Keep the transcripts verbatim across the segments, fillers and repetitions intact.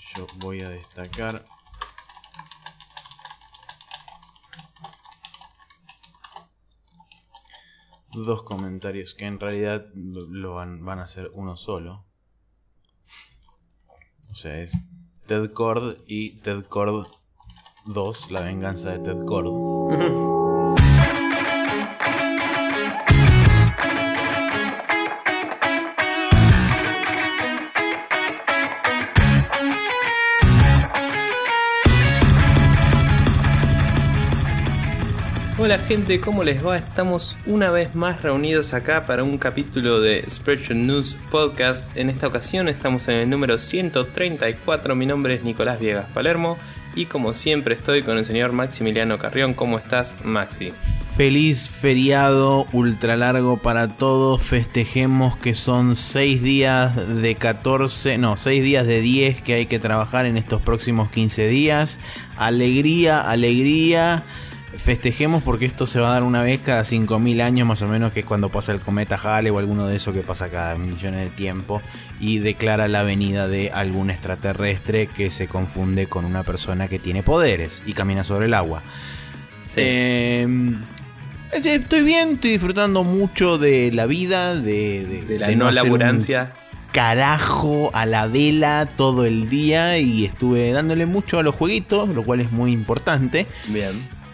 yo voy a destacar dos comentarios que en realidad lo, lo van, van a ser uno solo. O sea, es Ted Kord y Ted Kord dos, la venganza de Ted Kord. Hola gente, ¿cómo les va? Estamos una vez más reunidos acá para un capítulo de Spreadshot News Podcast. En esta ocasión estamos en el número ciento treinta y cuatro. Mi nombre es Nicolás Viegas Palermo y como siempre estoy con el señor Maximiliano Carrión. ¿Cómo estás, Maxi? Feliz feriado ultra largo para todos. Festejemos que son seis días de catorce, no, seis días de diez que hay que trabajar en estos próximos quince días. Alegría, alegría. Festejemos porque esto se va a dar una vez cada cinco mil años más o menos, que es cuando pasa el cometa Halley o alguno de esos que pasa cada millones de tiempo y declara la venida de algún extraterrestre que se confunde con una persona que tiene poderes y camina sobre el agua. Sí. Eh, estoy bien, estoy disfrutando mucho de la vida, de, de, de la de no, no hacer laburancia. Un carajo a la vela todo el día y estuve dándole mucho a los jueguitos, lo cual es muy importante. Bien.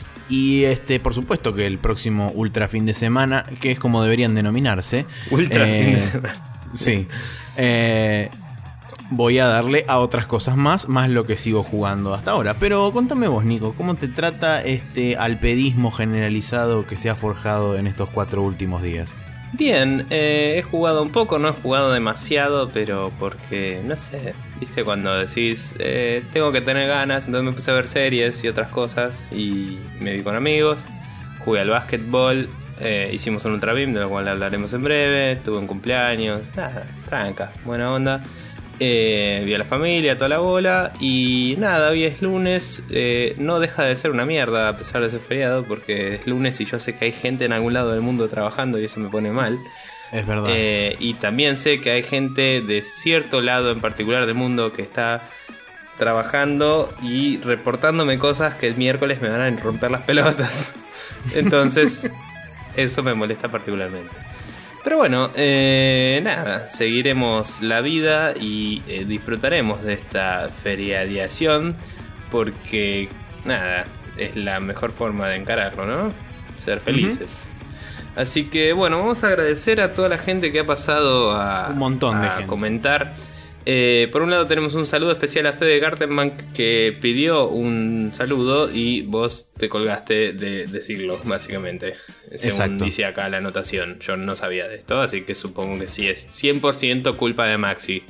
Y este, por supuesto que el próximo ultra fin de semana, que es como deberían denominarse, Ultra eh, fin de semana. Sí. Eh, voy a darle a otras cosas más, más lo que sigo jugando hasta ahora. Pero contame vos, Nico, ¿cómo te trata este alpedismo generalizado que se ha forjado en estos cuatro últimos días? Bien, eh, he jugado un poco, no he jugado demasiado, pero porque, no sé, viste cuando decís, eh, tengo que tener ganas, entonces me puse a ver series y otras cosas y me vi con amigos, jugué al básquetbol, eh, hicimos un Ultra Beam, de lo cual hablaremos en breve, tuve un cumpleaños, nada, tranca, buena onda. Eh, vi a la familia, toda la bola. Y nada, hoy es lunes. eh, No deja de ser una mierda a pesar de ser feriado, porque es lunes y yo sé que hay gente en algún lado del mundo trabajando y eso me pone mal. Es verdad. eh, Y también sé que hay gente de cierto lado en particular del mundo que está trabajando y reportándome cosas que el miércoles me van a romper las pelotas. Entonces eso me molesta particularmente. Pero bueno, eh, nada, seguiremos la vida y eh, disfrutaremos de esta feriadiación porque, nada, es la mejor forma de encararlo, ¿no? Ser felices. Uh-huh. Así que, bueno, vamos a agradecer a toda la gente que ha pasado a, un montón de a gente. comentar. Eh, por un lado tenemos un saludo especial a Fede Gartenbank, que pidió un saludo y vos te colgaste de decirlo, básicamente. Según Exacto. dice acá la anotación. Yo no sabía de esto, así que supongo que sí es cien por ciento culpa de Maxi.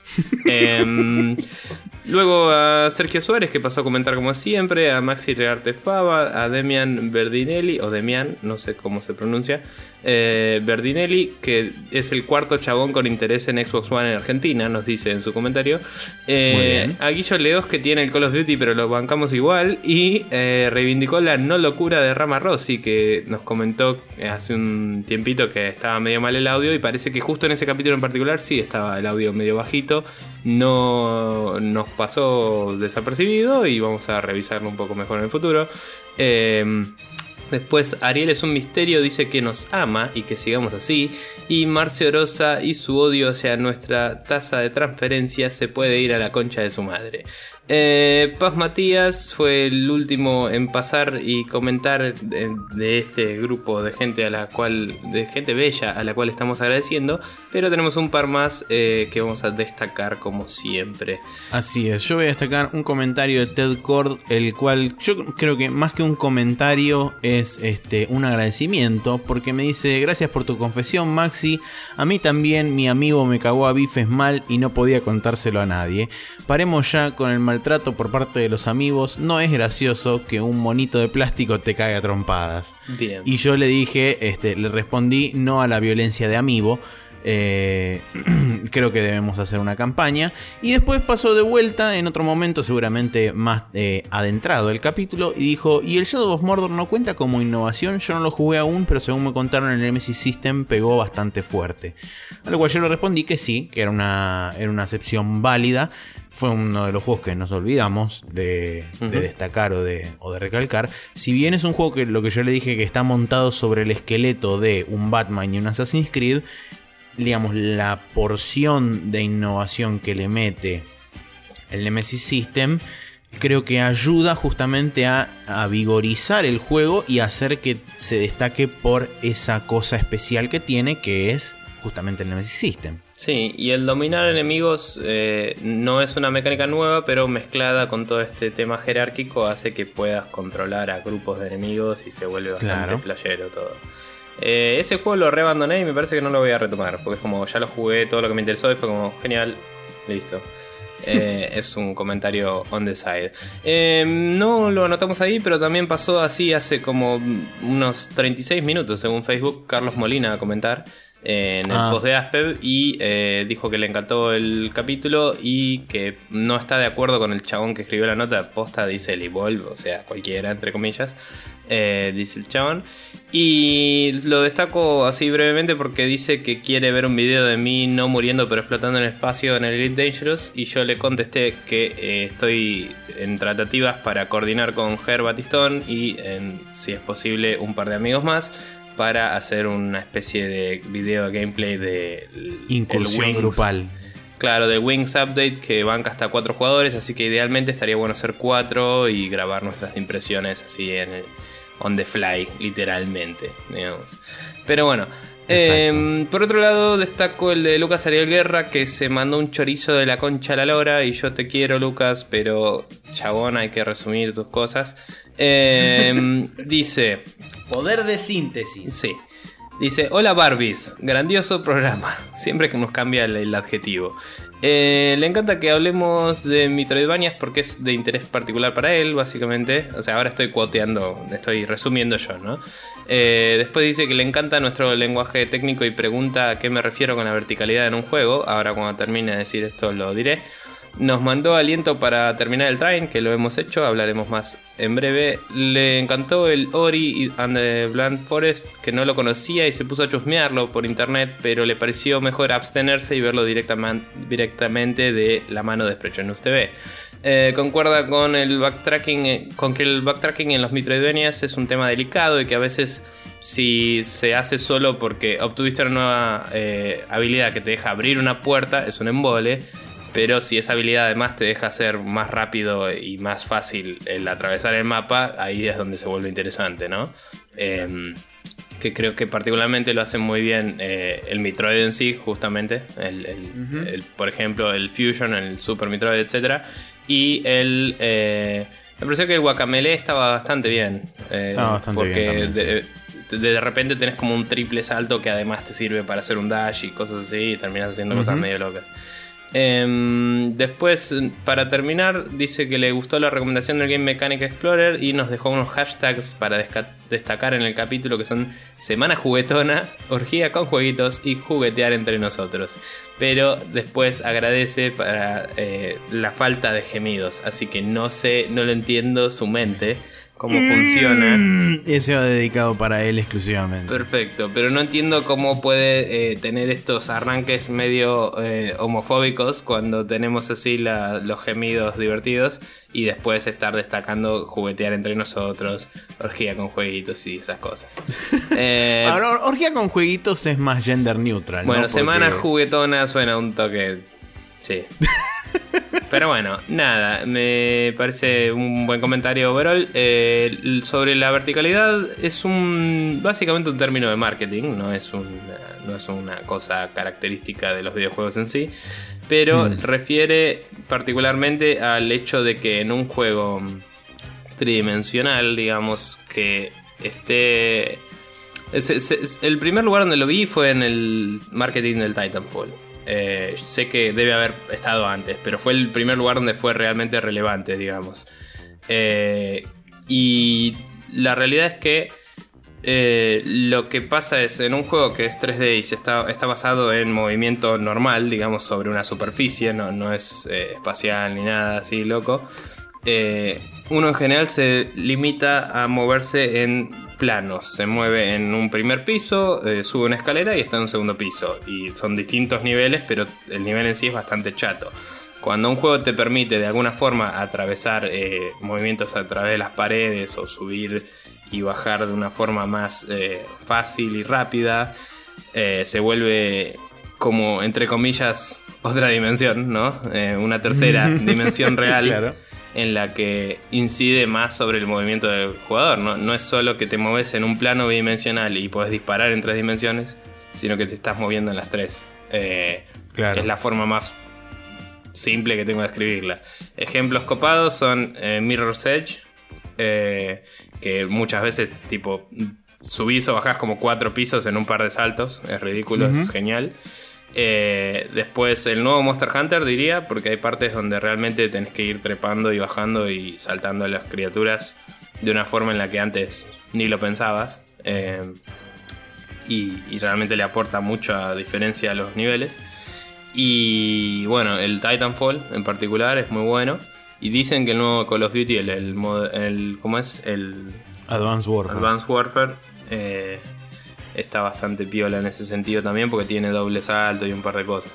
eh, Luego a Sergio Suárez, que pasó a comentar como siempre, a Maxi Regarte Fava, a Demian Berdinelli, o Demian, no sé cómo se pronuncia, eh, Berdinelli, que es el cuarto chabón con interés en Xbox One en Argentina, nos dice en su comentario. eh, A Guillo Leos, que tiene el Call of Duty pero lo bancamos igual, y eh, reivindicó la no locura de Rama Rossi, que nos comentó hace un tiempito que estaba medio mal el audio, y parece que justo en ese capítulo en particular sí estaba el audio medio bajito. No nos pasó desapercibido y vamos a revisarlo un poco mejor en el futuro. Eh, después Ariel es un misterio, dice que nos ama y que sigamos así. Y Marcio Orosa y su odio hacia nuestra tasa de transferencia se puede ir a la concha de su madre. Eh, Paz Matías fue el último en pasar y comentar de, de este grupo de gente a la cual, de gente bella a la cual estamos agradeciendo, pero tenemos un par más eh, que vamos a destacar como siempre. Así es, yo voy a destacar un comentario de Ted Kord, el cual yo creo que más que un comentario es este un agradecimiento, porque me dice: gracias por tu confesión, Maxi, a mí también mi amigo me cagó a bifes mal y no podía contárselo a nadie. Paremos ya con el maltrato por parte de los amigos, no es gracioso que un monito de plástico te caiga a trompadas. Bien. Y yo le dije, este, le respondí no a la violencia de amiibo. Eh, creo que debemos hacer una campaña. Y después pasó de vuelta en otro momento, seguramente más eh, adentrado el capítulo, y dijo: ¿y el Shadow of Mordor no cuenta como innovación? Yo no lo jugué aún, pero según me contaron el Nemesis System pegó bastante fuerte. A lo cual yo le respondí que sí, que era una, era una acepción válida. fue uno de los juegos que nos olvidamos de, uh-huh. de destacar o de, o de recalcar. Si bien es un juego que lo que yo le dije que está montado sobre el esqueleto de un Batman y un Assassin's Creed, digamos, la porción de innovación que le mete el Nemesis System creo que ayuda justamente a, a vigorizar el juego y a hacer que se destaque por esa cosa especial que tiene, que es justamente el Nemesis System. Sí, y el dominar enemigos eh, no es una mecánica nueva, pero mezclada con todo este tema jerárquico hace que puedas controlar a grupos de enemigos y se vuelve bastante claro. playero todo. Eh, ese juego lo reabandoné y me parece que no lo voy a retomar, porque es como ya lo jugué, todo lo que me interesó y fue como genial, listo. Eh, es un comentario on the side. Eh, no lo anotamos ahí, pero también pasó así hace como unos treinta y seis minutos, según Facebook, Carlos Molina a comentar eh, en el ah. post de Aspev y eh, dijo que le encantó el capítulo y que no está de acuerdo con el chabón que escribió la nota. Posta dice el Evolve, o sea, cualquiera, entre comillas. Eh, dice el chabón. Y lo destaco así brevemente porque dice que quiere ver un video de mí no muriendo pero explotando en el espacio en el Elite Dangerous. Y yo le contesté que eh, estoy en tratativas para coordinar con Ger Batistón y en, si es posible, un par de amigos más para hacer una especie de video gameplay de incursión grupal. Claro, de Wings Update que banca hasta cuatro jugadores, así que idealmente estaría bueno ser cuatro y grabar nuestras impresiones así en el on the fly, literalmente, digamos. Pero bueno, eh, por otro lado destaco el de Lucas Ariel Guerra, que se mandó un chorizo de la concha a la lora. Y yo te quiero, Lucas, pero chabón, hay que resumir tus cosas. Eh, dice... Poder de síntesis. Sí. Dice, hola Barbies, grandioso programa. Siempre que nos cambia el, el adjetivo. Eh, le encanta que hablemos de Metroidvanias porque es de interés particular para él, básicamente. O sea, ahora estoy quoteando, estoy resumiendo yo, ¿no? Eh, después dice que le encanta nuestro lenguaje técnico y pregunta a qué me refiero con la verticalidad en un juego. Ahora cuando termine de decir esto lo diré. Nos mandó aliento para terminar el train, que lo hemos hecho, hablaremos más en breve. Le encantó el Ori and the Blind Forest, que no lo conocía y se puso a chusmearlo por internet, pero le pareció mejor abstenerse y verlo directamente, directamente de la mano de Sprechonews T V. Eh, concuerda con el backtracking, con que el backtracking en los Metroidvanias es un tema delicado y que a veces si se hace solo porque obtuviste una nueva eh, habilidad que te deja abrir una puerta, es un embole. Pero si esa habilidad además te deja hacer más rápido y más fácil el atravesar el mapa, ahí es donde se vuelve interesante, ¿no? Eh, que creo que particularmente lo hacen muy bien eh, el Metroid en sí, justamente. El, el, uh-huh. el, por ejemplo, el Fusion, el Super Metroid, etcétera. Y el... Eh, me pareció que el Guacamelee estaba bastante bien. Eh, ah, bastante porque bien también, de, sí. de, de repente tenés como un triple salto que además te sirve para hacer un dash y cosas así. Y terminas haciendo uh-huh. cosas medio locas. Eh, después, para terminar, dice que le gustó la recomendación del Game Mechanic Explorer y nos dejó unos hashtags para desca- destacar en el capítulo, que son Semana Juguetona, Orgía con Jueguitos y Juguetear entre nosotros. Pero después agradece para eh, la falta de gemidos, así que no sé, no lo entiendo su mente, cómo mm, funciona. Ese va dedicado para él exclusivamente. Perfecto, pero no entiendo cómo puede eh, tener estos arranques medio eh, homofóbicos cuando tenemos así la, los gemidos divertidos y después estar destacando Juguetear entre nosotros, Orgía con Jueguitos y esas cosas. Eh, Ahora, Orgía con Jueguitos es más gender neutral, bueno, ¿no? Porque... Semana Juguetona suena un toque... Sí. Pero bueno, nada, me parece un buen comentario overall. Eh, sobre la verticalidad, es un básicamente un término de marketing, no es, un, no es una cosa característica de los videojuegos en sí, pero mm. refiere particularmente al hecho de que en un juego tridimensional, digamos, que esté... Es, es, es, el primer lugar donde lo vi fue en el marketing del Titanfall. Eh, sé que debe haber estado antes, pero fue el primer lugar donde fue realmente relevante, digamos. Eh, y la realidad es que eh, lo que pasa es, en un juego que es tres D y se está, está basado en movimiento normal, digamos, sobre una superficie, no, no es eh, espacial ni nada así loco, eh, uno en general se limita a moverse en planos. Se mueve en un primer piso, eh, sube una escalera y está en un segundo piso. Y son distintos niveles, pero el nivel en sí es bastante chato. cuando un juego te permite de alguna forma atravesar eh, movimientos a través de las paredes o subir y bajar de una forma más eh, fácil y rápida, eh, se vuelve como, entre comillas, otra dimensión, ¿no? Eh, una tercera dimensión real. Claro. En la que incide más sobre el movimiento del jugador, ¿no? No es solo que te mueves en un plano bidimensional y podés disparar en tres dimensiones, sino que te estás moviendo en las tres. Eh, claro. Es la forma más simple que tengo de escribirla. Ejemplos copados son eh, Mirror's Edge, eh, que muchas veces tipo subís o bajás como cuatro pisos en un par de saltos. Es ridículo, uh-huh. Es genial. Eh, después el nuevo Monster Hunter, diría, porque hay partes donde realmente tenés que ir trepando y bajando y saltando a las criaturas de una forma en la que antes ni lo pensabas, eh, y, y realmente le aporta mucha diferencia a los niveles. Y bueno, el Titanfall en particular es muy bueno, y dicen que el nuevo Call of Duty, el, el, el ¿cómo es? El Advanced Warfare, Advanced Warfare eh, está bastante piola en ese sentido también, porque tiene doble salto y un par de cosas.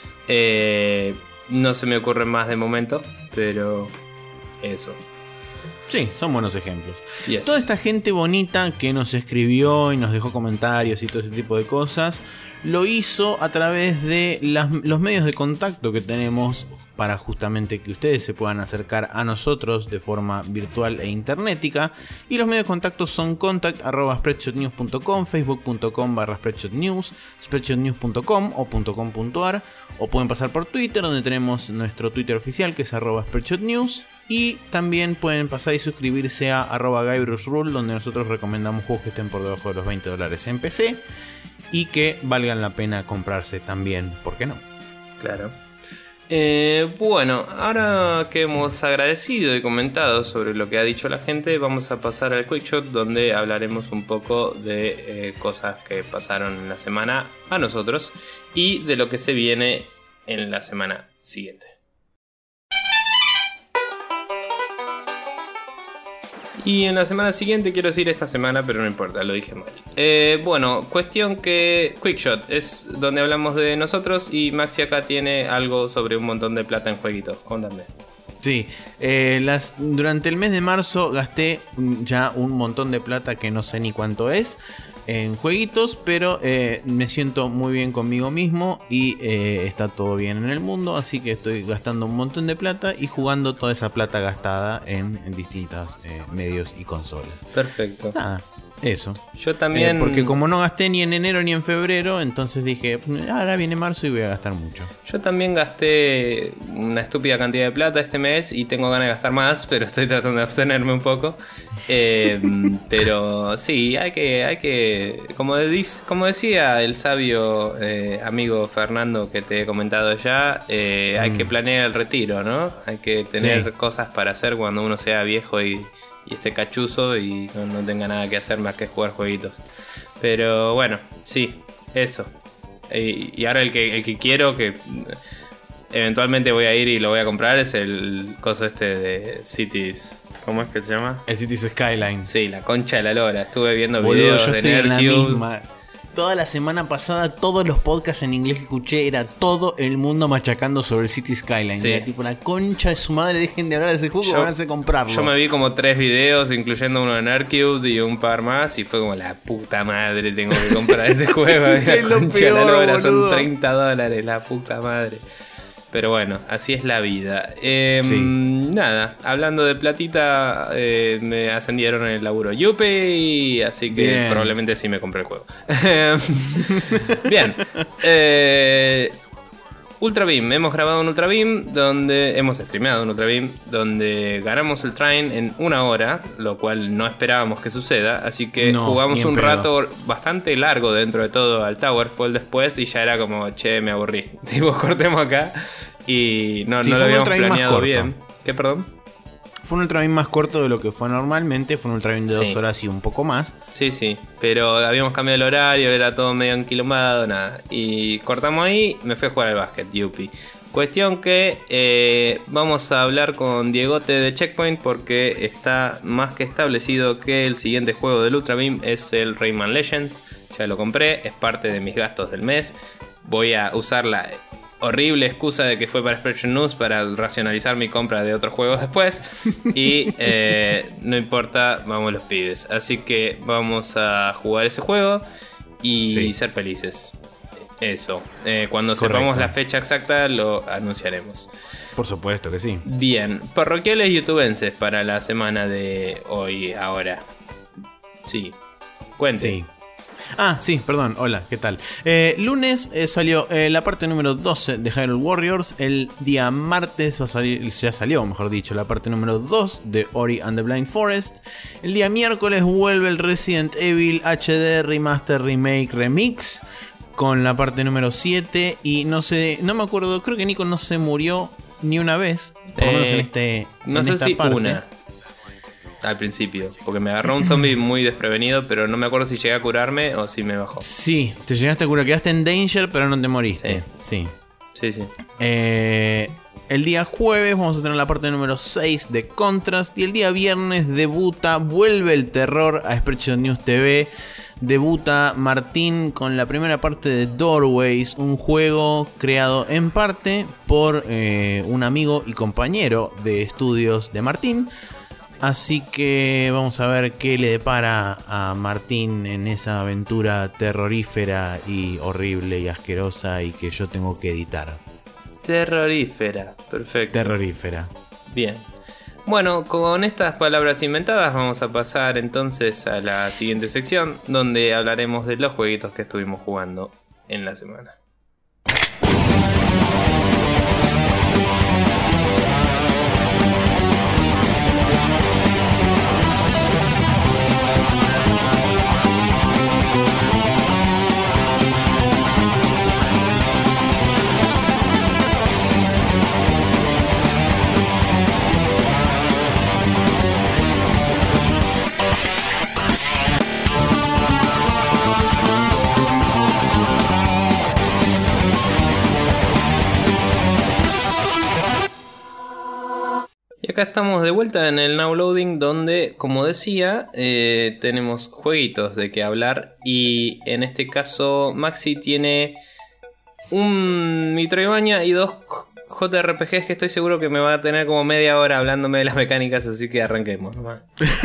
Eh, no se me ocurren más de momento, pero eso. Sí, son buenos ejemplos. Yes. Toda esta gente bonita que nos escribió y nos dejó comentarios y todo ese tipo de cosas, lo hizo a través de las, los medios de contacto que tenemos para justamente que ustedes se puedan acercar a nosotros de forma virtual e internética. Y los medios de contacto son contact arroba spreadshot news punto com, facebook punto com barra spreadshot news, spreadshot news punto com o .com.ar, o pueden pasar por Twitter, donde tenemos nuestro Twitter oficial, que es arroba spreadshot news, y también pueden pasar y suscribirse a arroba guybrushrule, donde nosotros recomendamos juegos que estén por debajo de los veinte dólares en P C y que valgan la pena comprarse también, ¿por qué no? Claro. Eh, bueno, ahora que hemos agradecido y comentado sobre lo que ha dicho la gente, vamos a pasar al Quickshot, donde hablaremos un poco de eh, cosas que pasaron en la semana a nosotros y de lo que se viene en la semana siguiente. Y en la semana siguiente, quiero decir esta semana, pero no importa, lo dije mal. Eh, bueno, cuestión que Quickshot es donde hablamos de nosotros, y Maxi acá tiene algo sobre un montón de plata en jueguitos. Contame. Sí, eh, las, durante el mes de marzo gasté ya un montón de plata que no sé ni cuánto es en jueguitos, pero eh, me siento muy bien conmigo mismo y eh, está todo bien en el mundo, así que estoy gastando un montón de plata y jugando toda esa plata gastada en, en distintos eh, medios y consolas. Perfecto. Nada, eso. Yo también... Eh, porque como no gasté ni en enero ni en febrero, entonces dije, ahora viene marzo y voy a gastar mucho. Yo también gasté una estúpida cantidad de plata este mes y tengo ganas de gastar más, pero estoy tratando de abstenerme un poco. Eh, pero sí, hay que, hay que como, de, como decía el sabio eh, amigo Fernando que te he comentado ya, eh, mm. hay que planear el retiro, ¿no? Hay que tener sí. cosas para hacer cuando uno sea viejo y... y esté cachuzo y no, no tenga nada que hacer más que jugar jueguitos. Pero bueno, sí, eso. Y, y ahora el que, el que quiero, que eventualmente voy a ir y lo voy a comprar, es el coso este de Cities. ¿Cómo es que se llama? El Cities Skyline. Sí, la concha de la lora. Estuve viendo Boludo, videos yo de estoy en la Nerdcube. misma. Toda la semana pasada, todos los podcasts en inglés que escuché, era todo el mundo machacando sobre el City Skyline. Sí. Era tipo, la concha de su madre, dejen de hablar de ese juego, yo, van a hacer comprarlo. Yo me vi como tres videos, incluyendo uno de Nerdcube y un par más, y fue como, la puta madre, tengo que comprar este juego. Es la lo concha peor, de la lora, boludo. Son treinta dólares, la puta madre. Pero bueno, así es la vida. Eh, sí. Nada, hablando de platita, eh, me ascendieron en el laburo Yupi, así que Bien. probablemente sí me compré el juego. Bien. Eh, Ultra Beam, hemos grabado un Ultra Beam, donde hemos streameado un Ultra Beam, donde ganamos el train en una hora, lo cual no esperábamos que suceda, así que no, jugamos un pedo. rato bastante largo dentro de todo al Towerfall después, y ya era como, che, me aburrí. Tipo, cortemos acá, y no, sí, no lo habíamos planeado bien. ¿Qué, perdón? Fue un Ultra Beam más corto de lo que fue normalmente. Fue un Ultra Beam de sí. dos horas y un poco más. Sí, sí. Pero habíamos cambiado el horario, era todo medio enquilombado, nada. Y cortamos ahí, me fui a jugar al básquet, yupi. Cuestión que eh, vamos a hablar con Diegote de Checkpoint, porque está más que establecido que el siguiente juego del Ultra Beam es el Rayman Legends. Ya lo compré, es parte de mis gastos del mes. Voy a usarla horrible excusa de que fue para Spreadshot News para racionalizar mi compra de otros juegos después. Y eh, no importa, vamos los pibes. Así que vamos a jugar ese juego y sí. ser felices. Eso. Eh, cuando Correcto. sepamos la fecha exacta lo anunciaremos. Por supuesto que sí. Bien. Parroquiales youtubenses para la semana de hoy, ahora. Sí. Cuente. Sí. Ah, sí, perdón, hola, ¿qué tal? Eh, lunes eh, salió eh, la parte número doce de Hyrule Warriors. El día martes va a salir, ya salió, mejor dicho, la parte número dos de Ori and the Blind Forest. El día miércoles vuelve el Resident Evil H D Remaster Remake Remix con la parte número siete. Y no sé, no me acuerdo, creo que Nico no se murió ni una vez, por lo menos en este No en sé esta si parte. una. Al principio, porque me agarró un zombie muy desprevenido, pero no me acuerdo si llegué a curarme o si me bajó. Sí, te llegaste a curar, quedaste en danger, pero no te moriste. Sí, sí, sí. sí. Eh, el día jueves vamos a tener la parte número seis de Contrast. Y el día viernes debuta, vuelve el terror a Spreadshot News T V. Debuta Martín con la primera parte de Doorways, un juego creado en parte por eh, un amigo y compañero de estudios de Martín. Así que vamos a ver qué le depara a Martín en esa aventura terrorífera y horrible y asquerosa y que yo tengo que editar. Terrorífera, perfecto. Terrorífera. Bien. Bueno, con estas palabras inventadas vamos a pasar entonces a la siguiente sección donde hablaremos de los jueguitos que estuvimos jugando en la semana. Y acá estamos de vuelta en el Now Loading, donde, como decía, eh, tenemos jueguitos de que hablar. Y en este caso, Maxi tiene un Metroidvania y dos J R P Gs que estoy seguro que me va a tener como media hora hablándome de las mecánicas, así que arranquemos nomás.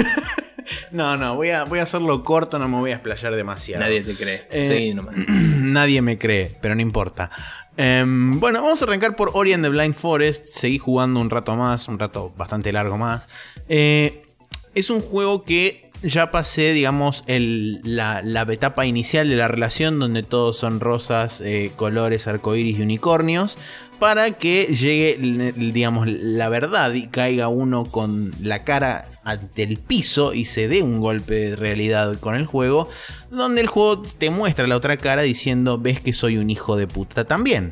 No, no, voy a, voy a hacerlo corto, no me voy a explayar demasiado. Nadie te cree. Eh, sí, nomás. Nadie me cree, pero no importa. Eh, bueno, vamos a arrancar por Ori and the Blind Forest. Seguí jugando un rato más, un rato bastante largo más. Eh, es un juego que ya pasé, digamos, el, la, la etapa inicial de la relación, donde todos son rosas, eh, colores, arcoíris y unicornios, para que llegue, digamos, la verdad y caiga uno con la cara ante el piso y se dé un golpe de realidad con el juego, donde el juego te muestra la otra cara diciendo: ves que soy un hijo de puta también.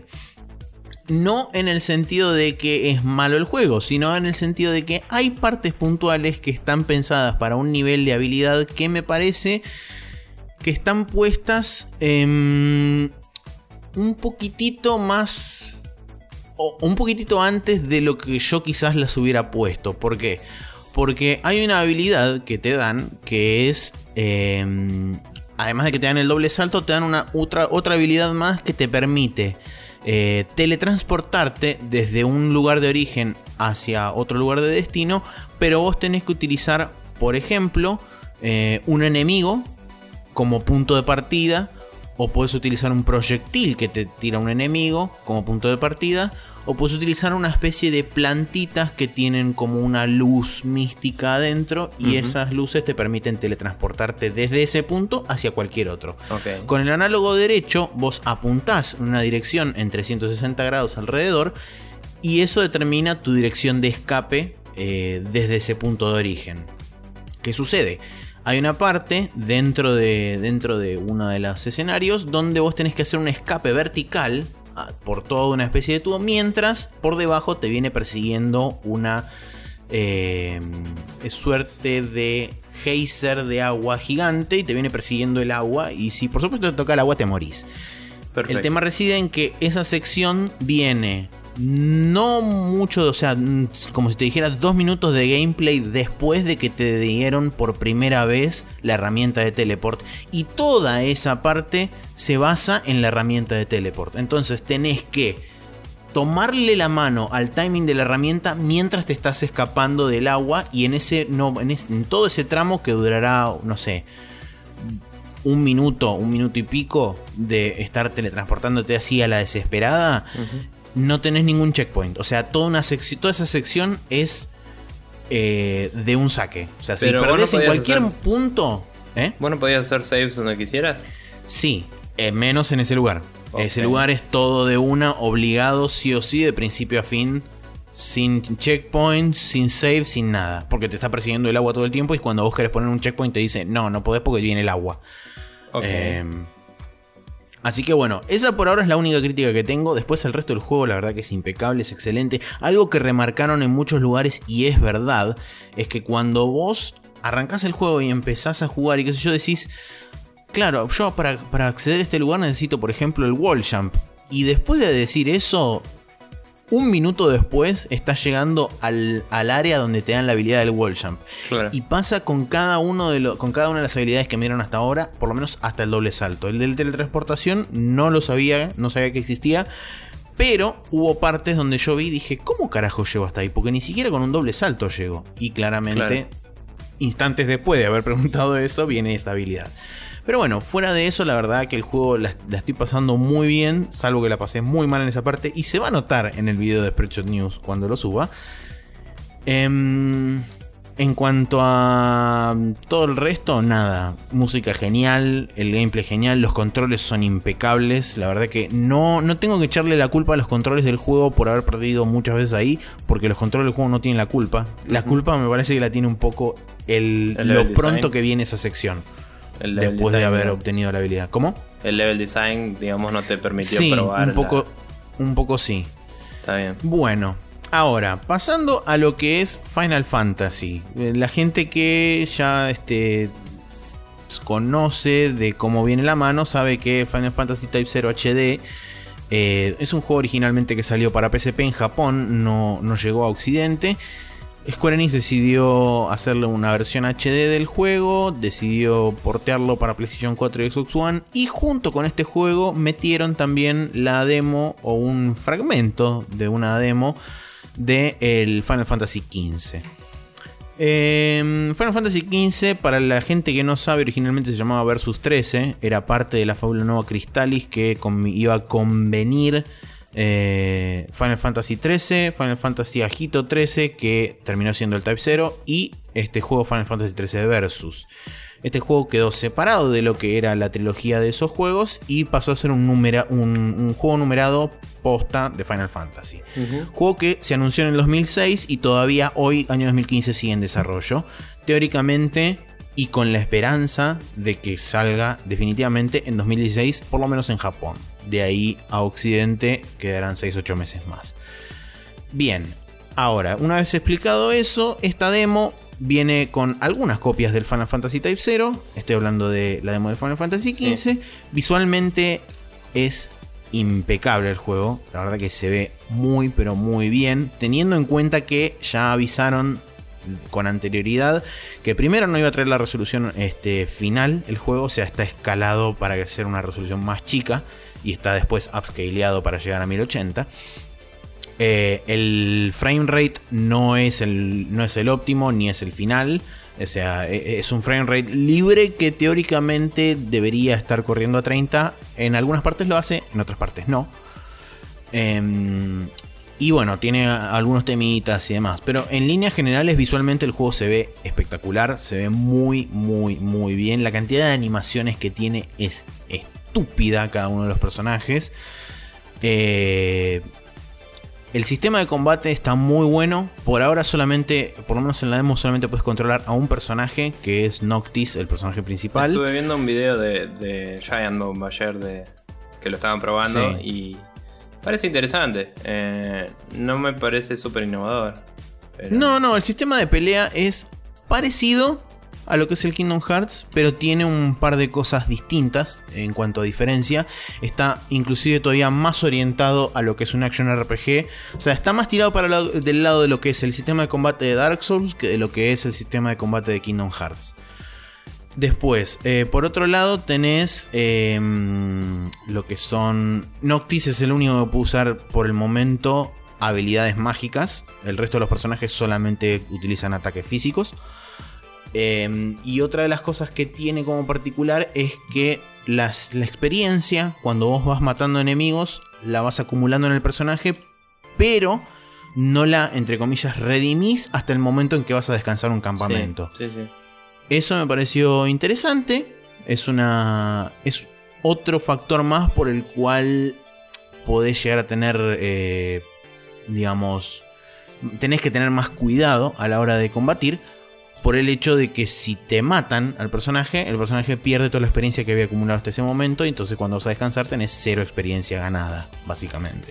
No en el sentido de que es malo el juego, sino en el sentido de que hay partes puntuales que están pensadas para un nivel de habilidad que me parece que están puestas eh, un poquitito más... o un poquitito antes de lo que yo quizás las hubiera puesto. ¿Por qué? Porque hay una habilidad que te dan que es... Eh, además de que te dan el doble salto, te dan una otra, otra habilidad más que te permite eh, teletransportarte desde un lugar de origen hacia otro lugar de destino. Pero vos tenés que utilizar, por ejemplo, eh, un enemigo como punto de partida. O puedes utilizar un proyectil que te tira un enemigo como punto de partida. O puedes utilizar una especie de plantitas que tienen como una luz mística adentro. Y uh-huh. esas luces te permiten teletransportarte desde ese punto hacia cualquier otro. Okay. Con el análogo derecho vos apuntás en una dirección en trescientos sesenta grados alrededor. Y eso determina tu dirección de escape eh, desde ese punto de origen. ¿Qué sucede? Hay una parte dentro de, dentro de uno de los escenarios donde vos tenés que hacer un escape vertical por toda una especie de tubo, mientras por debajo te viene persiguiendo una eh, suerte de geyser de agua gigante y te viene persiguiendo el agua, y si por supuesto te toca el agua te morís. Perfecto. El tema reside en que esa sección viene no mucho, o sea, como si te dijera dos minutos de gameplay después de que te dieron por primera vez la herramienta de teleport, y toda esa parte se basa en la herramienta de teleport. Entonces tenés que tomarle la mano al timing de la herramienta mientras te estás escapando del agua. Y en ese no en, ese, en todo ese tramo que durará, no sé, un minuto, un minuto y pico de estar teletransportándote así a la desesperada, uh-huh. no tenés ningún checkpoint. O sea, toda, una sección, toda esa sección es eh, de un saque. O sea, pero si perdés no en cualquier hacer... punto... ¿eh? ¿Vos no podías hacer saves donde quisieras? Sí, eh, menos en ese lugar. Okay. Ese lugar es todo de una, obligado sí o sí, de principio a fin, sin checkpoint, sin save, sin nada. Porque te está persiguiendo el agua todo el tiempo y cuando vos querés poner un checkpoint te dice, no, no podés porque viene el agua. Okay. Eh, así que bueno, esa por ahora es la única crítica que tengo. Después el resto del juego la verdad que es impecable, es excelente. Algo que remarcaron en muchos lugares y es verdad, es que cuando vos arrancás el juego y empezás a jugar y qué sé yo, decís... Claro, yo para, para acceder a este lugar necesito, por ejemplo, el wall jump. Y después de decir eso, un minuto después estás llegando al, al área donde te dan la habilidad del wall jump. Claro. Y pasa con cada, uno de lo, con cada una de las habilidades que me dieron hasta ahora, por lo menos hasta el doble salto. El de la teletransportación no lo sabía, no sabía que existía. Pero hubo partes donde yo vi y dije, ¿cómo carajo llego hasta ahí? Porque ni siquiera con un doble salto llego. Y claramente, claro. instantes después de haber preguntado eso, viene esta habilidad. Pero bueno, fuera de eso, la verdad que el juego la, la estoy pasando muy bien, salvo que la pasé muy mal en esa parte. Y se va a notar en el video de Spreadshot News cuando lo suba. Eh, en cuanto a todo el resto, nada. Música genial, el gameplay genial, los controles son impecables. La verdad que no, no tengo que echarle la culpa a los controles del juego por haber perdido muchas veces ahí, porque los controles del juego no tienen la culpa. La uh-huh. culpa me parece que la tiene un poco el, el lo pronto design. que viene esa sección. Después de haber obtenido la habilidad. ¿Cómo? El level design, digamos, no te permitió sí, probar. Un poco, la... un poco sí. Está bien. Bueno, ahora, pasando a lo que es Final Fantasy. La gente que ya este, conoce de cómo viene la mano sabe que Final Fantasy Type cero H D eh, es un juego originalmente que salió para P S P en Japón, no, no llegó a Occidente. Square Enix decidió hacerle una versión H D del juego, decidió portearlo para PlayStation cuatro y Xbox One, y junto con este juego metieron también la demo o un fragmento de una demo de el Final Fantasy quince. Eh, Final Fantasy quince, para la gente que no sabe, originalmente se llamaba Versus trece, era parte de la fábula Nova Crystallis que iba a convenir Eh, Final Fantasy trece, Final Fantasy Agito trece, que terminó siendo el Type cero, y este juego Final Fantasy trece Versus. Este juego quedó separado de lo que era la trilogía de esos juegos y pasó a ser un, numera, un, un juego numerado posta de Final Fantasy. Uh-huh. Juego que se anunció en el dos mil seis y todavía hoy, año dos mil quince, sigue en desarrollo. Teóricamente, y con la esperanza de que salga definitivamente en dos mil dieciséis, por lo menos en Japón. De ahí a Occidente quedarán seis a ocho meses más. Bien, ahora, una vez explicado eso, esta demo viene con algunas copias del Final Fantasy Type cero. Estoy hablando de la demo de Final Fantasy quince. Sí. Visualmente es impecable el juego. La verdad que se ve muy pero muy bien, teniendo en cuenta que ya avisaron con anterioridad que primero no iba a traer la resolución este, final el juego, o sea, está escalado para que sea una resolución más chica y está después upscaleado para llegar a mil ochenta. Eh, el frame rate no es el, no es el óptimo ni es el final, o sea, es un frame rate libre que teóricamente debería estar corriendo a treinta. En algunas partes lo hace, en otras partes no. Eh, Y bueno, tiene algunos temitas y demás. Pero en líneas generales, visualmente el juego se ve espectacular. Se ve muy, muy, muy bien. La cantidad de animaciones que tiene es estúpida cada uno de los personajes. Eh, el sistema de combate está muy bueno. Por ahora solamente, por lo menos en la demo, solamente puedes controlar a un personaje, que es Noctis, el personaje principal. Estuve viendo un video de, de Giant Bomb ayer de, que lo estaban probando, sí. Y... parece interesante, eh, no me parece súper innovador. Pero... No, no, el sistema de pelea es parecido a lo que es el Kingdom Hearts, pero tiene un par de cosas distintas en cuanto a diferencia. Está inclusive todavía más orientado a lo que es un Action R P G. O sea, está más tirado para el, del lado de lo que es el sistema de combate de Dark Souls que de lo que es el sistema de combate de Kingdom Hearts. Después, eh, por otro lado, tenés eh, lo que son... Noctis es el único que puede usar por el momento habilidades mágicas. El resto de los personajes solamente utilizan ataques físicos. Eh, y otra de las cosas que tiene como particular es que las, la experiencia, cuando vos vas matando enemigos, la vas acumulando en el personaje, pero no la, entre comillas, redimís hasta el momento en que vas a descansar un campamento. Sí, sí, sí. Eso me pareció interesante. Es una. Es otro factor más por el cual podés llegar a tener. Eh, digamos. Tenés que tener más cuidado a la hora de combatir. Por el hecho de que si te matan al personaje, el personaje pierde toda la experiencia que había acumulado hasta ese momento. Y entonces cuando vas a descansar tenés cero experiencia ganada, básicamente.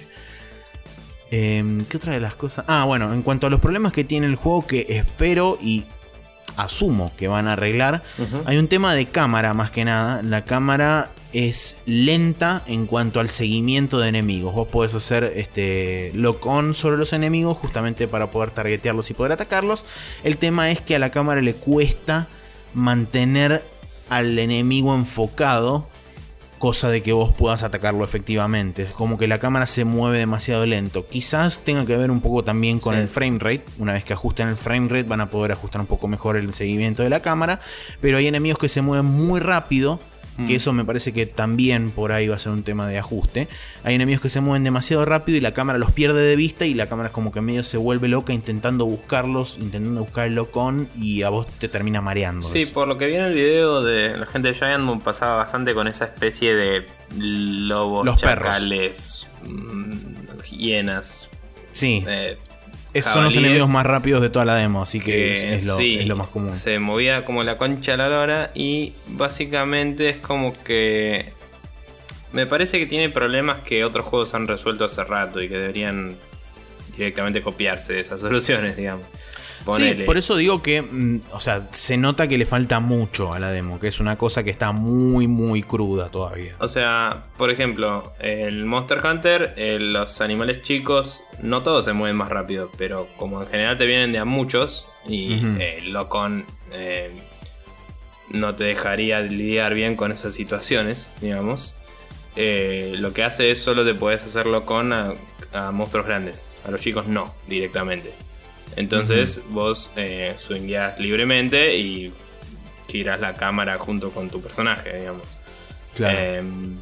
Eh, ¿Qué otra de las cosas? Ah, bueno, en cuanto a los problemas que tiene el juego, que espero y asumo que van a arreglar, uh-huh. Hay un tema de cámara más que nada. La cámara es lenta en cuanto al seguimiento de enemigos. Vos podés hacer este lock-on sobre los enemigos justamente para poder targetearlos y poder atacarlos. El tema es que a la cámara le cuesta mantener al enemigo enfocado, cosa de que vos puedas atacarlo efectivamente. Es como que la cámara se mueve demasiado lento. Quizás tenga que ver un poco también con sí. el frame rate. Una vez que ajusten el frame rate van a poder ajustar un poco mejor el seguimiento de la cámara. Pero hay enemigos que se mueven muy rápido, que mm. eso me parece que también por ahí va a ser un tema de ajuste. Hay enemigos que se mueven demasiado rápido y la cámara los pierde de vista, y la cámara es como que medio se vuelve loca intentando buscarlos, intentando buscar el lock-on, y a vos te termina mareando. Sí, eso. Por lo que vi en el video de la gente de Giant Moon pasaba bastante con esa especie de lobos, los chacales, mmm, hienas. Sí. Eh, Esos son los enemigos más rápidos de toda la demo, así que, que es, es, lo, sí, es lo más común. Se movía como la concha de la lora y básicamente es como que me parece que tiene problemas que otros juegos han resuelto hace rato y que deberían directamente copiarse de esas soluciones, digamos. Ponele. Sí, por eso digo que, mm, o sea, se nota que le falta mucho a la demo, que es una cosa que está muy, muy cruda todavía. O sea, por ejemplo, el Monster Hunter, eh, los animales chicos, no todos se mueven más rápido, pero como en general te vienen de a muchos, y uh-huh. eh, el Lock-on eh, no te dejaría lidiar bien con esas situaciones, digamos. Eh, lo que hace es solo te puedes hacer Lock-on a, a monstruos grandes, a los chicos no, directamente. Entonces uh-huh. vos eh, swingueás libremente y girás la cámara junto con tu personaje, digamos. Claro. Eh,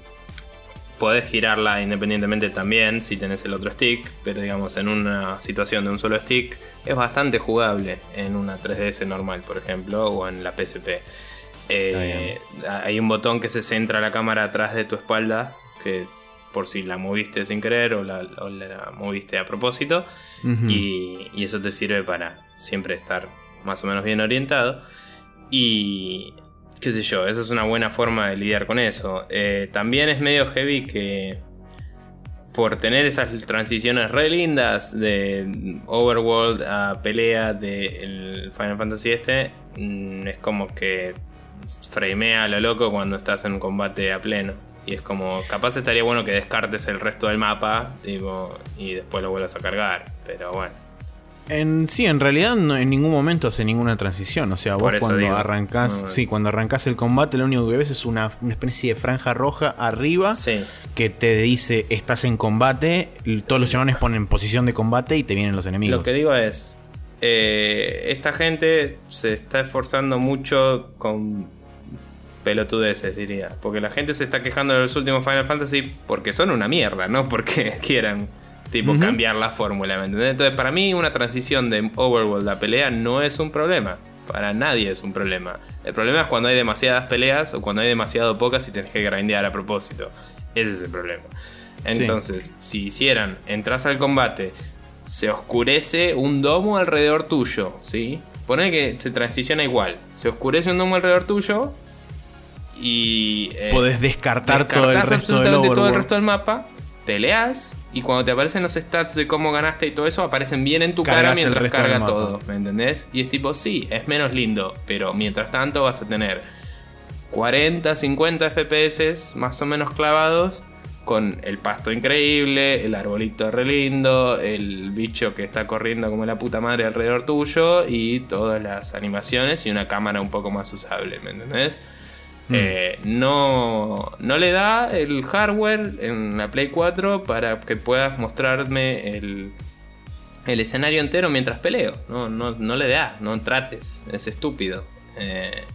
podés girarla independientemente también si tenés el otro stick, pero digamos en una situación de un solo stick es bastante jugable en una tres D S normal, por ejemplo, o en la P S P. Eh, hay un botón que se centra la cámara atrás de tu espalda, que por si la moviste sin querer o la, o la moviste a propósito. Uh-huh. y, y eso te sirve para siempre estar más o menos bien orientado. Y qué sé yo, esa es una buena forma de lidiar con eso. Eh, también es medio heavy que por tener esas transiciones re lindas de Overworld a pelea del Final Fantasy este, es como que framea a lo loco cuando estás en un combate a pleno. Y es como, capaz estaría bueno que descartes el resto del mapa, tipo, y después lo vuelvas a cargar. Pero bueno. En, sí, en realidad no, en ningún momento hace ninguna transición. O sea, vos cuando digo, arrancás no, sí, cuando arrancás el combate, lo único que ves es una, una especie de franja roja arriba, sí, que te dice estás en combate. Todos los chabones ponen posición de combate y te vienen los enemigos. Lo que digo es, eh, esta gente se está esforzando mucho con pelotudeces, diría, porque la gente se está quejando de los últimos Final Fantasy porque son una mierda, no porque quieran tipo uh-huh. cambiar la fórmula, ¿me entendés? Entonces para mí una transición de Overworld a pelea no es un problema, para nadie es un problema. El problema es cuando hay demasiadas peleas o cuando hay demasiado pocas y tenés que grindear a propósito. Ese es el problema. Entonces, sí, si hicieran, entras al combate, se oscurece un domo alrededor tuyo, ¿sí? Poné que se transiciona igual, se oscurece un domo alrededor tuyo y eh, podés descartar todo el resto del absolutamente todo el resto del mapa, peleas y cuando te aparecen los stats de cómo ganaste y todo eso aparecen bien en tu Cargas cara mientras carga todo, ¿me entendés? Y es tipo, sí, es menos lindo, pero mientras tanto vas a tener cuarenta, cincuenta F P S más o menos clavados con el pasto increíble, el arbolito re lindo, el bicho que está corriendo como la puta madre alrededor tuyo y todas las animaciones y una cámara un poco más usable, ¿me entendés? Mm. Eh, no, no le da el hardware en la Play cuatro para que puedas mostrarme el, el escenario entero mientras peleo. No, no, no le da, no trates, es estúpido. Eh,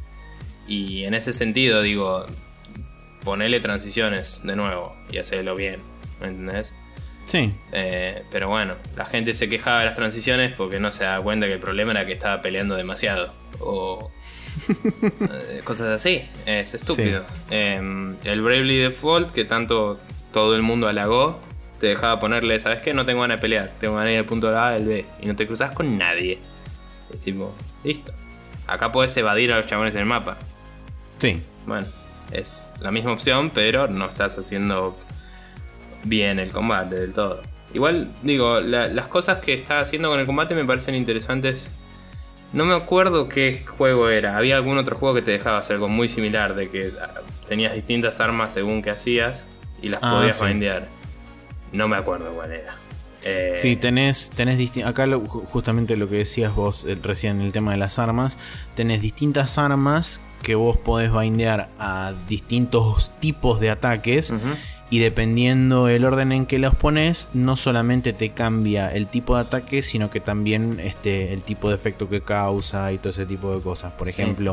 y en ese sentido digo, ponele transiciones de nuevo y hacelo bien, ¿me entendés? Sí. Eh, pero bueno, la gente se quejaba de las transiciones porque no se da cuenta que el problema era que estaba peleando demasiado. O eh, cosas así. Es estúpido. Sí. Eh, el Bravely Default, que tanto todo el mundo halagó, te dejaba ponerle, ¿sabes qué? No tengo ganas de pelear. Tengo ganas de ir al punto A al B. Y no te cruzas con nadie. Es tipo, listo. Acá puedes evadir a los chabones en el mapa. Sí. Bueno, es la misma opción, pero no estás haciendo bien el combate del todo. Igual, digo, la, las cosas que está haciendo con el combate me parecen interesantes. No me acuerdo qué juego era. Había algún otro juego que te dejaba hacer algo muy similar, de que tenías distintas armas según que hacías y las ah, podías sí. bindear. No me acuerdo cuál era. Eh... Sí, tenés, tenés disti- acá lo, justamente lo que decías vos eh, recién en el tema de las armas. Tenés distintas armas que vos podés bindear a distintos tipos de ataques. Uh-huh. Y dependiendo el orden en que los pones, no solamente te cambia el tipo de ataque, sino que también este, el tipo de efecto que causa y todo ese tipo de cosas. Por sí. ejemplo,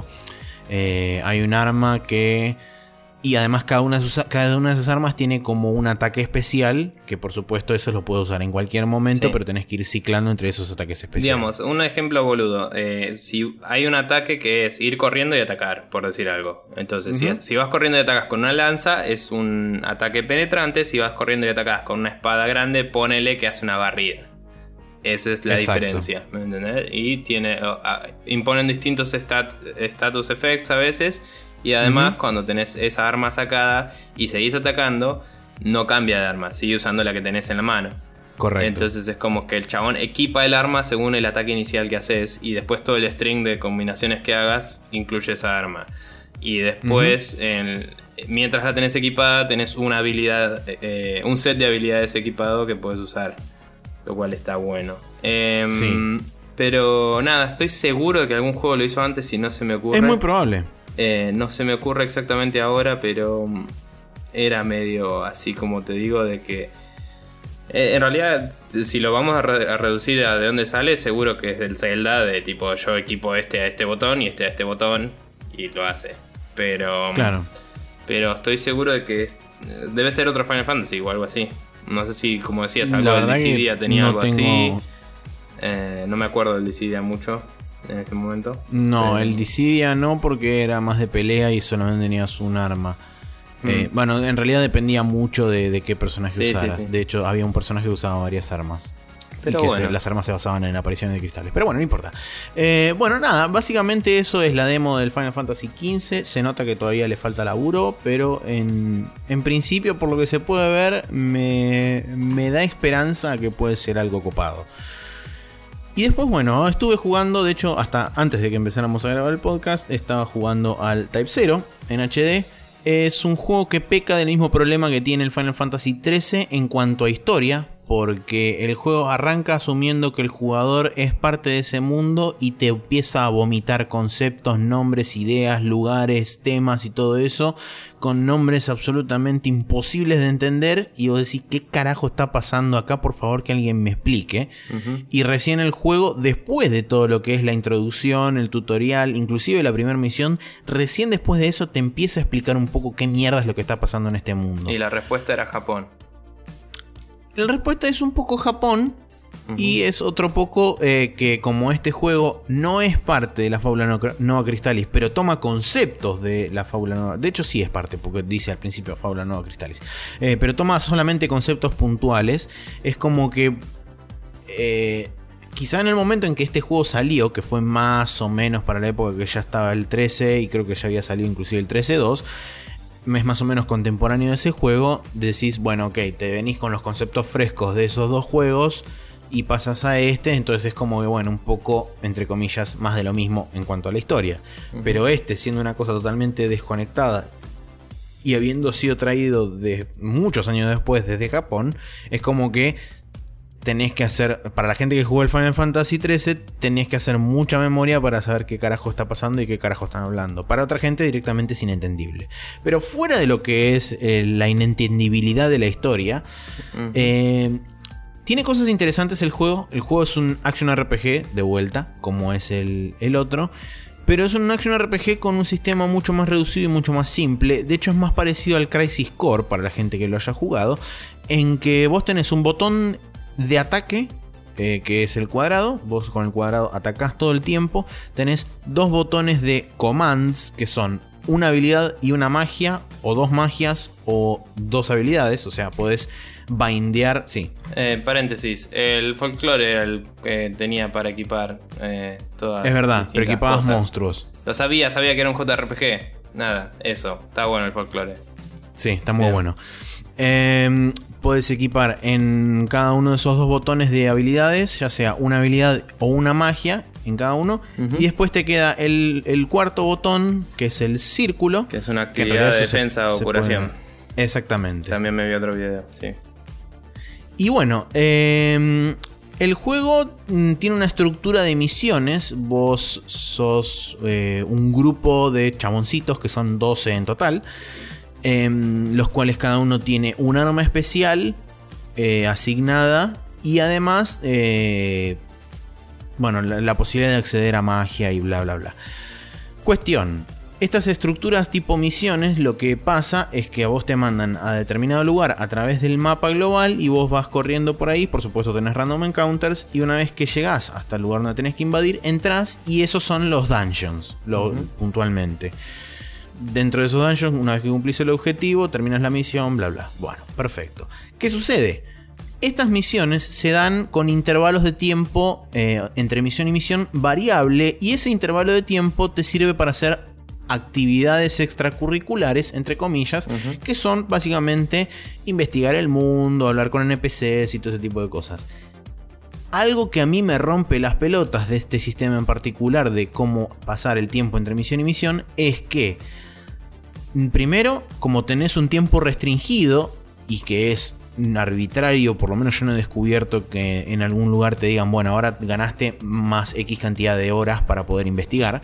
eh, hay un arma que... Y además cada una, de sus, cada una de esas armas tiene como un ataque especial, que por supuesto eso lo puedes usar en cualquier momento, sí. pero tenés que ir ciclando entre esos ataques especiales. Digamos, un ejemplo boludo. Eh, si hay un ataque que es ir corriendo y atacar, por decir algo. Entonces, uh-huh. si, si vas corriendo y atacas con una lanza, es un ataque penetrante. Si vas corriendo y atacas con una espada grande, ponele que hace una barrida. Esa es la Exacto. diferencia, ¿me entendés? Y tiene, uh, uh, imponen distintos stat, status effects a veces. Y además, uh-huh. cuando tenés esa arma sacada y seguís atacando, no cambia de arma, sigue usando la que tenés en la mano. Correcto. Entonces es como que el chabón equipa el arma según el ataque inicial que haces. Y después todo el string de combinaciones que hagas incluye esa arma. Y después, uh-huh. en, mientras la tenés equipada, tenés una habilidad, eh, un set de habilidades equipado que puedes usar. Lo cual está bueno. Eh, sí. Pero nada, estoy seguro de que algún juego lo hizo antes y no se me ocurre. Es muy probable. Eh, no se me ocurre exactamente ahora, pero era medio así como te digo, de que eh, en realidad si lo vamos a, re- a reducir a de dónde sale, seguro que es del Zelda, de tipo yo equipo este a este botón y este a este botón y lo hace. Pero claro. Pero estoy seguro de que es, debe ser otro Final Fantasy o algo así. No sé si, como decías, algo del Dissidia tenía no algo tengo... así. Eh, no me acuerdo del Dissidia mucho en este momento. No, eh, el Dissidia no, porque era más de pelea y solamente tenías un arma. Mm. Eh, bueno, en realidad dependía mucho de, de qué personaje sí, usaras. Sí, sí. De hecho, había un personaje que usaba varias armas. Pero y que bueno. se, las armas se basaban en apariciones de cristales. Pero bueno, no importa. Eh, bueno, nada, básicamente eso es la demo del Final Fantasy quince. Se nota que todavía le falta laburo, pero en, en principio, por lo que se puede ver, me, me da esperanza que puede ser algo copado. Y después, bueno, estuve jugando, de hecho, hasta antes de que empezáramos a grabar el podcast, estaba jugando al Type cero en H D. Es un juego que peca del mismo problema que tiene el Final Fantasy trece en cuanto a historia, porque el juego arranca asumiendo que el jugador es parte de ese mundo y te empieza a vomitar conceptos, nombres, ideas, lugares, temas y todo eso, con nombres absolutamente imposibles de entender, y vos decís, ¿qué carajo está pasando acá? Por favor, que alguien me explique. Uh-huh. Y recién el juego, después de todo lo que es la introducción, el tutorial, inclusive la primera misión, recién después de eso te empieza a explicar un poco qué mierda es lo que está pasando en este mundo. Y la respuesta era Japón. La respuesta es un poco Japón. Uh-huh. Y es otro poco eh, que como este juego no es parte de la Fábula Nova Crystallis, pero toma conceptos de la Fábula Nova. De hecho sí es parte, porque dice al principio Fábula Nova Crystallis, eh, pero toma solamente conceptos puntuales. Es como que eh, quizá en el momento en que este juego salió, que fue más o menos para la época que ya estaba el trece, y creo que ya había salido inclusive el trece dos, es más o menos contemporáneo de ese juego, decís, bueno, ok, te venís con los conceptos frescos de esos dos juegos y pasas a este, entonces es como que, bueno, un poco, entre comillas, más de lo mismo en cuanto a la historia. Uh-huh. Pero este, siendo una cosa totalmente desconectada y habiendo sido traído de muchos años después desde Japón, es como que tenés que hacer, para la gente que jugó el Final Fantasy trece, tenés que hacer mucha memoria para saber qué carajo está pasando y qué carajo están hablando. Para otra gente directamente es inentendible. Pero fuera de lo que es eh, la inentendibilidad de la historia, uh-huh. eh, tiene cosas interesantes el juego. El juego es un action R P G de vuelta, como es el, el otro. Pero es un action R P G con un sistema mucho más reducido y mucho más simple. De hecho es más parecido al Crisis Core para la gente que lo haya jugado, en que vos tenés un botón de ataque, eh, que es el cuadrado. Vos con el cuadrado atacás todo el tiempo. Tenés dos botones de commands, que son una habilidad y una magia, o dos magias o dos habilidades. O sea, podés bindear, sí. Eh, paréntesis, el folclore era el que tenía para equipar eh, todas. Es verdad, pero equipabas cosas. Monstruos. Lo sabía, sabía que era un J R P G. Nada, eso, está bueno el folclore. Sí, está muy Bien. bueno. Eh, podés equipar en cada uno de esos dos botones de habilidades, ya sea una habilidad o una magia en cada uno. Uh-huh. Y después te queda el, el cuarto botón, que es el círculo. Que es una actividad de defensa o curación. Puede... Exactamente. También me vi otro video, sí. Y bueno, eh, el juego tiene una estructura de misiones. Vos sos eh, un grupo de chaboncitos, que son doce en total, eh, los cuales cada uno tiene un arma especial eh, asignada. Y además, eh, bueno, la, la posibilidad de acceder a magia y bla bla bla. Cuestión. Estas estructuras tipo misiones, lo que pasa es que a vos te mandan a determinado lugar a través del mapa global y vos vas corriendo por ahí. Por supuesto tenés random encounters, y una vez que llegás hasta el lugar donde tenés que invadir, entrás y esos son los dungeons, lo, uh-huh. puntualmente. Dentro de esos dungeons, una vez que cumplís el objetivo, terminas la misión, bla bla. Bueno, perfecto. ¿Qué sucede? Estas misiones se dan con intervalos de tiempo eh, entre misión y misión variable, y ese intervalo de tiempo te sirve para hacer actividades extracurriculares, entre comillas, uh-huh. que son básicamente investigar el mundo, hablar con N P Cs y todo ese tipo de cosas. Algo que a mí me rompe las pelotas de este sistema en particular, de cómo pasar el tiempo entre misión y misión, es que primero, como tenés un tiempo restringido y que es arbitrario, por lo menos yo no he descubierto que en algún lugar te digan, bueno, ahora ganaste más X cantidad de horas para poder investigar.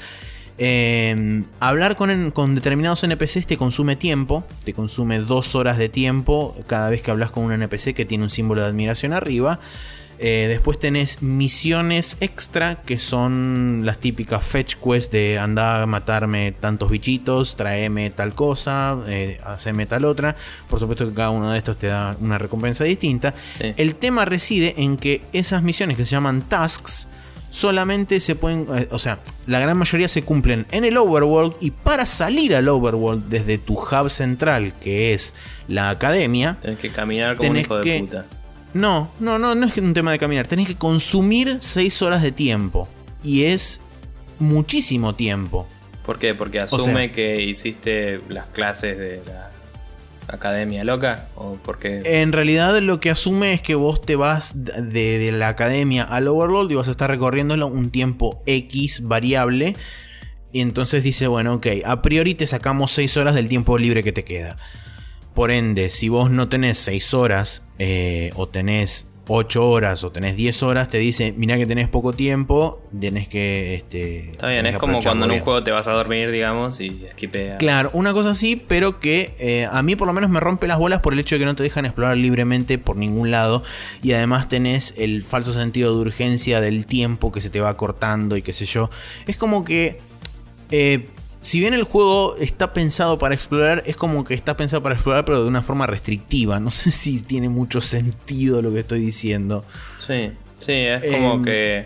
Eh, hablar con, con determinados N P Cs te consume tiempo, te consume dos horas de tiempo cada vez que hablas con un N P C que tiene un símbolo de admiración arriba. Eh, después tenés misiones extra, que son las típicas fetch quests de andar a matarme tantos bichitos, traeme tal cosa, eh, haceme tal otra. Por supuesto que cada uno de estos te da una recompensa distinta. Sí. El tema reside en que esas misiones, que se llaman tasks, solamente se pueden, o sea, la gran mayoría se cumplen en el overworld, y para salir al overworld desde tu hub central, que es la academia, tenés que caminar como un hijo de que, puta. No, no, no, no es un tema de caminar, tenés que consumir seis horas de tiempo, y es muchísimo tiempo. ¿Por qué? Porque asume o sea, que hiciste las clases de la academia loca, o porque en realidad lo que asume es que vos te vas de, de la academia al overworld y vas a estar recorriéndolo un tiempo X variable, y entonces dice, bueno, ok, a priori te sacamos seis horas del tiempo libre que te queda. Por ende, si vos no tenés seis horas eh, o tenés ocho horas o tenés diez horas, te dice, mirá que tenés poco tiempo, tenés que... Este, Está bien, es como cuando en un juego te vas a dormir, digamos, y esquipea. Claro, una cosa así, pero que eh, a mí por lo menos me rompe las bolas por el hecho de que no te dejan explorar libremente por ningún lado, y además tenés el falso sentido de urgencia del tiempo que se te va cortando y qué sé yo. Es como que... Eh, si bien el juego está pensado para explorar, es como que está pensado para explorar, pero de una forma restrictiva. No sé si tiene mucho sentido lo que estoy diciendo. Sí, sí, es como eh, que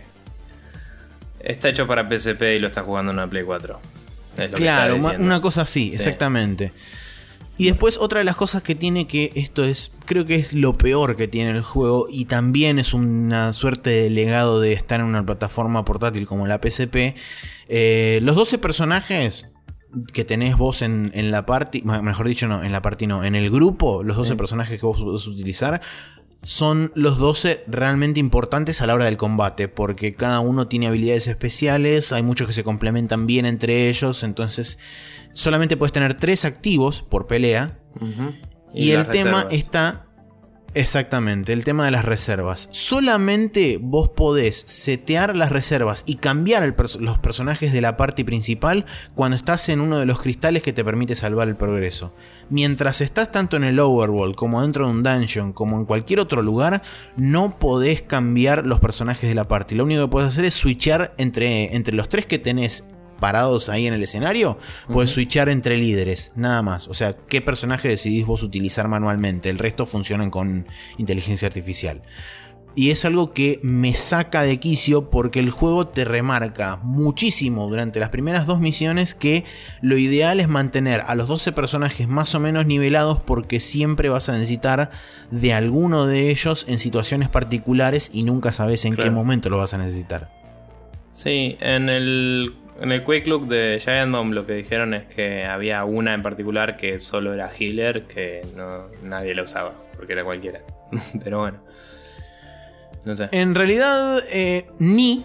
está hecho para P S P y lo está jugando en una Play cuatro. Es lo claro, que una, una cosa así, sí. Exactamente. Y después otra de las cosas que tiene, que esto es, creo que es lo peor que tiene el juego, y también es una suerte de legado de estar en una plataforma portátil como la P S P. Eh, los doce personajes que tenés vos en, en la party, mejor dicho no, en la party no, en el grupo, los doce sí. personajes que vos podés utilizar, son los doce realmente importantes a la hora del combate, porque cada uno tiene habilidades especiales, hay muchos que se complementan bien entre ellos, entonces solamente puedes tener tres activos por pelea. Uh-huh. Y, y el tema reservas. Está... Exactamente, el tema de las reservas. Solamente vos podés setear las reservas y cambiar el pers- los personajes de la party principal cuando estás en uno de los cristales que te permite salvar el progreso. Mientras estás tanto en el overworld como dentro de un dungeon como en cualquier otro lugar, no podés cambiar los personajes de la party. Lo único que podés hacer es switchar entre, entre los tres que tenés parados ahí en el escenario, puedes uh-huh. switchar entre líderes, nada más. O sea, qué personaje decidís vos utilizar manualmente. El resto funcionan con inteligencia artificial. Y es algo que me saca de quicio porque el juego te remarca muchísimo durante las primeras dos misiones que lo ideal es mantener a los doce personajes más o menos nivelados, porque siempre vas a necesitar de alguno de ellos en situaciones particulares y nunca sabes en claro. qué momento lo vas a necesitar. Sí, en el... En el Quick Look de Giant Bomb lo que dijeron es que había una en particular que solo era healer, que no, nadie la usaba, porque era cualquiera. Pero bueno, no sé. En realidad, eh, ni,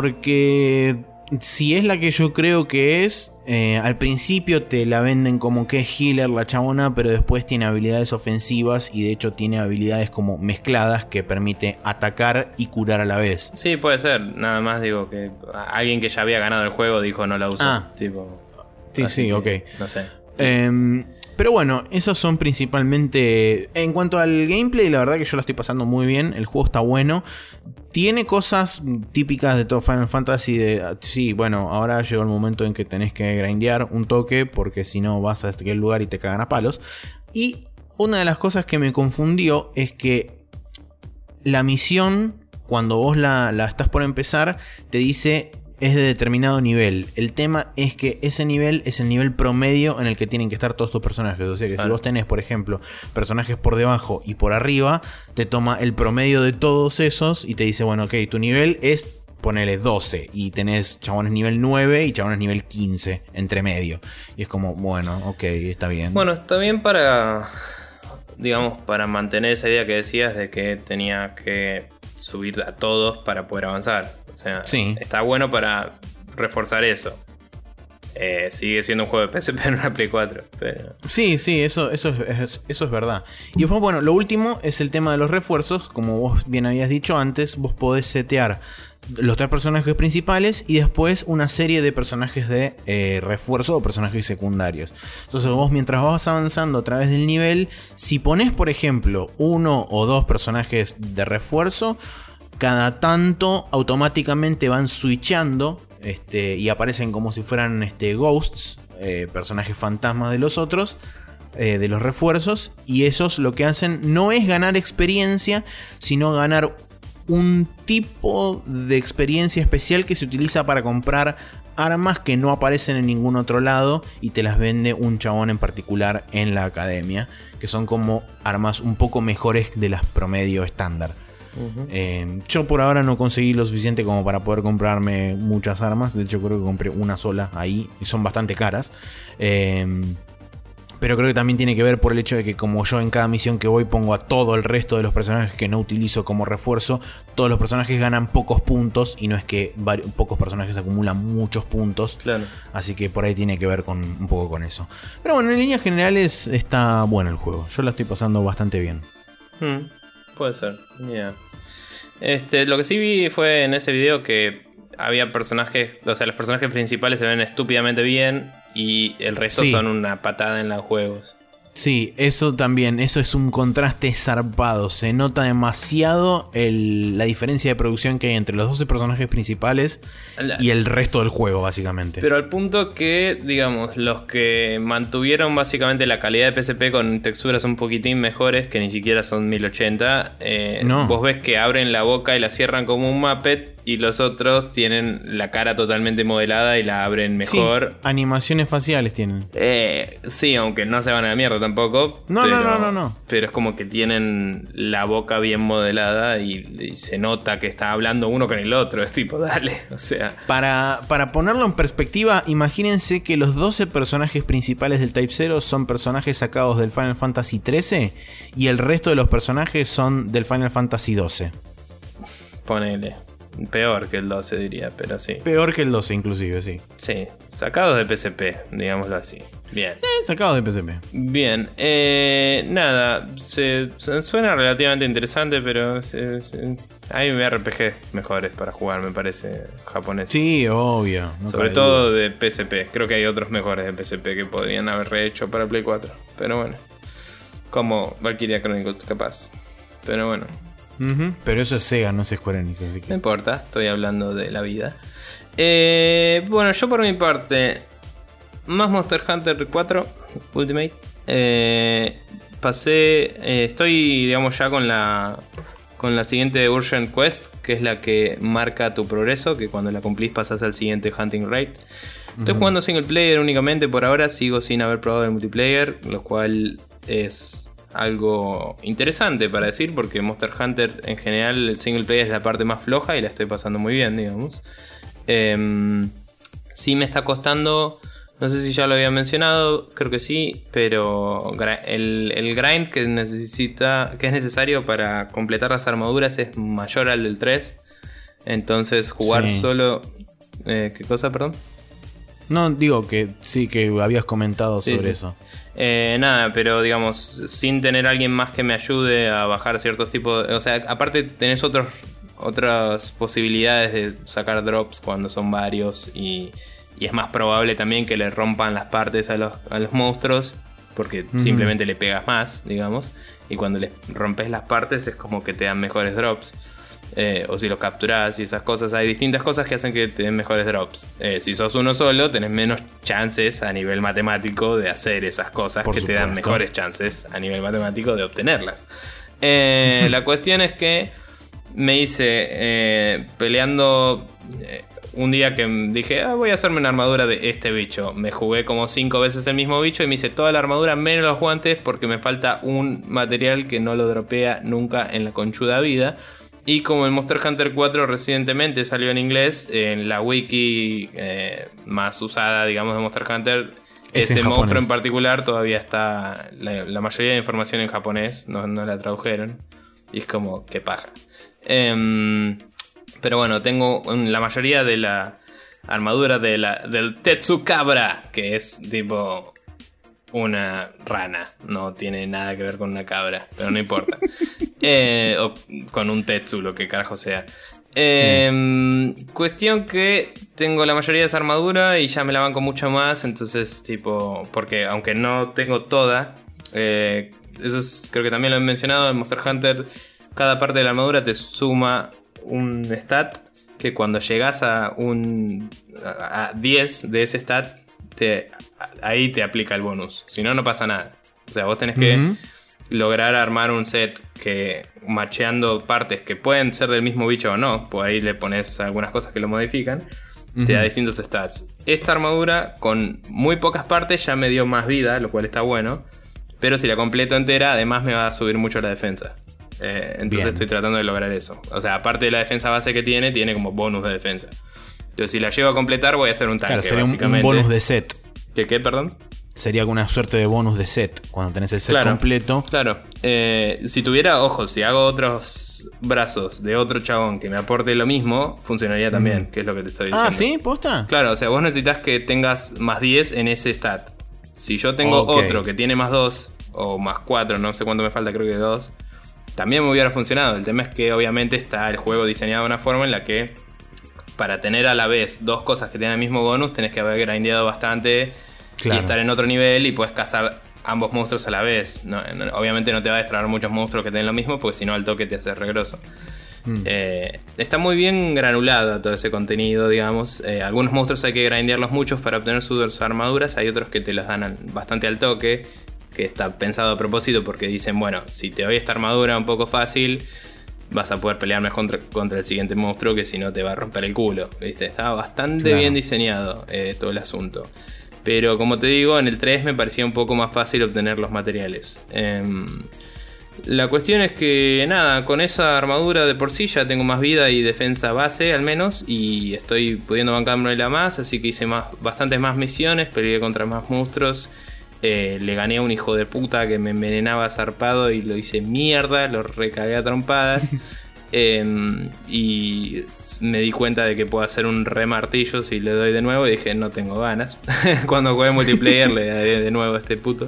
porque si es la que yo creo que es, eh, al principio te la venden como que es healer la chabona, pero después tiene habilidades ofensivas y de hecho tiene habilidades como mezcladas que permite atacar y curar a la vez. Sí, puede ser. Nada más digo que alguien que ya había ganado el juego dijo no la uso. Ah, tipo, sí, sí, que, ok. No sé. Eh, pero bueno, esos son principalmente... En cuanto al gameplay, la verdad que yo lo estoy pasando muy bien. El juego está bueno. Tiene cosas típicas de todo Final Fantasy. De, sí, bueno, ahora llegó el momento en que tenés que grindear un toque, porque si no vas a este lugar y te cagan a palos. Y una de las cosas que me confundió es que la misión, cuando vos la, la estás por empezar, te dice... es de determinado nivel. El tema es que ese nivel es el nivel promedio en el que tienen que estar todos tus personajes. O sea que claro. si vos tenés, por ejemplo, personajes por debajo y por arriba, te toma el promedio de todos esos y te dice, bueno, ok, tu nivel es, ponele doce. Y tenés chabones nivel nueve y chabones nivel quince entre medio. Y es como, bueno, ok, está bien. Bueno, está bien para, digamos, para mantener esa idea que decías de que tenía que subir a todos para poder avanzar. O sea, sí. Está bueno para reforzar eso. Eh, sigue siendo un juego de P S P en una Play cuatro. Pero... Sí, sí, eso, eso, es, eso es verdad. Y después, bueno, lo último es el tema de los refuerzos. Como vos bien habías dicho antes, vos podés setear los tres personajes principales y después una serie de personajes de eh, refuerzo o personajes secundarios. Entonces vos, mientras vas avanzando a través del nivel, si ponés, por ejemplo, uno o dos personajes de refuerzo, cada tanto automáticamente van switchando este, y aparecen como si fueran este, ghosts, eh, personajes fantasmas de los otros, eh, de los refuerzos. Y esos lo que hacen no es ganar experiencia, sino ganar un tipo de experiencia especial que se utiliza para comprar armas que no aparecen en ningún otro lado y te las vende un chabón en particular en la academia, que son como armas un poco mejores de las promedio estándar. Uh-huh. Eh, yo por ahora no conseguí lo suficiente como para poder comprarme muchas armas. De hecho creo que compré una sola ahí y son bastante caras. Eh, pero creo que también tiene que ver por el hecho de que como yo en cada misión que voy pongo a todo el resto de los personajes que no utilizo como refuerzo, todos los personajes ganan pocos puntos y no es que varios, pocos personajes acumulan muchos puntos. Claro. Así que por ahí tiene que ver con un poco con eso. Pero bueno, en líneas generales está bueno el juego. Yo la estoy pasando bastante bien. Hmm. Puede ser, yeah. Este, lo que sí vi fue en ese video que había personajes, o sea, los personajes principales se ven estúpidamente bien y el resto sí. son una patada en los juegos. Sí, eso también, eso es un contraste zarpado. Se nota demasiado el, la diferencia de producción que hay entre los doce personajes principales la, y el resto del juego, básicamente. Pero al punto que, digamos, los que mantuvieron básicamente la calidad de P S P con texturas un poquitín mejores, que ni siquiera son mil ochenta, eh, no. Vos ves que abren la boca y la cierran como un Muppet y los otros tienen la cara totalmente modelada y la abren mejor. Sí, animaciones faciales tienen. Eh, sí, aunque no se van a la mierda tampoco. No, pero, no, no, no, no. Pero es como que tienen la boca bien modelada y, y se nota que está hablando uno con el otro. Es tipo, dale, o sea. Para, para ponerlo en perspectiva, imagínense que los doce personajes principales del Type cero son personajes sacados del Final Fantasy trece y el resto de los personajes son del Final Fantasy doce. Ponele. Peor que el doce diría, pero sí. Peor que el doce inclusive, sí. Sí, sacados de P S P, digámoslo así. Bien. Eh, sacados de P S P. Bien, eh, nada, se, se suena relativamente interesante, pero se, se, hay R P G mejores para jugar, me parece, japonés. Sí, obvio. No Sobre todo duda. De P S P. Creo que hay otros mejores de P S P que podrían haber rehecho para Play cuatro. Pero bueno, como Valkyria Chronicles capaz. Pero bueno. Uh-huh. Pero eso es Sega, no es Square Enix, así que... No importa, estoy hablando de la vida. Eh, bueno, yo por mi parte, más Monster Hunter cuatro Ultimate. Eh, pasé, eh, estoy digamos ya con la con la siguiente Urgent Quest, que es la que marca tu progreso, que cuando la cumplís pasás al siguiente Hunting Rate. Estoy uh-huh. jugando single player únicamente por ahora, sigo sin haber probado el multiplayer, lo cual es algo interesante para decir, porque Monster Hunter en general el single player es la parte más floja y la estoy pasando muy bien, digamos. Eh, sí me está costando, no sé si ya lo había mencionado, creo que sí, pero el, el grind que necesita, que es necesario para completar las armaduras es mayor al del tres. Entonces jugar sí. solo... Eh, ¿Qué cosa, perdón? No, digo que sí, que habías comentado sí, sobre sí. eso. Eh, nada, pero digamos, sin tener a alguien más que me ayude a bajar ciertos tipos de, o sea, aparte tenés otros, otras posibilidades de sacar drops cuando son varios y, y es más probable también que le rompan las partes a los, a los monstruos porque mm. simplemente le pegas más, digamos, y cuando les rompes las partes es como que te dan mejores drops. Eh, o si los capturás y esas cosas, hay distintas cosas que hacen que te den mejores drops. Eh, si sos uno solo, tenés menos chances a nivel matemático de hacer esas cosas. Por que supuesto. Te dan mejores chances a nivel matemático de obtenerlas. Eh, la cuestión es que me hice eh, peleando eh, un día que dije, ah, voy a hacerme una armadura de este bicho. Me jugué como cinco veces el mismo bicho y me hice toda la armadura menos los guantes porque me falta un material que no lo dropea nunca en la conchuda vida. Y como el Monster Hunter cuatro recientemente salió en inglés, en la wiki eh, más usada, digamos, de Monster Hunter, es ese en monstruo en particular todavía está, la, la mayoría de información en japonés, no, no la tradujeron. Y es como, qué paja. Eh, pero bueno, tengo la mayoría de la armadura de la, del Tetsukabra, que es tipo... una rana, no tiene nada que ver con una cabra, pero no importa. eh, o con un tetsu, lo que carajo sea. Eh, mm. Cuestión que tengo la mayoría de esa armadura y ya me la banco mucho más, entonces tipo, porque aunque no tengo toda, eh, eso es, creo que también lo he mencionado en Monster Hunter, cada parte de la armadura te suma un stat que cuando llegas a un a diez de ese stat te, ahí te aplica el bonus. Si no, no pasa nada. O sea, vos tenés que uh-huh. lograr armar un set que macheando partes que pueden ser del mismo bicho o no, pues ahí le pones algunas cosas que lo modifican, uh-huh. te da distintos stats. Esta armadura con muy pocas partes ya me dio más vida, lo cual está bueno, pero si la completo entera además me va a subir mucho la defensa. Eh, entonces Bien. Estoy tratando de lograr eso. O sea, aparte de la defensa base que tiene, tiene como bonus de defensa. Entonces si la llevo a completar voy a hacer un tanque, claro, sería básicamente. Un bonus de set. ¿Qué qué, perdón? Sería una suerte de bonus de set cuando tenés el set claro, completo. Claro. Eh, si tuviera, ojo, si hago otros brazos de otro chabón que me aporte lo mismo, funcionaría también, mm. que es lo que te estoy diciendo. Ah, ¿sí? ¿Posta? Claro, o sea, vos necesitas que tengas más diez en ese stat. Si yo tengo okay. otro que tiene más dos o más cuatro, no sé cuánto me falta, creo que dos, también me hubiera funcionado. El tema es que obviamente está el juego diseñado de una forma en la que para tener a la vez dos cosas que tienen el mismo bonus tenés que haber grindeado bastante. Claro. Y estar en otro nivel y puedes cazar ambos monstruos a la vez. No, no, obviamente no te va a extraer muchos monstruos que tienen lo mismo, porque si no al toque te hace regroso. Mm. Eh, está muy bien granulado todo ese contenido, digamos. Eh, algunos monstruos hay que grindearlos muchos para obtener sus armaduras. Hay otros que te las dan bastante al toque, que está pensado a propósito porque dicen, bueno, si te doy esta armadura un poco fácil, vas a poder pelear mejor contra, contra el siguiente monstruo, que si no te va a romper el culo, ¿viste? Estaba bastante claro. bien diseñado eh, todo el asunto. Pero como te digo, en el tres me parecía un poco más fácil obtener los materiales. Eh, la cuestión es que, nada, con esa armadura de por sí ya tengo más vida y defensa base al menos. Y estoy pudiendo bancármela más, así que hice más, bastantes más misiones, peleé contra más monstruos. Eh, le gané a un hijo de puta que me envenenaba zarpado y lo hice mierda, lo recagué a trompadas. Eh, y me di cuenta de que puedo hacer un remartillo si le doy de nuevo y dije no tengo ganas. Cuando jugué multiplayer le daré de nuevo a este puto.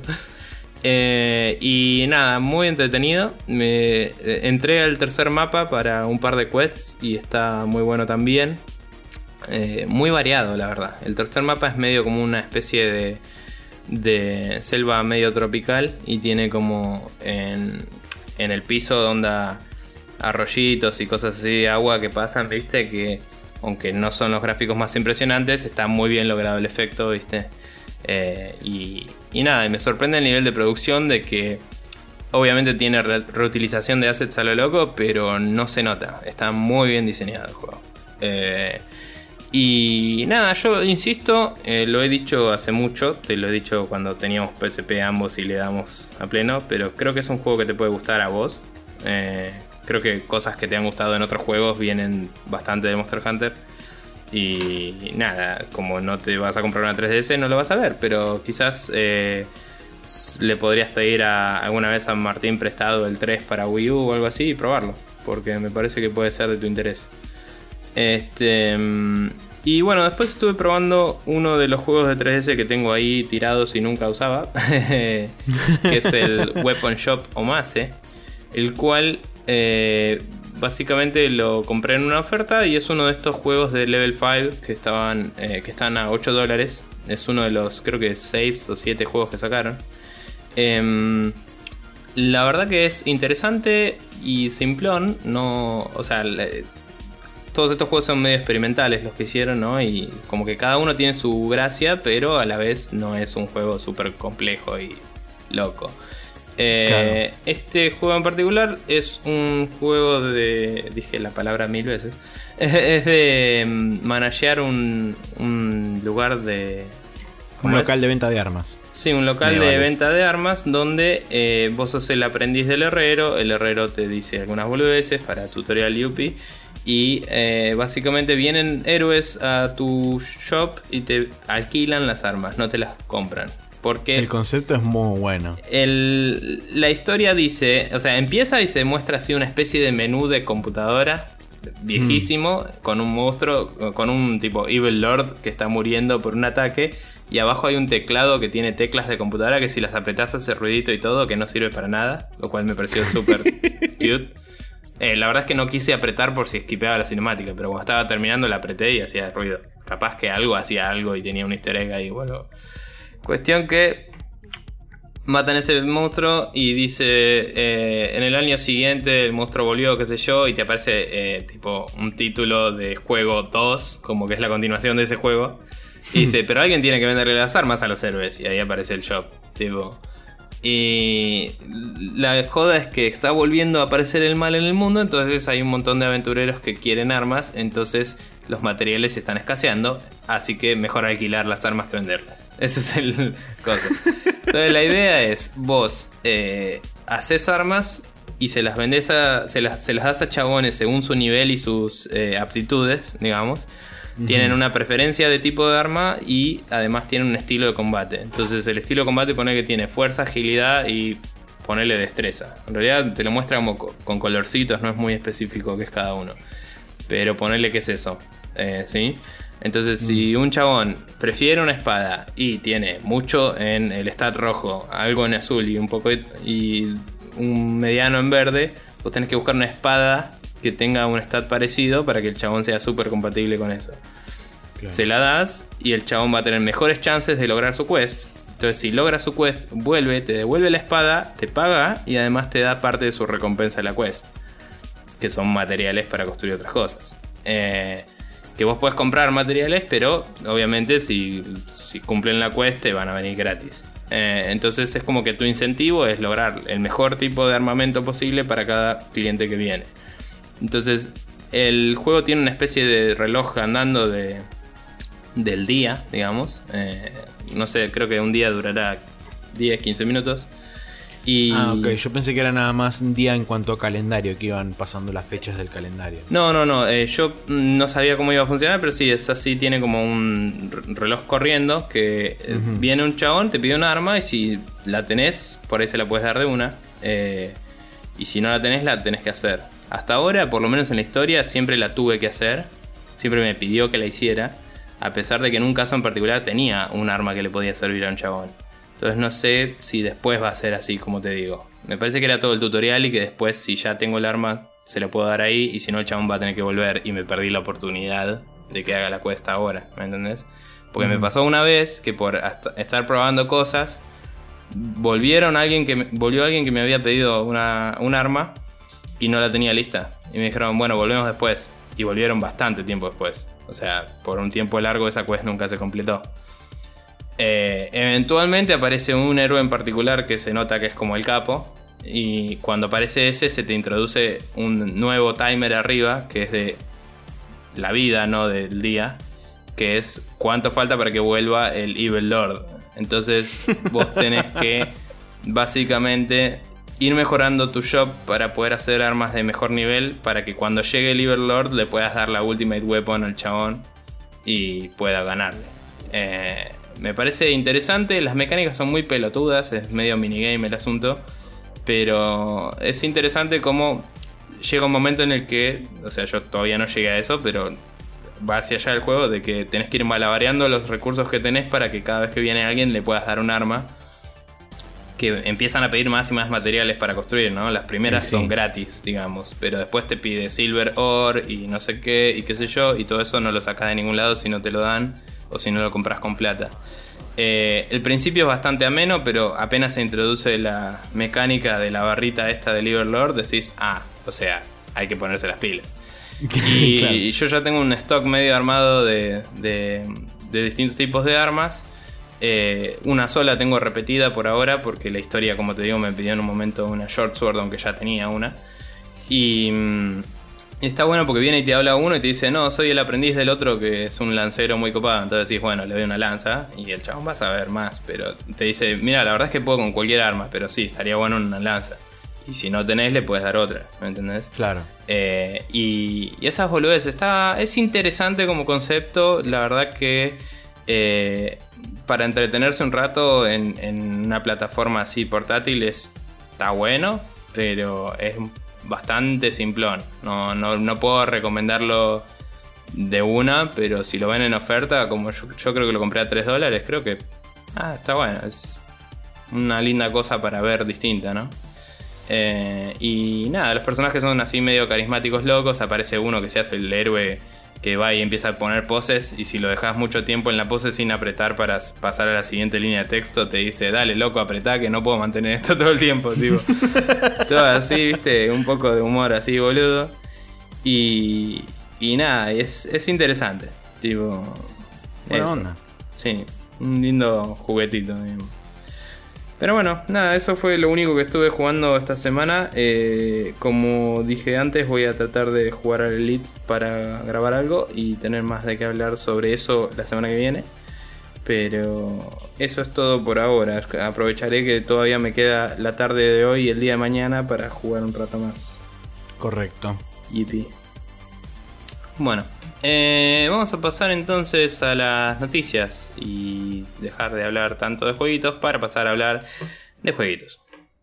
Eh, y nada, muy entretenido. Me entré al tercer mapa para un par de quests y está muy bueno también. Eh, muy variado, la verdad. El tercer mapa es medio como una especie de, de selva medio tropical y tiene como en, en el piso onda arroyitos y cosas así de agua que pasan, viste, que aunque no son los gráficos más impresionantes, está muy bien logrado el efecto, viste. Eh, y, y nada, me sorprende el nivel de producción de que obviamente tiene re- reutilización de assets a lo loco, pero no se nota, está muy bien diseñado el juego. Eh, y nada, yo insisto, eh, lo he dicho hace mucho, te lo he dicho cuando teníamos P S P ambos y le damos a pleno, pero creo que es un juego que te puede gustar a vos. Eh, Creo que cosas que te han gustado en otros juegos vienen bastante de Monster Hunter. Y nada, como no te vas a comprar una tres D S, no lo vas a ver. Pero quizás eh, le podrías pedir a, alguna vez a Martín prestado el tres para Wii U o algo así y probarlo. Porque me parece que puede ser de tu interés. Este... Y bueno, después estuve probando uno de los juegos de tres D S que tengo ahí tirados y nunca usaba. Que es el Weapon Shop Omase. El cual... Eh, básicamente lo compré en una oferta y es uno de estos juegos de Level cinco que estaban eh, que están a ocho dólares. Es uno de los, creo que seis o siete juegos que sacaron. Eh, la verdad que es interesante y simplón. No, o sea, le, todos estos juegos son medio experimentales los que hicieron, ¿no? Y como que cada uno tiene su gracia, pero a la vez no es un juego súper complejo y loco. Eh, claro. Este juego en particular es un juego de... Dije la palabra mil veces. Es de managear un, un lugar de... Un local es? de venta de armas. Sí, un local Medievales. de venta de armas donde eh, vos sos el aprendiz del herrero. El herrero te dice algunas boludeces para tutorial Yuppie. Y eh, básicamente vienen héroes a tu shop y te alquilan las armas, no te las compran. Porque el concepto es muy bueno. El, la historia dice, o sea, empieza y se muestra así una especie de menú de computadora viejísimo, mm. con un monstruo, con un tipo Evil Lord que está muriendo por un ataque. Y abajo hay un teclado que tiene teclas de computadora que si las apretás hace ruidito y todo, que no sirve para nada, lo cual me pareció súper cute. Eh, la verdad es que no quise apretar por si esquipeaba la cinemática, pero cuando estaba terminando la apreté y hacía ruido. Capaz que algo hacía algo y tenía un easter egg ahí, bueno. Cuestión que matan ese monstruo y dice eh, en el año siguiente el monstruo volvió, qué sé yo, y te aparece eh, tipo un título de juego dos, como que es la continuación de ese juego. Y dice, pero alguien tiene que venderle las armas a los héroes. Y ahí aparece el shop, tipo. Y la joda es que está volviendo a aparecer el mal en el mundo. Entonces hay un montón de aventureros que quieren armas. Entonces los materiales están escaseando. Así que mejor alquilar las armas que venderlas. Ese es el cosa. Entonces la idea es, vos eh, haces armas y se las vendés a, se las, se las das a chabones según su nivel y sus eh, aptitudes, digamos. Uh-huh. Tienen una preferencia de tipo de arma y además tienen un estilo de combate. Entonces el estilo de combate pone que tiene fuerza, agilidad y ponerle destreza. En realidad te lo muestra como co- con colorcitos, no es muy específico qué es cada uno. Pero ponerle qué es eso, eh, ¿sí? Entonces uh-huh. si un chabón prefiere una espada y tiene mucho en el stat rojo, algo en azul y un poco y un mediano en verde, vos tenés que buscar una espada que tenga un stat parecido para que el chabón sea súper compatible con eso. Claro. Se la das y el chabón va a tener mejores chances de lograr su quest. Entonces si logra su quest, vuelve, te devuelve la espada, te paga y además te da parte de su recompensa de la quest, que son materiales para construir otras cosas. Eh, que vos podés comprar materiales, pero obviamente si, si cumplen la quest te van a venir gratis. Eh, entonces es como que tu incentivo es lograr el mejor tipo de armamento posible para cada cliente que viene. Entonces, el juego tiene una especie de reloj andando de del día, digamos. Eh, no sé, creo que un día durará diez, quince minutos. Y... Ah, ok. Yo pensé que era nada más un día en cuanto a calendario, que iban pasando las fechas del calendario. No, no, no. Eh, yo no sabía cómo iba a funcionar, pero sí, es así. Tiene como un reloj corriendo que uh-huh. viene un chabón, te pide un arma y si la tenés, por ahí se la puedes dar de una. Eh, y si no la tenés, la tenés que hacer. Hasta ahora, por lo menos en la historia, siempre la tuve que hacer. Siempre me pidió que la hiciera. A pesar de que en un caso en particular tenía un arma que le podía servir a un chabón. Entonces no sé si después va a ser así, como te digo. Me parece que era todo el tutorial y que después, si ya tengo el arma, se lo puedo dar ahí. Y si no, el chabón va a tener que volver y me perdí la oportunidad de que haga la cuesta ahora. ¿Me entendés? Porque mm. me pasó una vez que por estar probando cosas, volvieron alguien que me, volvió alguien que me había pedido una, un arma y no la tenía lista. Y me dijeron, bueno, volvemos después. Y volvieron bastante tiempo después. O sea, por un tiempo largo esa quest nunca se completó. Eh, eventualmente aparece un héroe en particular que se nota que es como el capo. Y cuando aparece ese se te introduce un nuevo timer arriba, que es de la vida, no del día. Que es cuánto falta para que vuelva el Evil Lord. Entonces vos tenés que básicamente ir mejorando tu shop para poder hacer armas de mejor nivel, para que cuando llegue el Evil Lord le puedas dar la Ultimate Weapon al chabón y pueda ganarle. Eh, me parece interesante, las mecánicas son muy pelotudas, es medio minigame el asunto, pero es interesante cómo llega un momento en el que, o sea, yo todavía no llegué a eso, pero va hacia allá el juego de que tenés que ir malabareando los recursos que tenés para que cada vez que viene alguien le puedas dar un arma. Que empiezan a pedir más y más materiales para construir, ¿no? Las primeras sí, sí. son gratis, digamos, pero después te pide Silver Ore y no sé qué y qué sé yo, y todo eso no lo sacas de ningún lado si no te lo dan o si no lo compras con plata. Eh, el principio es bastante ameno, pero apenas se introduce la mecánica de la barrita esta del Evil Lord, decís, ah, o sea, hay que ponerse las pilas. y, claro. y yo ya tengo un stock medio armado de, de, de distintos tipos de armas. Eh, una sola tengo repetida por ahora porque la historia, como te digo, me pidió en un momento una short sword, aunque ya tenía una. Y mmm, está bueno porque viene y te habla uno y te dice, no, soy el aprendiz del otro que es un lancero muy copado. Entonces decís, bueno, le doy una lanza y el chabón va a saber más. Pero te dice, mira, la verdad es que puedo con cualquier arma, pero sí, estaría bueno una lanza. Y si no tenés, le puedes dar otra, ¿me entendés? Claro. Eh, y, y esas boludeces, está, es interesante como concepto, la verdad que... Eh, para entretenerse un rato en, en una plataforma así portátil es, está bueno, pero es bastante simplón. No, no, no puedo recomendarlo de una, pero si lo ven en oferta, como yo, yo creo que lo compré a tres dólares, creo que ah, está bueno. Es una linda cosa para ver distinta, ¿no? Eh, y nada, los personajes son así medio carismáticos locos. Aparece uno que se hace el héroe que va y empieza a poner poses, y si lo dejas mucho tiempo en la pose sin apretar para pasar a la siguiente línea de texto, te dice, dale loco, apretá que no puedo mantener esto todo el tiempo, tipo. Todo así, viste, un poco de humor así, boludo. Y, y nada, es, es interesante, tipo. Buena eso. onda. Sí, un lindo juguetito, digamos. Pero bueno, nada, eso fue lo único que estuve jugando esta semana. Eh, como dije antes, voy a tratar de jugar al Elite para grabar algo y tener más de qué hablar sobre eso la semana que viene. Pero eso es todo por ahora. Aprovecharé que todavía me queda la tarde de hoy y el día de mañana para jugar un rato más. Correcto. Yipi. Bueno, eh, vamos a pasar entonces a las noticias y dejar de hablar tanto de jueguitos para pasar a hablar de jueguitos.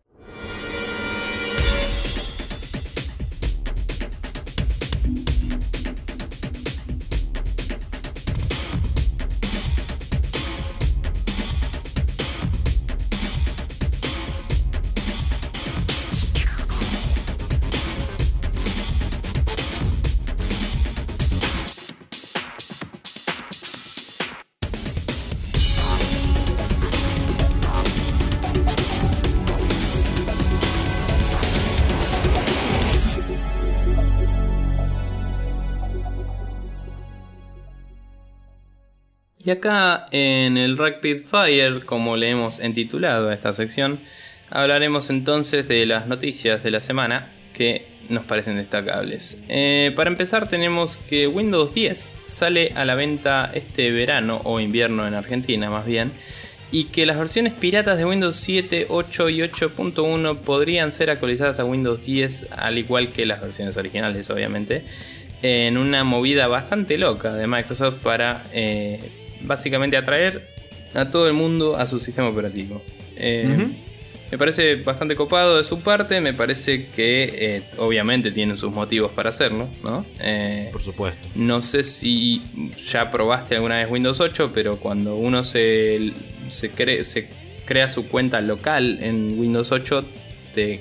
Y acá en el Rapid Fire, como le hemos entitulado a esta sección, hablaremos entonces de las noticias de la semana. que nos parecen destacables. Eh, para empezar tenemos que Windows diez sale a la venta este verano o invierno en Argentina más bien, y que las versiones piratas de Windows siete, ocho y ocho punto uno podrían ser actualizadas a Windows diez al igual que las versiones originales obviamente, en una movida bastante loca de Microsoft para eh, básicamente atraer a todo el mundo a su sistema operativo. Eh, uh-huh. Me parece bastante copado de su parte, me parece que eh, obviamente tienen sus motivos para hacerlo, ¿no? Eh, Por supuesto. No sé si ya probaste alguna vez Windows ocho, pero cuando uno se, se, cre- se crea su cuenta local en Windows ocho, te,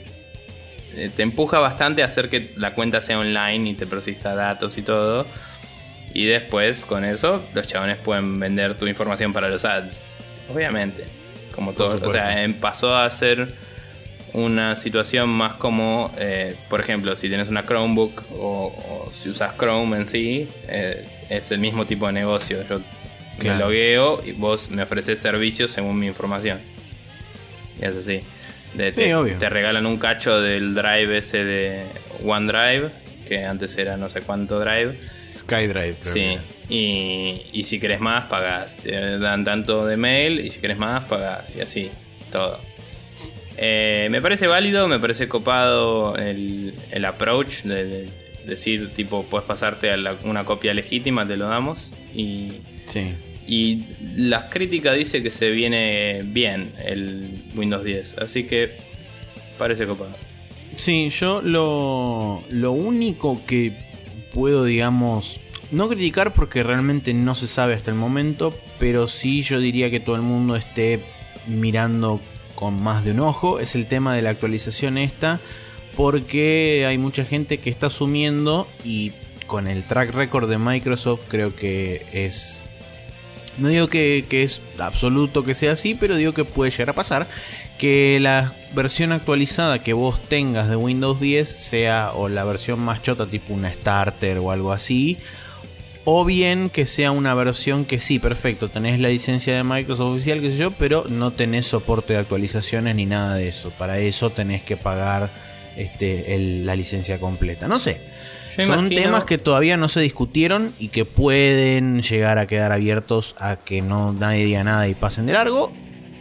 te empuja bastante a hacer que la cuenta sea online y te persista datos y todo. Y después, con eso, los chabones pueden vender tu información para los ads, obviamente. Como todo, o sea, pasó a ser una situación más como, eh, por ejemplo, si tienes una Chromebook o, o si usas Chrome en sí, eh, es el mismo tipo de negocio. Yo me logueo y vos me ofreces servicios según mi información. Y es así. De, sí, te, obvio. Te regalan un cacho del drive ese de OneDrive, que antes era no sé cuánto drive. SkyDrive, creo. Sí, y, y si querés más, pagás. Te dan tanto de mail y si querés más, pagás. Y así, todo. Eh, me parece válido, me parece copado el, el approach de, de decir, tipo, puedes pasarte a la, una copia legítima, te lo damos. Y, sí. Y las críticas dice que se viene bien el Windows diez, así que parece copado. Sí, yo lo, lo único que puedo, digamos, no criticar porque realmente no se sabe hasta el momento, pero sí yo diría que todo el mundo esté mirando con más de un ojo, es el tema de la actualización esta, porque hay mucha gente que está asumiendo, y con el track record de Microsoft creo que es, no digo que, que es absoluto que sea así, pero digo que puede llegar a pasar, que la versión actualizada que vos tengas de Windows diez sea o la versión más chota, tipo una Starter o algo así, o bien que sea una versión que sí, perfecto, tenés la licencia de Microsoft oficial, qué sé yo, pero no tenés soporte de actualizaciones ni nada de eso. Para eso tenés que pagar este, el, la licencia completa. No sé. Yo Son imagino... temas que todavía no se discutieron y que pueden llegar a quedar abiertos a que no nadie diga nada y pasen de largo.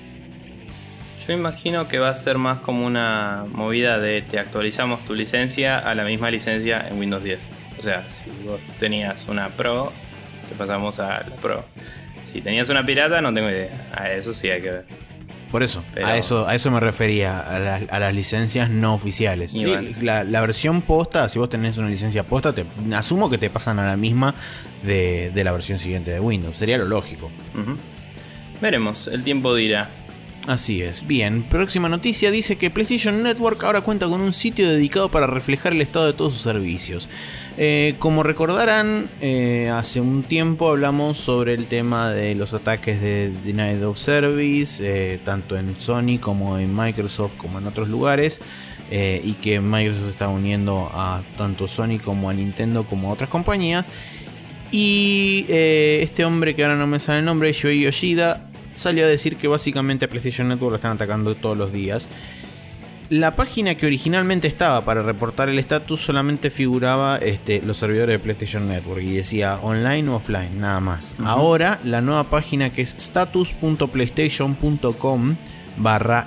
Yo imagino que va a ser más como una movida de te actualizamos tu licencia a la misma licencia en Windows diez. O sea, si vos tenías una Pro, te pasamos a la Pro. Si tenías una pirata, no tengo idea. A eso sí hay que ver. Por eso, Pero... a eso a eso me refería, a, la, a las licencias no oficiales. Sí, bueno. la, la versión posta, si vos tenés una licencia posta, te, asumo que te pasan a la misma de, de la versión siguiente de Windows. Sería lo lógico. Uh-huh. Veremos, el tiempo dirá. Así es. Bien, próxima noticia dice que PlayStation Network ahora cuenta con un sitio dedicado para reflejar el estado de todos sus servicios. Eh, como recordarán, eh, hace un tiempo hablamos sobre el tema de los ataques de Denied of Service, eh, tanto en Sony como en Microsoft como en otros lugares, eh, y que Microsoft se está uniendo a tanto Sony como a Nintendo como a otras compañías. Y eh, este hombre, que ahora no me sale el nombre, Shuei Yoshida, salió a decir que básicamente a PlayStation Network lo están atacando todos los días. La página que originalmente estaba para reportar el estatus solamente figuraba este, los servidores de PlayStation Network y decía online o offline, nada más. Uh-huh. Ahora la nueva página, que es status punto playstation punto com barra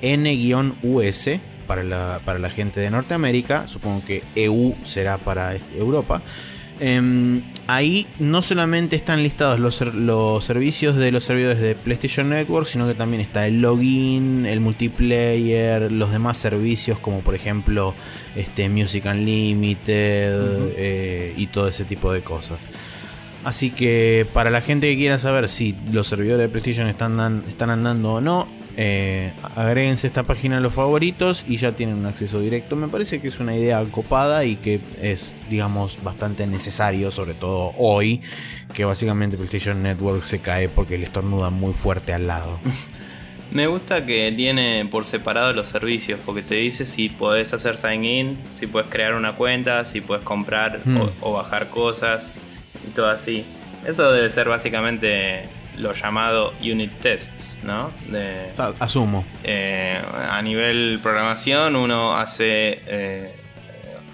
en-us para la, para la gente de Norteamérica, supongo que E U será para Europa. Eh, ahí no solamente están listados los, los servicios de los servidores de PlayStation Network, sino que también está el login, el multiplayer, los demás servicios como por ejemplo este, Music Unlimited, uh-huh. eh, y todo ese tipo de cosas. Así que para la gente que quiera saber si los servidores de PlayStation están, están andando o no, Eh, agréguense esta página a los favoritos y ya tienen un acceso directo. Me parece que es una idea copada y que es, digamos, bastante necesario, sobre todo hoy, que básicamente PlayStation Network se cae porque le estornuda muy fuerte al lado. Me gusta que tiene por separado los servicios, porque te dice si podés hacer sign in, si podés crear una cuenta, si podés comprar hmm. o, o bajar cosas y todo así. Eso debe ser básicamente lo llamado unit tests, ¿no? De, Asumo. Eh, a nivel programación uno hace eh,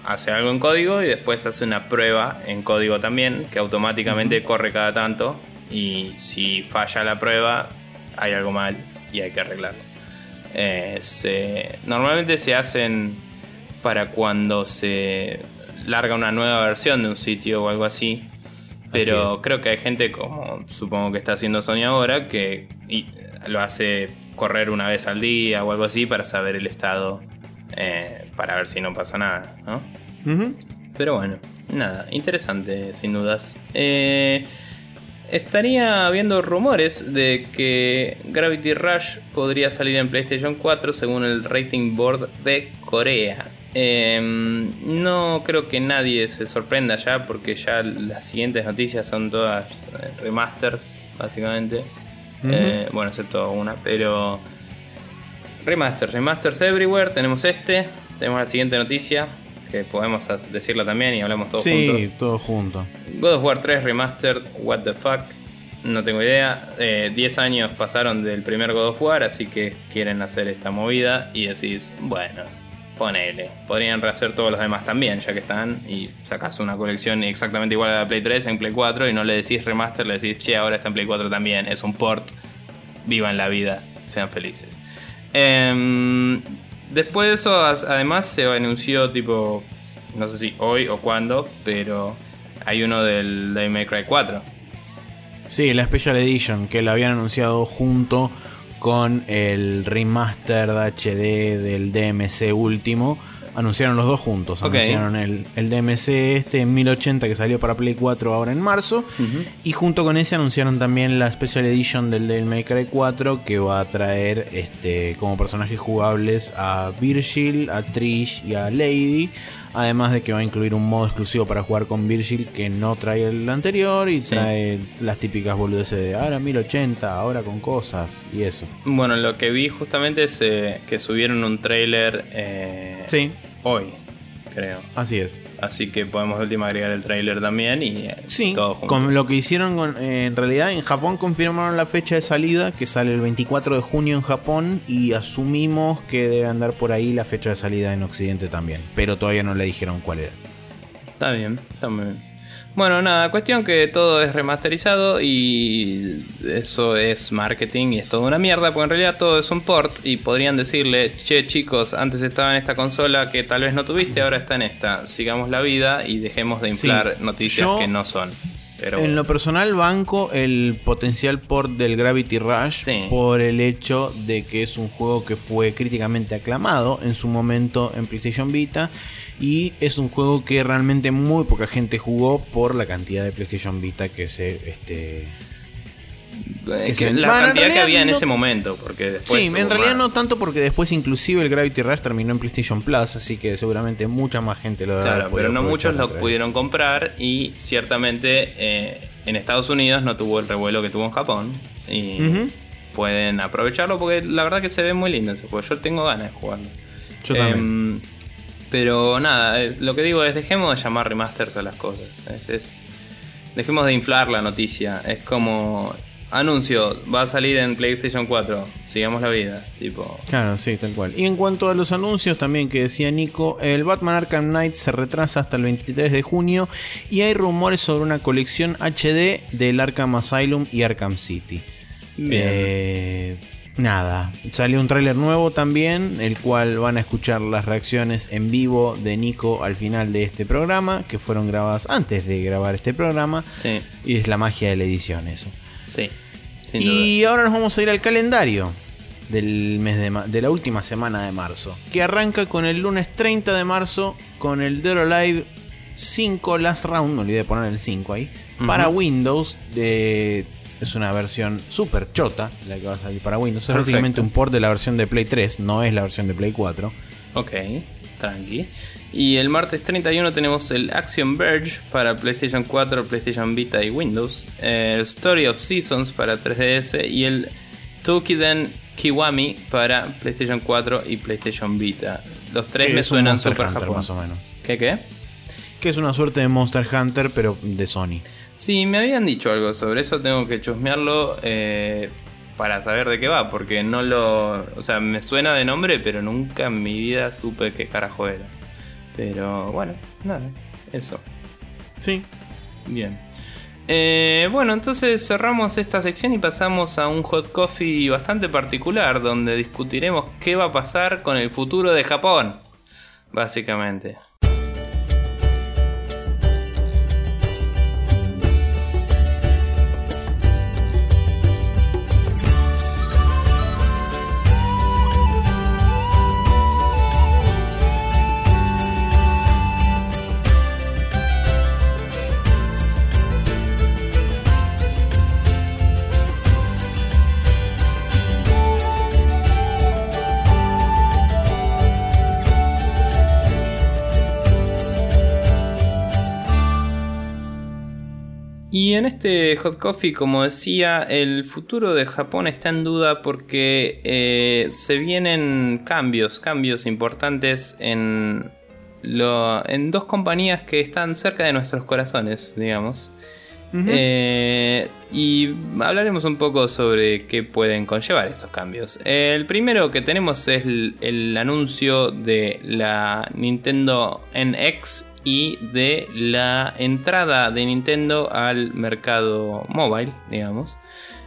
hace algo en código y después hace una prueba en código también, que automáticamente uh-huh. corre cada tanto. Y si falla la prueba, hay algo mal y hay que arreglarlo. Eh, se, normalmente se hacen para cuando se larga una nueva versión de un sitio o algo así. Pero así creo que hay gente, como supongo que está haciendo Sony ahora, que y, lo hace correr una vez al día o algo así para saber el estado, eh, para ver si no pasa nada, ¿no? Uh-huh. Pero bueno, nada, interesante sin dudas. Eh... Estaría habiendo rumores de que Gravity Rush podría salir en PlayStation cuatro según el Rating Board de Corea. Eh, no creo que nadie se sorprenda ya, porque ya las siguientes noticias son todas remasters, básicamente. Uh-huh. Eh, bueno, excepto una, pero remasters, remasters everywhere. Tenemos este, tenemos la siguiente noticia, que podemos decirla también y hablamos todos sí, juntos. Sí, todos juntos. God of War tres Remastered, what the fuck. No tengo idea. eh, diez años pasaron del primer God of War, así que quieren hacer esta movida y decís, bueno, ponele. Podrían rehacer todos los demás también, ya que están, y sacás una colección exactamente igual a la Play tres en Play cuatro y no le decís remaster, le decís, che, ahora está en Play cuatro también. Es un port. Vivan la vida, sean felices. Eh, después de eso, además se anunció tipo, no sé si hoy o cuándo, pero hay uno del Devil May Cry cuatro. Sí, la Special Edition, que lo habían anunciado junto con el Remastered H D del D M C último. Anunciaron los dos juntos. Okay. Anunciaron el, el D M C este en mil ochenta que salió para Play cuatro ahora en marzo. Uh-huh. Y junto con ese anunciaron también la Special Edition del Devil May Cry cuatro, que va a traer este, como personajes jugables a Virgil, a Trish y a Lady. Además de que va a incluir un modo exclusivo para jugar con Virgil que no trae el anterior y trae sí. las típicas boludeces de ahora mil ochenta, ahora con cosas y eso. Bueno, lo que vi justamente es eh, que subieron un tráiler eh, sí. hoy, creo. Así es. Así que podemos de última agregar el tráiler también y eh, sí, todo junto. Con lo que hicieron con, eh, en realidad en Japón confirmaron la fecha de salida, que sale el veinticuatro de junio en Japón, y asumimos que debe andar por ahí la fecha de salida en Occidente también, pero todavía no le dijeron cuál era. Está bien, está muy bien. Bueno, nada, cuestión que todo es remasterizado y eso es marketing y es toda una mierda, porque en realidad todo es un port y podrían decirle, che chicos, antes estaba en esta consola que tal vez no tuviste, ahora está en esta, sigamos la vida y dejemos de inflar sí, noticias yo, que no son. Pero en bueno. Lo personal banco el potencial port del Gravity Rush sí. por el hecho de que es un juego que fue críticamente aclamado en su momento en PlayStation Vita. Y es un juego que realmente muy poca gente jugó por la cantidad de PlayStation Vita que se... Este, que que se la bueno, cantidad que había en no, ese momento, porque después sí, en realidad más. No tanto, porque después inclusive el Gravity Rush terminó en PlayStation Plus, así que seguramente mucha más gente lo claro, pero no muchos lo pudieron comprar y ciertamente eh, en Estados Unidos no tuvo el revuelo que tuvo en Japón y uh-huh. pueden aprovecharlo porque la verdad que se ve muy lindo ese juego. Yo tengo ganas de jugarlo. Yo también. Eh, Pero nada, lo que digo es dejemos de llamar remasters a las cosas. Es, es, dejemos de inflar la noticia. Es como anuncio, va a salir en PlayStation cuatro, sigamos la vida, tipo. Claro, sí, tal cual. Y en cuanto a los anuncios también que decía Nico, el Batman Arkham Knight se retrasa hasta el veintitrés de junio y hay rumores sobre una colección H D del Arkham Asylum y Arkham City. Bien. Eh... Nada, salió un tráiler nuevo también, el cual van a escuchar las reacciones en vivo de Nico al final de este programa, que fueron grabadas antes de grabar este programa. Sí. Y es la magia de la edición eso. Sí, sin y duda. Ahora nos vamos a ir al calendario del mes de, ma- de la última semana de marzo, que arranca con el lunes treinta de marzo con el Dead or Alive cinco Last Round, me olvidé de poner el cinco ahí, uh-huh. para Windows de... Es una versión super chota la que va a salir para Windows. Es Perfecto. básicamente un port de la versión de Play tres, no es la versión de Play cuatro. Ok, tranqui. Y el martes treinta y uno tenemos el Axiom Verge para PlayStation cuatro, PlayStation Vita y Windows. El Story of Seasons para tres D S y el Toukiden Kiwami para PlayStation cuatro y PlayStation Vita. Los tres me suenan super Japón. Más o menos. ¿Qué qué? Que es una suerte de Monster Hunter, pero de Sony. Sí, me habían dicho algo sobre eso, tengo que chusmearlo eh, para saber de qué va, porque no lo... O sea, me suena de nombre, pero nunca en mi vida supe qué carajo era. Pero bueno, nada, eso. Sí. Bien. Eh, bueno, entonces cerramos esta sección y pasamos a un hot coffee bastante particular, donde discutiremos qué va a pasar con el futuro de Japón, básicamente. Y en este hot coffee, como decía, el futuro de Japón está en duda porque eh, se vienen cambios, cambios importantes en, lo, en dos compañías que están cerca de nuestros corazones, digamos. Uh-huh. Eh, y hablaremos un poco sobre qué pueden conllevar estos cambios. El primero que tenemos es el, el anuncio de la Nintendo N X y de la entrada de Nintendo al mercado mobile, digamos,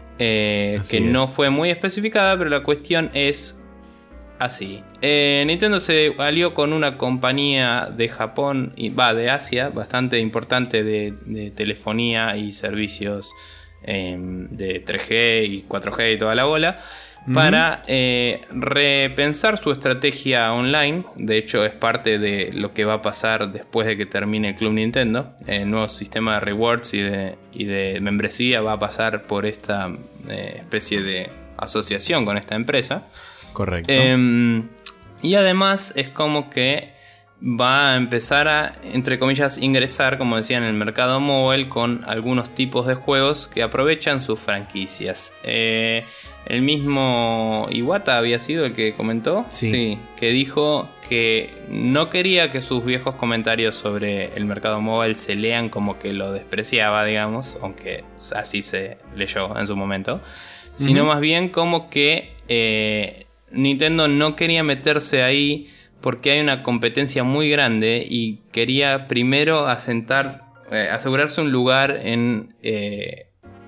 eh, que es. No fue muy especificada, pero la cuestión es así. Eh, Nintendo se alió con una compañía de Japón, y va, de Asia, bastante importante de, de telefonía y servicios eh, de tres G y cuatro G y toda la bola, para eh, repensar su estrategia online. De hecho, es parte de lo que va a pasar después de que termine el Club Nintendo. El nuevo sistema de rewards y de, y de membresía va a pasar por esta eh, especie de asociación con esta empresa. Correcto. Eh, y además es como que va a empezar a, entre comillas, ingresar, como decía, en el mercado móvil con algunos tipos de juegos que aprovechan sus franquicias. Eh... El mismo Iwata había sido el que comentó, sí. sí, que dijo que no quería que sus viejos comentarios sobre el mercado móvil se lean como que lo despreciaba, digamos, aunque así se leyó en su momento, sino uh-huh. más bien como que eh, Nintendo no quería meterse ahí porque hay una competencia muy grande y quería primero asentar, eh, asegurarse un lugar en... Eh,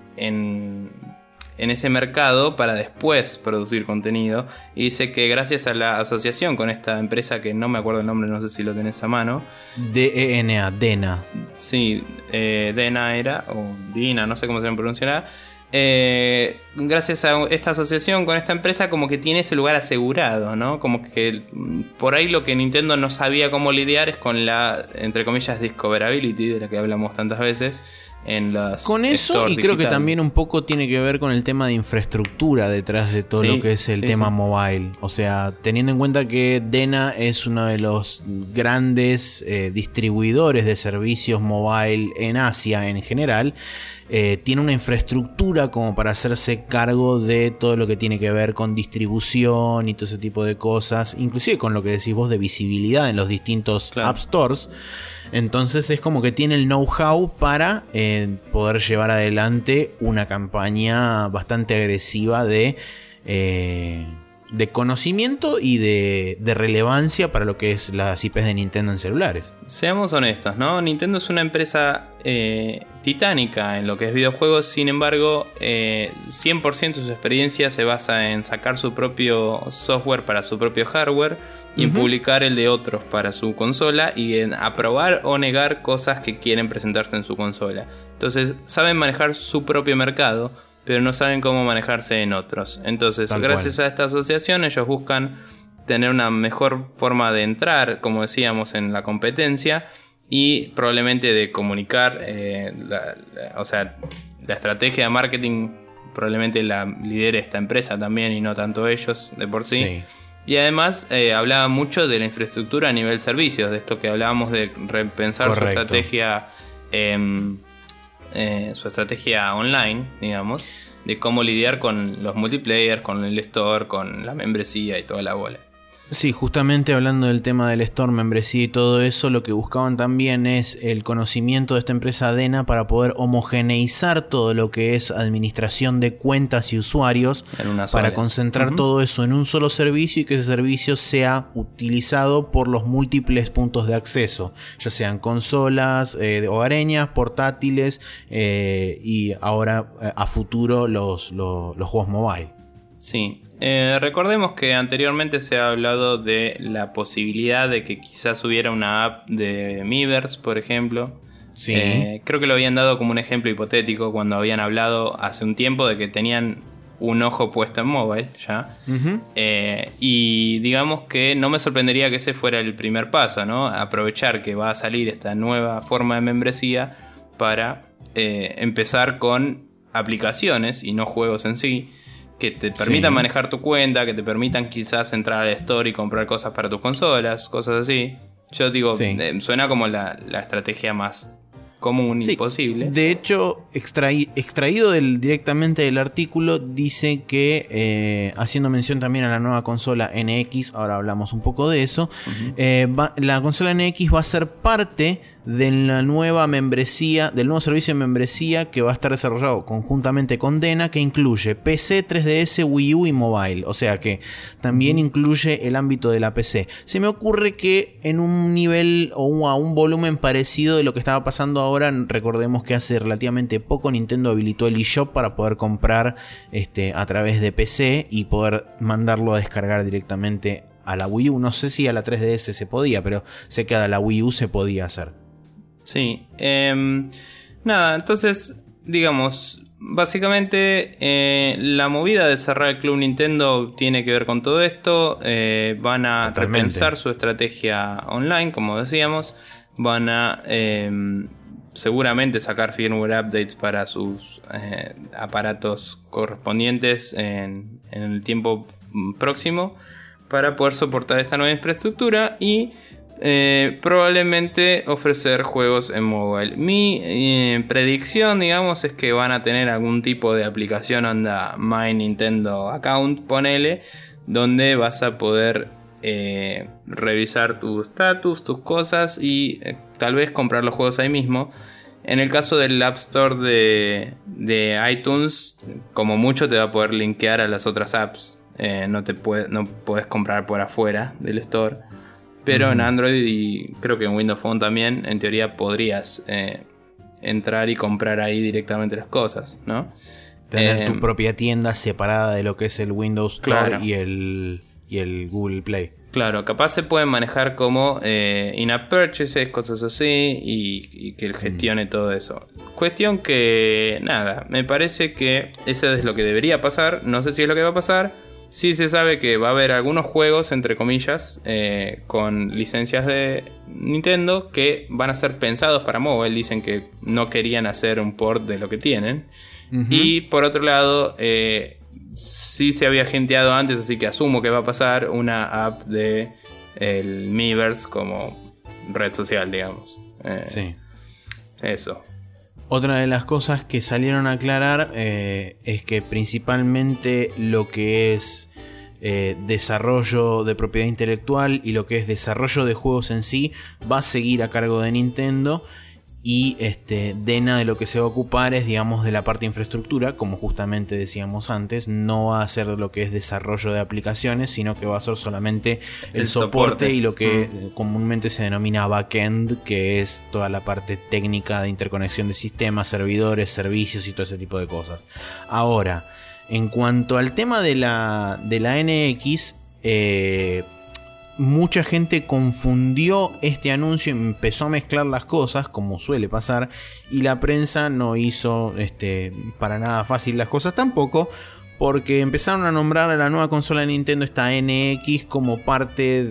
en en ese mercado para después producir contenido. Y dice que gracias a la asociación con esta empresa, que no me acuerdo el nombre, no sé si lo tenés a mano. D E N A, Dena. Sí, eh, Dena era, o Dina, no sé cómo se pronunciará. Eh, gracias a esta asociación con esta empresa, como que tiene ese lugar asegurado, ¿no? Como que por ahí lo que Nintendo no sabía cómo lidiar es con la, entre comillas, discoverability, de la que hablamos tantas veces en las con eso, y creo digitales. Que también un poco tiene que ver con el tema de infraestructura detrás de todo sí, lo que es el sí, tema sí. mobile. O sea, teniendo en cuenta que Dena es uno de los grandes eh, distribuidores de servicios mobile en Asia en general, eh, tiene una infraestructura como para hacerse cargo de todo lo que tiene que ver con distribución y todo ese tipo de cosas, inclusive con lo que decís vos de visibilidad en los distintos claro. App Stores. Entonces es como que tiene el know-how para eh, poder llevar adelante una campaña bastante agresiva de, eh, de conocimiento y de, de relevancia para lo que es las I Pes de Nintendo en celulares. Seamos honestos, ¿no? Nintendo es una empresa eh, titánica en lo que es videojuegos, sin embargo, eh, cien por ciento de su experiencia se basa en sacar su propio software para su propio hardware y en uh-huh. publicar el de otros para su consola y en aprobar o negar cosas que quieren presentarse en su consola. Entonces saben manejar su propio mercado, pero no saben cómo manejarse en otros. Entonces, Tal gracias cual. a esta asociación, ellos buscan tener una mejor forma de entrar, como decíamos, en la competencia y probablemente de comunicar, eh, la, la, o sea, la estrategia de marketing probablemente la lidere esta empresa también y no tanto ellos de por sí. sí. Y además eh, hablaba mucho de la infraestructura a nivel servicios, de esto que hablábamos de repensar Correcto. su estrategia eh, eh, su estrategia online, digamos, de cómo lidiar con los multiplayer, con el store, con la membresía y toda la bola. Sí, justamente hablando del tema del store, membresía y todo eso, lo que buscaban también es el conocimiento de esta empresa Dena para poder homogeneizar todo lo que es administración de cuentas y usuarios, en una sola, para concentrar uh-huh. todo eso en un solo servicio y que ese servicio sea utilizado por los múltiples puntos de acceso, ya sean consolas eh, hogareñas, portátiles eh, y ahora a futuro los, los, los juegos mobile. Sí, eh, recordemos que anteriormente se ha hablado de la posibilidad de que quizás hubiera una app de Miiverse, por ejemplo. Sí. Eh, creo que lo habían dado como un ejemplo hipotético cuando habían hablado hace un tiempo de que tenían un ojo puesto en mobile ya. Uh-huh. Eh, y digamos que no me sorprendería que ese fuera el primer paso, ¿no? Aprovechar que va a salir esta nueva forma de membresía para eh, empezar con aplicaciones y no juegos en sí, que te permitan sí. manejar tu cuenta, que te permitan quizás entrar al store y comprar cosas para tus consolas, cosas así. Yo digo, sí. eh, suena como la, la estrategia más común sí. y posible. De hecho, extraí, extraído del, directamente del artículo, dice que, eh, haciendo mención también a la nueva consola N X, ahora hablamos un poco de eso, uh-huh. eh, va, la consola N X va a ser parte de la nueva membresía, del nuevo servicio de membresía que va a estar desarrollado conjuntamente con Dena, que incluye P C, tres D S, Wii U y mobile, o sea que también uh-huh. incluye el ámbito de la P C. Se me ocurre que en un nivel o un, a un volumen parecido de lo que estaba pasando ahora, recordemos que hace relativamente poco Nintendo habilitó el eShop para poder comprar este, a través de P C y poder mandarlo a descargar directamente a la Wii U. No sé si a la tres D S se podía, pero sé que a la Wii U se podía hacer. Sí, eh, nada, entonces, digamos, básicamente eh, la movida de cerrar el Club Nintendo tiene que ver con todo esto. Eh, van a Totalmente. repensar su estrategia online, como decíamos. Van a eh, seguramente sacar firmware updates para sus eh, aparatos correspondientes en, en el tiempo próximo para poder soportar esta nueva infraestructura y Eh, probablemente ofrecer juegos en mobile. Mi eh, predicción, digamos, es que van a tener algún tipo de aplicación onda My Nintendo Account, ponele, donde vas a poder eh, revisar tu status, tus cosas y eh, tal vez comprar los juegos ahí mismo. En el caso del App Store de, de iTunes, como mucho te va a poder linkear a las otras apps. Eh, no te puede, no puedes comprar por afuera del store. Pero uh-huh. en Android y creo que en Windows Phone también, en teoría podrías eh, entrar y comprar ahí directamente las cosas, ¿no? Tener eh, tu propia tienda separada de lo que es el Windows Store claro. y, el, y el Google Play. Claro, capaz se pueden manejar como eh, in-app purchases, cosas así, y, y que él gestione mm. todo eso. Cuestión que, nada, me parece que eso es lo que debería pasar. No sé si es lo que va a pasar. Sí se sabe que va a haber algunos juegos, entre comillas, eh, con licencias de Nintendo que van a ser pensados para mobile. Dicen que no querían hacer un port de lo que tienen. Uh-huh. Y por otro lado, eh, sí se había genteado antes, así que asumo que va a pasar una app de el Miiverse como red social, digamos. Eh, sí. Eso. Otra de las cosas que salieron a aclarar eh, es que principalmente lo que es eh, desarrollo de propiedad intelectual y lo que es desarrollo de juegos en sí va a seguir a cargo de Nintendo. Y este, Dena de lo que se va a ocupar es, digamos, de la parte de infraestructura, como justamente decíamos antes. No va a ser lo que es desarrollo de aplicaciones, sino que va a ser solamente el, el soporte, soporte y lo que mm. comúnmente se denomina backend, que es toda la parte técnica de interconexión de sistemas, servidores, servicios y todo ese tipo de cosas. Ahora, en cuanto al tema de la, de la N X, eh... mucha gente confundió este anuncio y empezó a mezclar las cosas, como suele pasar, y la prensa no hizo este, para nada fácil las cosas tampoco, porque empezaron a nombrar a la nueva consola de Nintendo, esta N X, como parte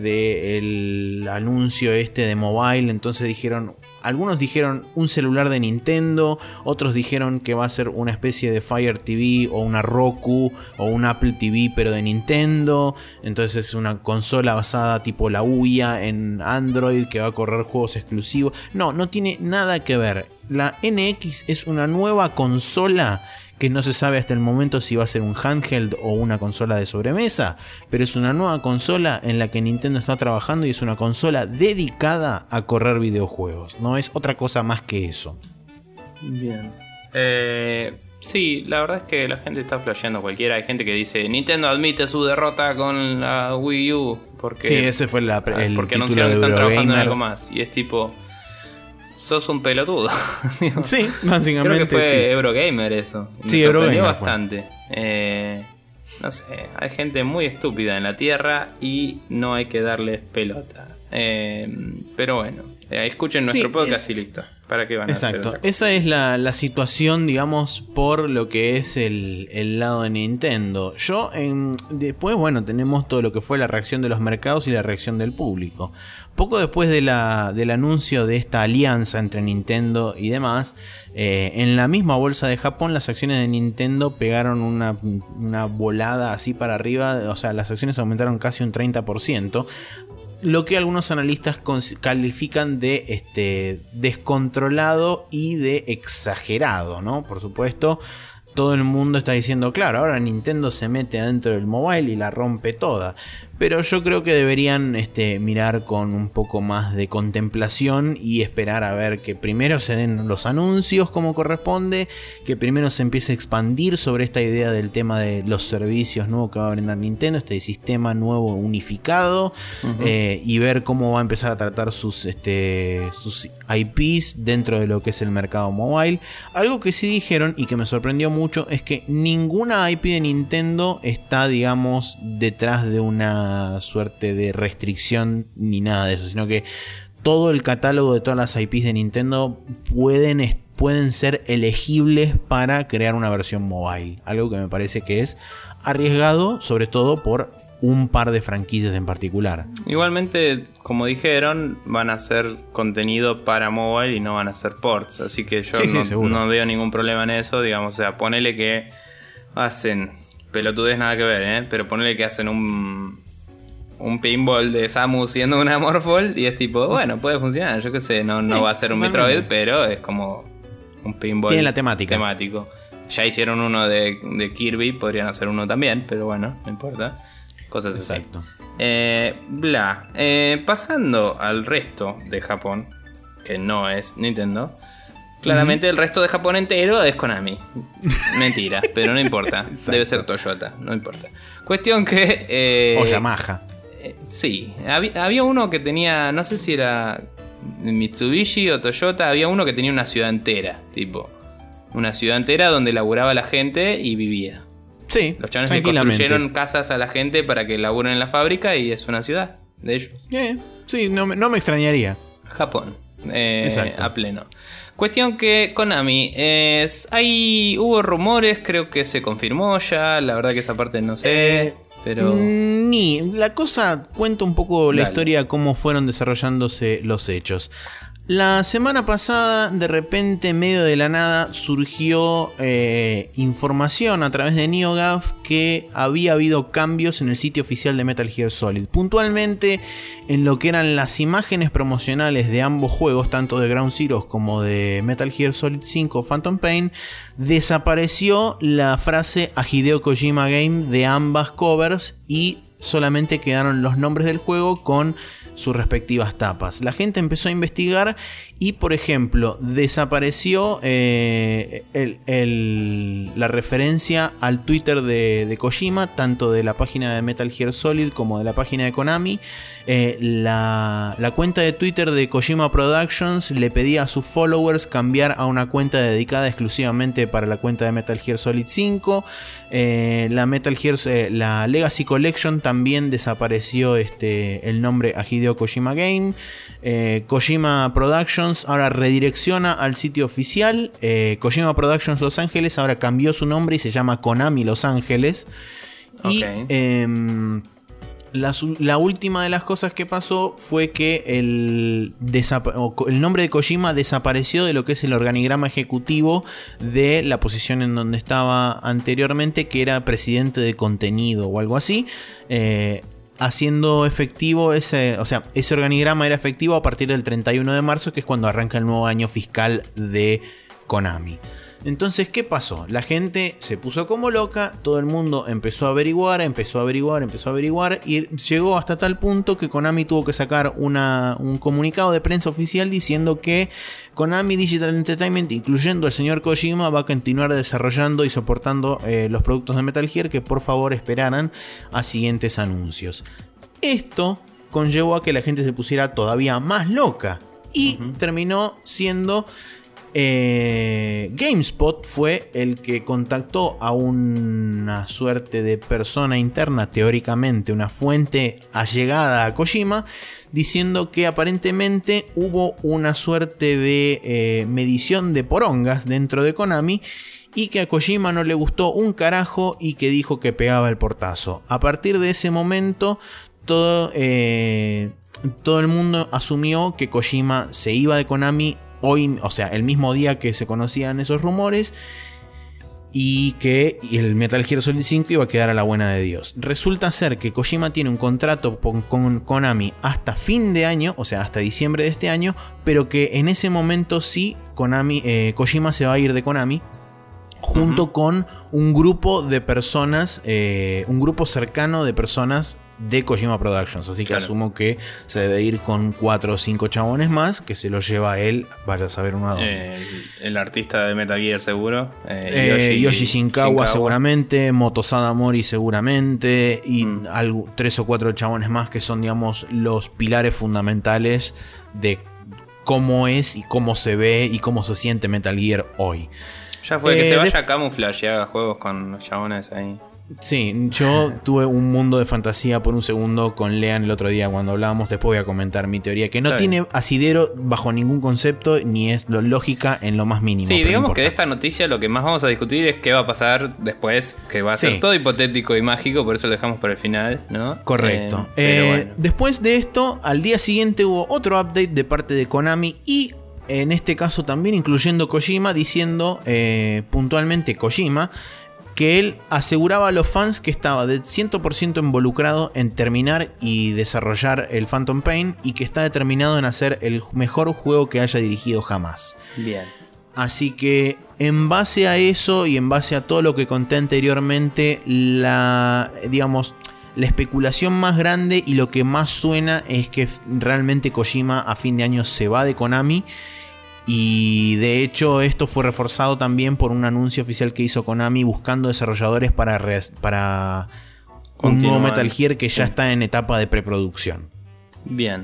del anuncio este de mobile. Entonces dijeron, algunos dijeron un celular de Nintendo, otros dijeron que va a ser una especie de Fire T V o una Roku o un Apple T V pero de Nintendo. Entonces es una consola basada tipo la Ouya en Android que va a correr juegos exclusivos. No, no tiene nada que ver. La N X es una nueva consola que no se sabe hasta el momento si va a ser un handheld o una consola de sobremesa, pero es una nueva consola en la que Nintendo está trabajando y es una consola dedicada a correr videojuegos, no es otra cosa más que eso. Bien. Eh, sí, la verdad es que la gente está flasheando cualquiera. Hay gente que dice Nintendo admite su derrota con la Wii U porque, sí, ese fue la, el porque título anunciaron de que están trabajando en Eurogamer. algo más. Y es tipo, sos un pelotudo. Sí, básicamente. Creo que fue sí. Eurogamer eso. Me Sí, sorprendió Eurogamer bastante. Eh, no sé, hay gente muy estúpida en la Tierra y no hay que darles pelota. Eh, pero bueno, eh, escuchen nuestro Sí, podcast es... y listo. ¿Para qué van a hacer Exacto, otra cosa? esa es la, la situación, digamos, por lo que es el, el lado de Nintendo. Yo, en, después, bueno, tenemos todo lo que fue la reacción de los mercados y la reacción del público. Poco después de la, del anuncio de esta alianza entre Nintendo y demás, eh, en la misma bolsa de Japón las acciones de Nintendo pegaron una, una volada así para arriba, o sea, las acciones aumentaron casi un treinta por ciento. Lo que algunos analistas califican de este, descontrolado y de exagerado, ¿no? Por supuesto, todo el mundo está diciendo, claro, ahora Nintendo se mete adentro del mobile y la rompe toda. Pero yo creo que deberían este, mirar con un poco más de contemplación y esperar a ver que primero se den los anuncios como corresponde, que primero se empiece a expandir sobre esta idea del tema de los servicios nuevos que va a brindar Nintendo, este sistema nuevo unificado, uh-huh. eh, y ver cómo va a empezar a tratar sus, este, sus I Ps dentro de lo que es el mercado mobile. Algo que sí dijeron y que me sorprendió mucho es que ninguna I P de Nintendo está, digamos, detrás de una suerte de restricción ni nada de eso, sino que todo el catálogo de todas las I Ps de Nintendo pueden, pueden ser elegibles para crear una versión mobile, algo que me parece que es arriesgado, sobre todo por un par de franquicias en particular. Igualmente, como dijeron, van a hacer contenido para mobile y no van a hacer ports, así que yo sí, no, sí, no veo ningún problema en eso, digamos, o sea, ponele que hacen pelotudez nada que ver, ¿eh? Pero ponele que hacen un un pinball de Samus siendo una Morphle y es tipo, bueno, puede funcionar, yo qué sé, no, sí, no va a ser un Metroid, pero es como un pinball. Tiene la temática. Temático. Ya hicieron uno de, de Kirby, podrían hacer uno también, pero bueno, no importa. Cosas así. Exacto. Eh, bla. Eh, pasando al resto de Japón, que no es Nintendo. Claramente uh-huh. el resto de Japón entero es Konami. Mentira, pero no importa. Debe ser Toyota, no importa. Cuestión que... Eh, o Yamaha. Eh, sí, había, había uno que tenía, no sé si era Mitsubishi o Toyota, había uno que tenía una ciudad entera, tipo. Una ciudad entera donde laburaba la gente y vivía. Sí, los chavales le construyeron casas a la gente para que laburen en la fábrica y es una ciudad de ellos. Eh, sí, no, no me extrañaría. Japón, eh, a pleno. Cuestión que Konami es, hay, hubo rumores, creo que se confirmó ya, la verdad que esa parte no sé, eh, pero... Ni, la cosa cuenta un poco la Dale. historia, cómo fueron desarrollándose los hechos. La semana pasada, de repente, en medio de la nada, surgió eh, información a través de NeoGAF que había habido cambios en el sitio oficial de Metal Gear Solid. Puntualmente, en lo que eran las imágenes promocionales de ambos juegos, tanto de Ground Zeroes como de Metal Gear Solid cinco Phantom Pain, desapareció la frase a Hideo Kojima Game de ambas covers y solamente quedaron los nombres del juego con sus respectivas tapas. La gente empezó a investigar y, por ejemplo, desapareció eh, el, el, la referencia al Twitter de, de Kojima, tanto de la página de Metal Gear Solid como de la página de Konami. Eh, la, la cuenta de Twitter de Kojima Productions le pedía a sus followers cambiar a una cuenta dedicada exclusivamente para la cuenta de Metal Gear Solid cinco. Eh, la Metal Gear, eh, la Legacy Collection también desapareció este, el nombre a Hideo Kojima Game. Eh, Kojima Productions ahora redirecciona al sitio oficial. Eh, Kojima Productions Los Ángeles ahora cambió su nombre y se llama Konami Los Ángeles. Y okay. eh, La, la última de las cosas que pasó fue que el, el nombre de Kojima desapareció de lo que es el organigrama ejecutivo de la posición en donde estaba anteriormente, que era presidente de contenido o algo así, eh, haciendo efectivo ese, o sea, ese organigrama era efectivo a partir del treinta y uno de marzo, que es cuando arranca el nuevo año fiscal de Konami. Entonces, ¿qué pasó? La gente se puso como loca, todo el mundo empezó a averiguar, empezó a averiguar, empezó a averiguar y llegó hasta tal punto que Konami tuvo que sacar una, un comunicado de prensa oficial diciendo que Konami Digital Entertainment, incluyendo al señor Kojima, va a continuar desarrollando y soportando eh, los productos de Metal Gear, que por favor esperaran a siguientes anuncios. Esto conllevó a que la gente se pusiera todavía más loca y uh-huh. terminó siendo... Eh, GameSpot fue el que contactó a una suerte de persona interna, teóricamente una fuente allegada a Kojima, diciendo que aparentemente hubo una suerte de eh, medición de porongas dentro de Konami y que a Kojima no le gustó un carajo y que dijo que pegaba el portazo. A partir de ese momento todo, eh, todo el mundo asumió que Kojima se iba de Konami hoy, o sea, el mismo día que se conocían esos rumores, y que el Metal Gear Solid cinco iba a quedar a la buena de Dios. Resulta ser que Kojima tiene un contrato con, con Konami hasta fin de año, o sea, hasta diciembre de este año, pero que en ese momento sí Konami, eh, Kojima se va a ir de Konami junto uh-huh. con un grupo de personas, eh, un grupo cercano de personas de Kojima Productions, así que claro. asumo que se debe ir con cuatro o cinco chabones más, que se los lleva a él, vaya a saber uno a dónde. Eh, el, el artista de Metal Gear seguro, eh, eh, Yoshi, Yoshi Shinkawa, Shinkawa seguramente, Motosada Mori seguramente, y mm. algo, tres o cuatro chabones más que son, digamos, los pilares fundamentales de cómo es y cómo se ve y cómo se siente Metal Gear hoy. Ya fue, eh, que se vaya de... a Camouflage y haga juegos con los chabones ahí. Sí, yo tuve un mundo de fantasía por un segundo con Lean el otro día cuando hablábamos. Después voy a comentar mi teoría, que no Está tiene bien. asidero bajo ningún concepto, ni es lo lógica en lo más mínimo. Sí, digamos no que de esta noticia lo que más vamos a discutir es qué va a pasar después, que va a ser sí. todo hipotético y mágico, por eso lo dejamos para el final, ¿no? Correcto. Eh, pero eh, bueno. Después de esto, al día siguiente hubo otro update de parte de Konami y... en este caso también incluyendo Kojima, diciendo eh, puntualmente Kojima que él aseguraba a los fans que estaba de cien por ciento involucrado en terminar y desarrollar el Phantom Pain y que está determinado en hacer el mejor juego que haya dirigido jamás. Bien. Así que en base a eso y en base a todo lo que conté anteriormente, la, digamos, la especulación más grande y lo que más suena es que realmente Kojima a fin de año se va de Konami. Y de hecho esto fue reforzado también por un anuncio oficial que hizo Konami buscando desarrolladores para, res, para un nuevo Metal Gear que ya sí. está en etapa de preproducción. Bien.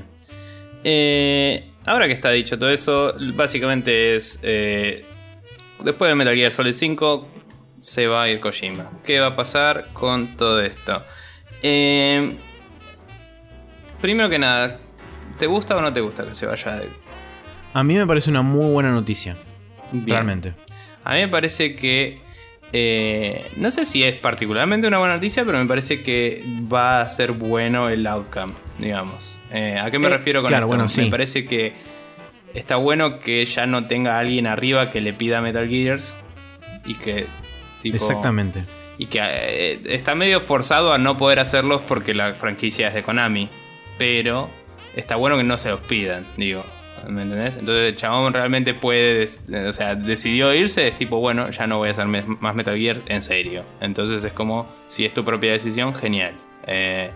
Eh, ahora que está dicho todo eso, básicamente es... Eh, después de Metal Gear Solid cinco se va a ir Kojima. ¿Qué va a pasar con todo esto? Eh, primero que nada, ¿te gusta o no te gusta que se vaya de... A mí me parece una muy buena noticia. Bien. Realmente. A mí me parece que... Eh, no sé si es particularmente una buena noticia, pero me parece que va a ser bueno el outcome, digamos. Eh, ¿A qué me eh, refiero con claro, esto? Bueno, sí. Me parece que está bueno que ya no tenga alguien arriba que le pida Metal Gears. Y que... tipo, exactamente. Y que eh, está medio forzado a no poder hacerlos porque la franquicia es de Konami. Pero está bueno que no se los pidan, digo. ¿Me entendés? Entonces el chabón realmente puede, o sea, decidió irse, es tipo, bueno, ya no voy a hacer más Metal Gear en serio. Entonces es como, si es tu propia decisión, genial. Eh,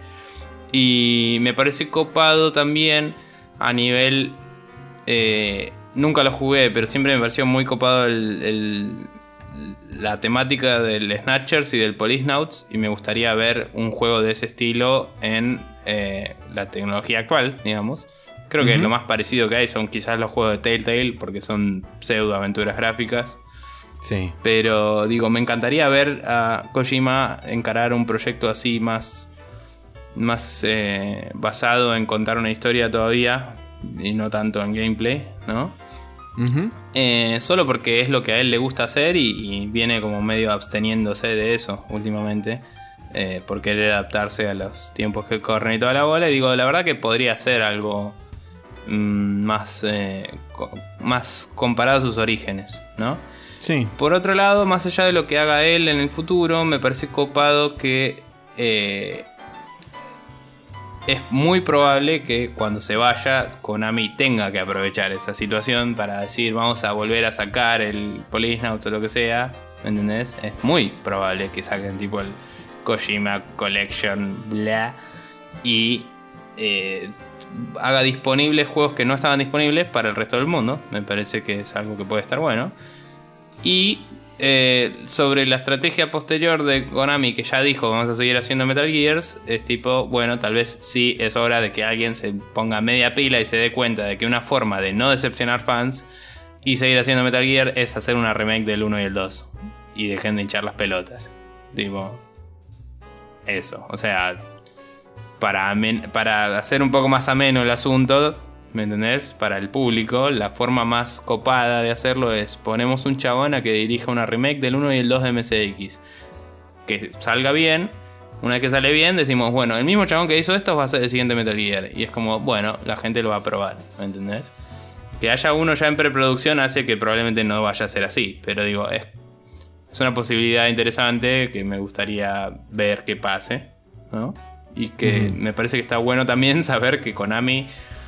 y me parece copado también a nivel... Eh, nunca lo jugué, pero siempre me pareció muy copado el, el, la temática del Snatchers y del Policenauts. Y me gustaría ver un juego de ese estilo en eh, la tecnología actual, digamos. Creo que uh-huh. lo más parecido que hay son quizás los juegos de Telltale, porque son pseudo aventuras gráficas. Sí. Pero digo, me encantaría ver a Kojima encarar un proyecto así más, más eh, basado en contar una historia todavía y no tanto en gameplay, ¿no? Uh-huh. Eh, solo porque es lo que a él le gusta hacer y, y viene como medio absteniéndose de eso últimamente. Eh, por querer adaptarse a los tiempos que corren y toda la bola. Y digo, la verdad que podría ser algo... más eh, co- más comparado a sus orígenes, ¿no? Sí. Por otro lado, más allá de lo que haga él en el futuro, me parece copado que eh, es muy probable que cuando se vaya, Konami tenga que aprovechar esa situación para decir, vamos a volver a sacar el Policenauts o lo que sea, ¿me entendés? Es muy probable que saquen tipo el Kojima Collection, bla, y eh, haga disponibles juegos que no estaban disponibles para el resto del mundo. Me parece que es algo que puede estar bueno. Y eh, sobre la estrategia posterior de Konami, que ya dijo vamos a seguir haciendo Metal Gears, es tipo, bueno, tal vez sí es hora de que alguien se ponga media pila y se dé cuenta de que una forma de no decepcionar fans y seguir haciendo Metal Gear es hacer una remake del uno y el dos. Y dejen de hinchar las pelotas. Tipo, eso, o sea, para, amen- para hacer un poco más ameno el asunto, ¿me entendés? Para el público, la forma más copada de hacerlo es ponemos un chabón a que dirija una remake del uno y el dos de M S X. Que salga bien. Una vez que sale bien, decimos, bueno, el mismo chabón que hizo esto va a ser el siguiente Metal Gear. Y es como, bueno, la gente lo va a probar, ¿me entendés? Que haya uno ya en preproducción hace que probablemente no vaya a ser así. Pero digo, es, es una posibilidad interesante que me gustaría ver que pase, ¿no? Y que uh-huh. me parece que está bueno también saber que Konami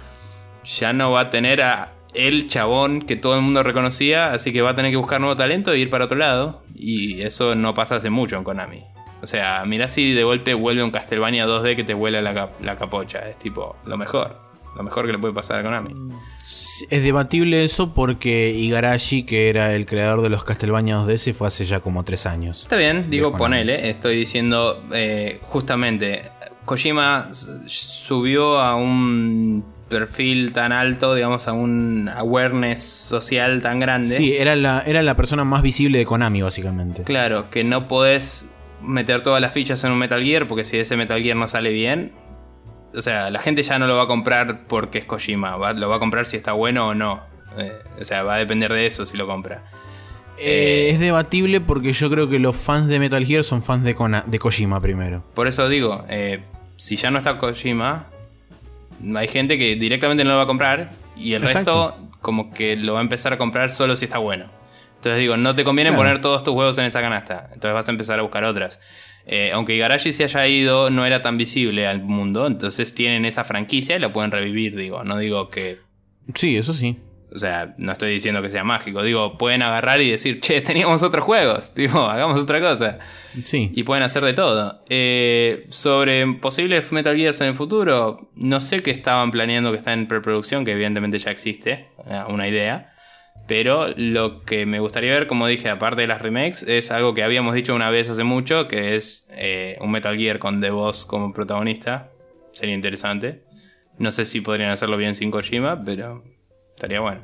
ya no va a tener a el chabón que todo el mundo reconocía, así que va a tener que buscar nuevo talento e ir para otro lado. Y eso no pasa hace mucho en Konami. O sea, mirá si de golpe vuelve un Castlevania dos D que te vuela la, cap- la capocha. Es tipo lo mejor. Lo mejor que le puede pasar a Konami. Es debatible eso porque Igarashi, que era el creador de los Castlevania dos D, se fue hace ya como tres años. Está bien, digo ponele. Estoy diciendo eh, justamente Kojima subió a un perfil tan alto, digamos, a un awareness social tan grande. Sí, era la, era la persona más visible de Konami, básicamente. Claro, que no podés meter todas las fichas en un Metal Gear, porque si ese Metal Gear no sale bien, o sea, la gente ya no lo va a comprar porque es Kojima, va, lo va a comprar si está bueno o no. Eh, o sea, va a depender de eso si lo compra. Eh, es debatible porque yo creo que los fans de Metal Gear son fans de, Kona, de Kojima primero. Por eso digo, eh, si ya no está Kojima, hay gente que directamente no lo va a comprar y el Exacto. resto como que lo va a empezar a comprar solo si está bueno. Entonces digo, no te conviene claro. poner todos tus huevos en esa canasta. Entonces vas a empezar a buscar otras. Eh, aunque Igarashi se haya ido, no era tan visible al mundo. Entonces tienen esa franquicia y la pueden revivir, digo. No digo que... Sí, eso sí. O sea, no estoy diciendo que sea mágico. Digo, pueden agarrar y decir, che, teníamos otros juegos. Tipo, hagamos otra cosa. Sí. Y pueden hacer de todo. Eh, sobre posibles Metal Gears en el futuro, no sé qué estaban planeando que está en preproducción, que evidentemente ya existe, una idea. Pero lo que me gustaría ver, como dije, aparte de las remakes, es algo que habíamos dicho una vez hace mucho, que es eh, un Metal Gear con The Boss como protagonista. Sería interesante. No sé si podrían hacerlo bien sin Kojima, pero estaría bueno.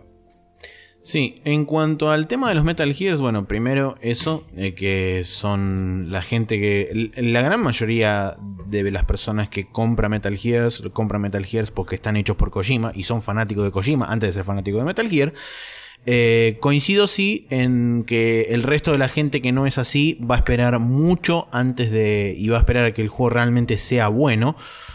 Sí, en cuanto al tema de los Metal Gears, bueno, primero eso, eh, que son la gente que... La gran mayoría de las personas que compran Metal Gears, compran Metal Gears porque están hechos por Kojima y son fanáticos de Kojima antes de ser fanáticos de Metal Gear. Eh, coincido sí en que el resto de la gente que no es así va a esperar mucho antes de... y va a esperar a que el juego realmente sea bueno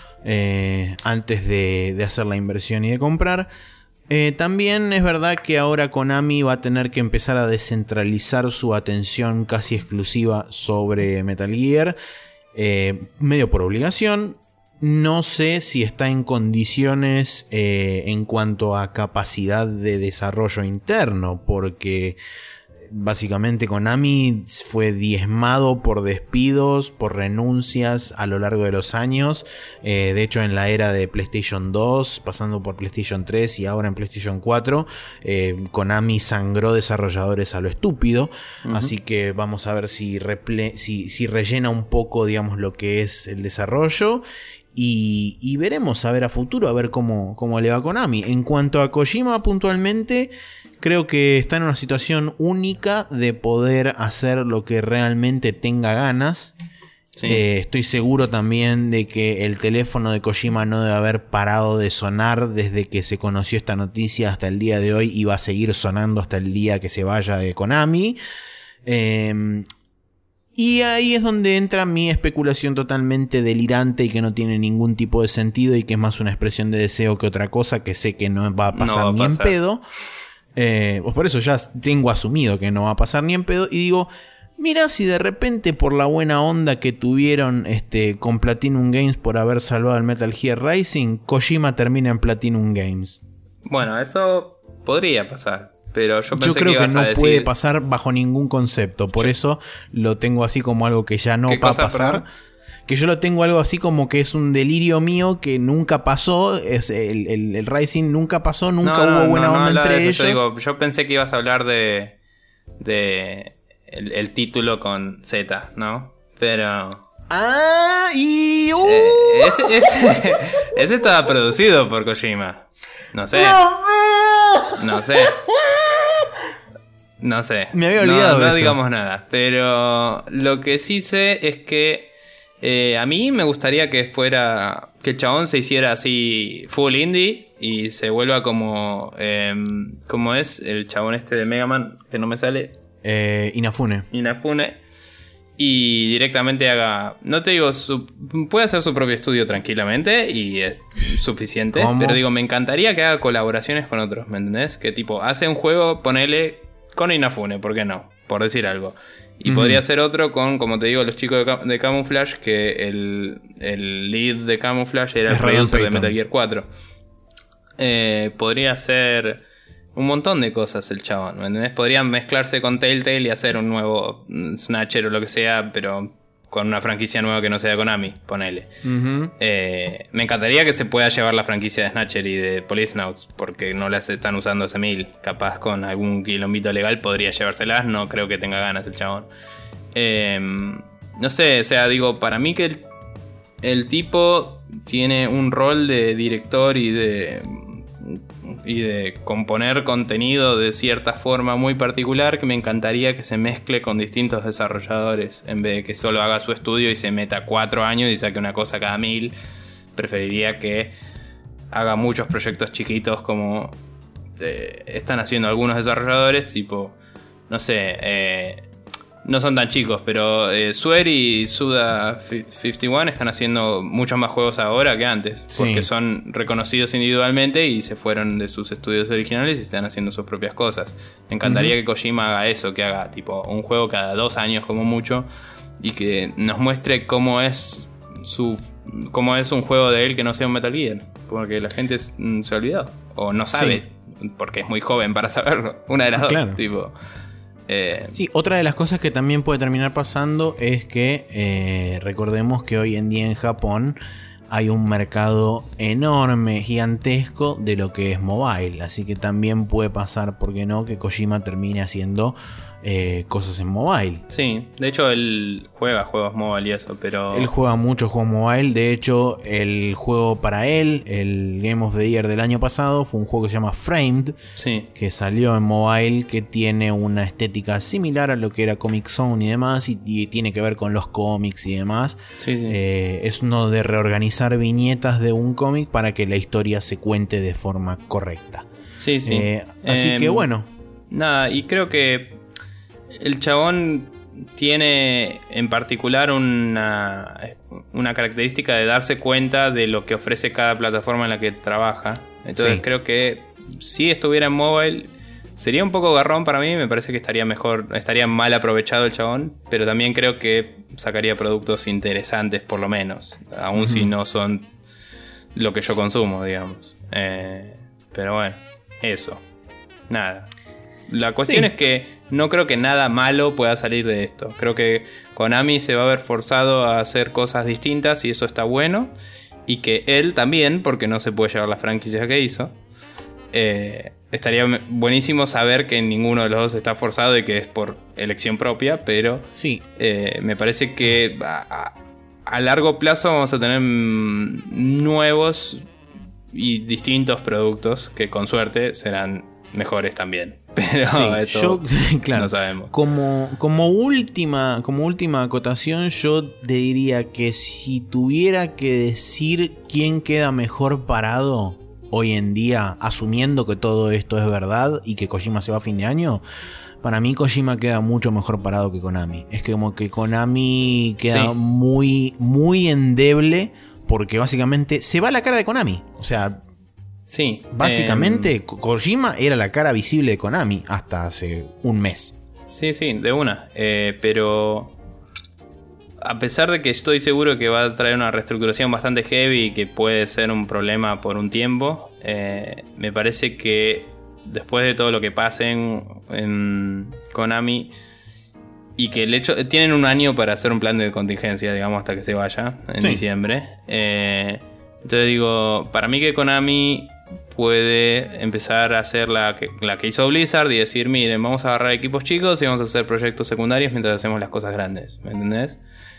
eh, antes de, de hacer la inversión y de comprar. Eh, también es verdad que ahora Konami va a tener que empezar a descentralizar su atención casi exclusiva sobre Metal Gear, eh, medio por obligación. No sé si está en condiciones eh, en cuanto a capacidad de desarrollo interno, porque básicamente Konami fue diezmado por despidos, por renuncias a lo largo de los años. Eh, de hecho, en la era de PlayStation dos, pasando por PlayStation tres y ahora en PlayStation cuatro, eh, Konami sangró desarrolladores a lo estúpido. Uh-huh. Así que vamos a ver si, reple- si, si rellena un poco, digamos, lo que es el desarrollo. Y, y veremos a ver a futuro, a ver cómo, cómo le va a Konami. En cuanto a Kojima puntualmente, creo que está en una situación única de poder hacer lo que realmente tenga ganas. Sí. Eh, estoy seguro también de que el teléfono de Kojima no debe haber parado de sonar desde que se conoció esta noticia hasta el día de hoy y va a seguir sonando hasta el día que se vaya de Konami. Eh... Y ahí es donde entra mi especulación totalmente delirante y que no tiene ningún tipo de sentido y que es más una expresión de deseo que otra cosa, que sé que no va a pasar no va a ni pasar. en pedo. Eh, pues por eso ya tengo asumido que no va a pasar ni en pedo. Y digo, Mirá si de repente por la buena onda que tuvieron este, con Platinum Games por haber salvado el Metal Gear Rising, Kojima termina en Platinum Games. Bueno, eso podría pasar, pero yo pensé yo creo que, que ibas no a decir... puede pasar bajo ningún concepto, por yo... eso lo tengo así como algo que ya no va a pasar. Perdón? Que yo lo tengo algo así como que es un delirio mío que nunca pasó. Es el, el, el Rising nunca pasó, nunca no, hubo no, buena no, no, onda no, entre eso, ellos. Yo, digo, yo pensé que ibas a hablar de. de. el, el título con Z, ¿no? Pero. ¡Ah! ¡Y! Uh. Eh, ese, ese, ese estaba producido por Kojima. No sé. No sé. No sé. Me había olvidado No, no de eso. digamos nada. Pero lo que sí sé es que eh, a mí me gustaría que fuera. Que el chabón se hiciera así full indie y se vuelva como. Eh, como es el chabón este de Mega Man, que no me sale. Eh, Inafune. Inafune. Y directamente haga. No te digo. Su, puede hacer su propio estudio tranquilamente y es suficiente. ¿Cómo? Pero digo, me encantaría que haga colaboraciones con otros, ¿me entendés? Que tipo, hace un juego, ponele. Con Inafune, ¿por qué no? Por decir algo. Y uh-huh. podría ser otro con, como te digo, los chicos de, Cam- de Camouflage, que el, el lead de Camouflage era es el producer de Metal Gear cuatro. Eh, podría ser un montón de cosas el chabón, ¿me entendés? Podrían mezclarse con Telltale y hacer un nuevo Snatcher o lo que sea, pero con una franquicia nueva que no sea Konami, ponele. Uh-huh. Eh, me encantaría que se pueda llevar la franquicia de Snatcher y de Policenauts, porque no las están usando hace mil. Capaz con algún quilombito legal podría llevárselas, no creo que tenga ganas el chabón. Eh, no sé, o sea, digo, para mí que el, el tipo tiene un rol de director y de... y de componer contenido de cierta forma muy particular que me encantaría que se mezcle con distintos desarrolladores en vez de que solo haga su estudio y se meta cuatro años y saque una cosa cada mil. Preferiría que haga muchos proyectos chiquitos como eh, están haciendo algunos desarrolladores, tipo, no sé, eh, no son tan chicos, pero eh, Suer y Suda cincuenta y uno están haciendo muchos más juegos ahora que antes. Sí. Porque son reconocidos individualmente y se fueron de sus estudios originales y están haciendo sus propias cosas. Me encantaría uh-huh. que Kojima haga eso, que haga tipo un juego cada dos años como mucho y que nos muestre cómo es su cómo es un juego de él que no sea un Metal Gear. Porque la gente mm, se ha olvidado. O no sabe, sí. porque es muy joven para saberlo. Una de las claro. dos, tipo... Eh, sí, otra de las cosas que también puede terminar pasando es que eh, recordemos que hoy en día en Japón hay un mercado enorme, gigantesco de lo que es mobile, así que también puede pasar, ¿por qué no?, que Kojima termine haciendo eh, cosas en mobile. Sí, de hecho él juega juegos mobile y eso, pero... Él juega muchos juegos mobile, de hecho el juego para él, el Game of the Year del año pasado, fue un juego que se llama Framed, sí. que salió en mobile, que tiene una estética similar a lo que era Comic Zone y demás, y, y tiene que ver con los cómics y demás. Sí, sí. Eh, es uno de reorganizar viñetas de un cómic para que la historia se cuente de forma correcta. Sí, sí. Eh, así eh, que bueno. Nada, y creo que el chabón tiene en particular una, una característica de darse cuenta de lo que ofrece cada plataforma en la que trabaja. Entonces sí. creo que si estuviera en mobile sería un poco garrón para mí. Me parece que estaría mejor, estaría mal aprovechado el chabón, pero también creo que sacaría productos interesantes por lo menos, aun uh-huh. si no son lo que yo consumo, digamos. Eh, pero bueno, eso. Nada. La cuestión sí. es que no creo que nada malo pueda salir de esto. Creo que Konami se va a ver forzado a hacer cosas distintas y eso está bueno. Y que él también, porque no se puede llevar la franquicia que hizo. Eh, estaría buenísimo saber que ninguno de los dos está forzado y que es por elección propia. Pero sí. eh, me parece que a, a largo plazo vamos a tener nuevos y distintos productos que con suerte serán mejores también. Pero sí, eso yo, claro, no sabemos. Como, como, última, como última acotación, yo te diría que si tuviera que decir quién queda mejor parado hoy en día, asumiendo que todo esto es verdad y que Kojima se va a fin de año, para mí Kojima queda mucho mejor parado que Konami. Es que como que Konami queda sí. muy, muy endeble porque básicamente se va la cara de Konami. O sea... Sí, básicamente eh, Kojima era la cara visible de Konami hasta hace un mes. sí, sí, de una. Eh, pero a pesar de que estoy seguro que va a traer una reestructuración bastante heavy y que puede ser un problema por un tiempo, eh, me parece que después de todo lo que pase en, en Konami y que el hecho tienen un año para hacer un plan de contingencia, digamos, hasta que se vaya en sí. diciembre. Eh, entonces digo, para mí que Konami puede empezar a hacer la que, la que hizo Blizzard y decir, miren, vamos a agarrar equipos chicos y vamos a hacer proyectos secundarios mientras hacemos las cosas grandes, ¿me entendés?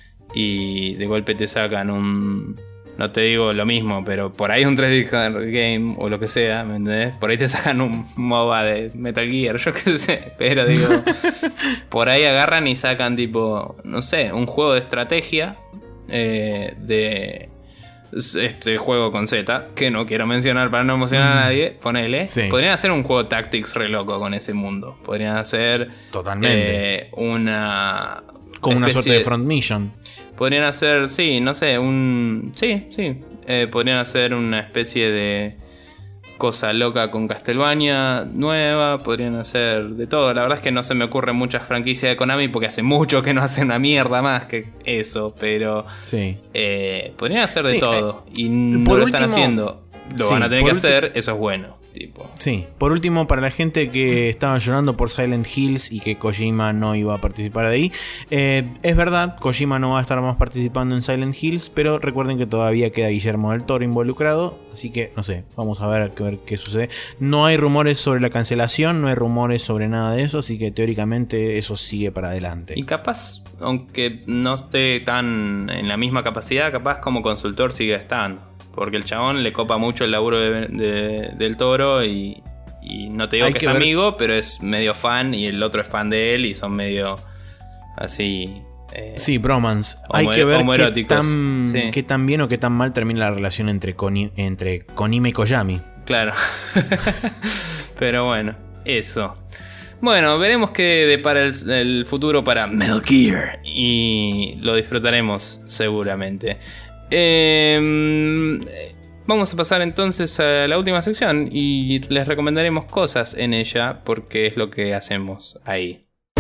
Y de golpe te sacan un... No te digo lo mismo, pero por ahí un tres D game o lo que sea, ¿me entendés? Por ahí te sacan un MOBA de Metal Gear, yo qué sé. Pero digo, por ahí agarran y sacan tipo, no sé, un juego de estrategia eh, de este juego con Z, que no quiero mencionar para no emocionar a nadie, ponele. Sí. Podrían hacer un juego Tactics re loco con ese mundo. Podrían hacer... Totalmente. Eh, una... Como una suerte de front mission. Podrían hacer, sí, no sé, un... Sí, sí. Eh, podrían hacer una especie de cosa loca con Castlevania nueva. Podrían hacer de todo. La verdad es que no se me ocurren muchas franquicias de Konami porque hace mucho que no hacen una mierda más que eso. Pero sí. eh, podrían hacer de sí, todo. Eh, y no lo último, están haciendo. Lo sí, van a tener que hacer, eso es bueno. Tipo. Sí, por último, para la gente que estaba llorando por Silent Hills y que Kojima no iba a participar de ahí, eh, es verdad, Kojima no va a estar más participando en Silent Hills, pero recuerden que todavía queda Guillermo del Toro involucrado, así que no sé, vamos a ver, a ver qué sucede. No hay rumores sobre la cancelación, no hay rumores sobre nada de eso, así que teóricamente eso sigue para adelante. Y capaz, aunque no esté tan en la misma capacidad, capaz como consultor sigue estando. Porque el chabón le copa mucho el laburo de, de, del Toro y, y no te digo Hay que, que es ver... amigo, pero es medio fan y el otro es fan de él y son medio así... Eh, sí, bromance. Hay que ver qué tan, sí. qué tan bien o qué tan mal termina la relación entre, Koni, entre Konami y Koyami. Claro. Pero bueno, eso. Bueno, veremos qué depara el, el futuro para Metal Gear y lo disfrutaremos seguramente. Eh, vamos a pasar entonces a la última sección y les recomendaremos cosas en ella porque es lo que hacemos ahí.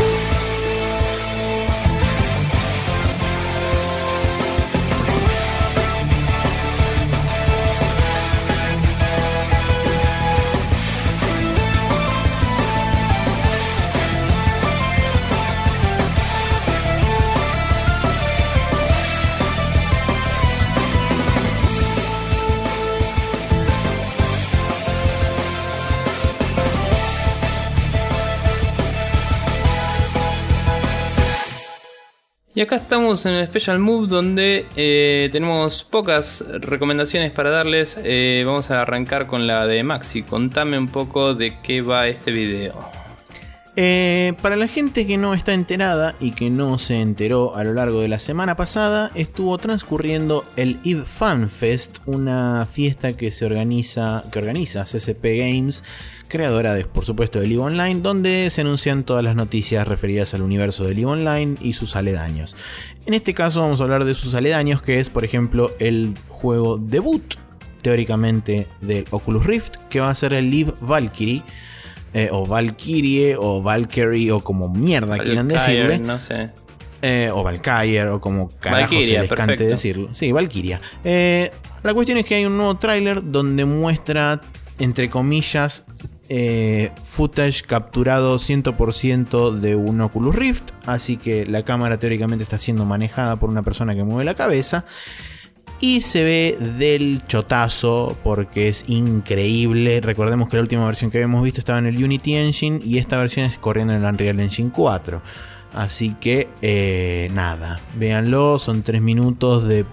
Y acá estamos en el Special Move donde eh, tenemos pocas recomendaciones para darles. Eh, vamos a arrancar con la de Maxi. Contame un poco de qué va este video. Eh, para la gente que no está enterada y que no se enteró a lo largo de la semana pasada, estuvo transcurriendo el EVE Fan Fest, una fiesta que se organiza, que organiza C C P Games, creadora de, por supuesto, del EVE Online, donde se anuncian todas las noticias referidas al universo del EVE Online y sus aledaños. En este caso vamos a hablar de sus aledaños, que es, por ejemplo, el juego debut, teóricamente, del Oculus Rift, que va a ser el EVE Valkyrie. Eh, o Valkyrie, o Valkyrie, o como mierda quieran decirle. No sé. Eh, o Valkyrie, o como carajo Valkyria, se les perfecto. Cante decirlo. Sí, Valkyria. Eh, la cuestión es que hay un nuevo tráiler donde muestra, entre comillas, eh, footage capturado cien por ciento de un Oculus Rift. Así que la cámara teóricamente está siendo manejada por una persona que mueve la cabeza. Y se ve del chotazo porque es increíble. Recordemos que la última versión que habíamos visto estaba en el Unity Engine y esta versión es corriendo en el Unreal Engine cuatro. Así que eh, nada, véanlo, son tres minutos de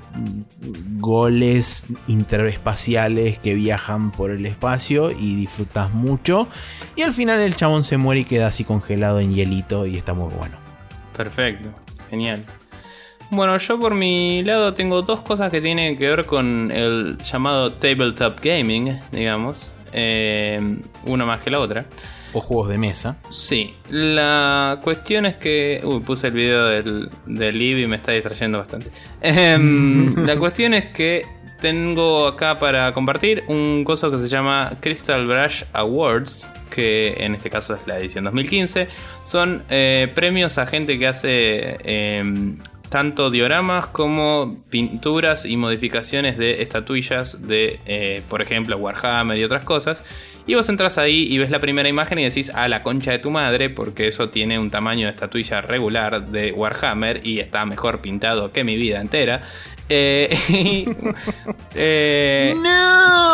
goles interespaciales que viajan por el espacio y disfrutas mucho. Y al final el chabón se muere y queda así congelado en hielito y está muy bueno. Perfecto, genial. Bueno, yo por mi lado tengo dos cosas que tienen que ver con el llamado tabletop gaming, digamos. Eh, una más que la otra. O juegos de mesa. Sí, la cuestión es que... Uy, puse el video del, del EVE y me está distrayendo bastante. Eh, la cuestión es que tengo acá para compartir un coso que se llama Crystal Brush Awards, que en este caso es la edición dos mil quince. Son eh, premios a gente que hace eh, tanto dioramas como pinturas y modificaciones de estatuillas de, eh, por ejemplo, Warhammer y otras cosas. Y vos entras ahí y ves la primera imagen y decís, a la concha de tu madre, porque eso tiene un tamaño de estatuilla regular de Warhammer y está mejor pintado que mi vida entera. Eh, y, eh, ¡No, sí.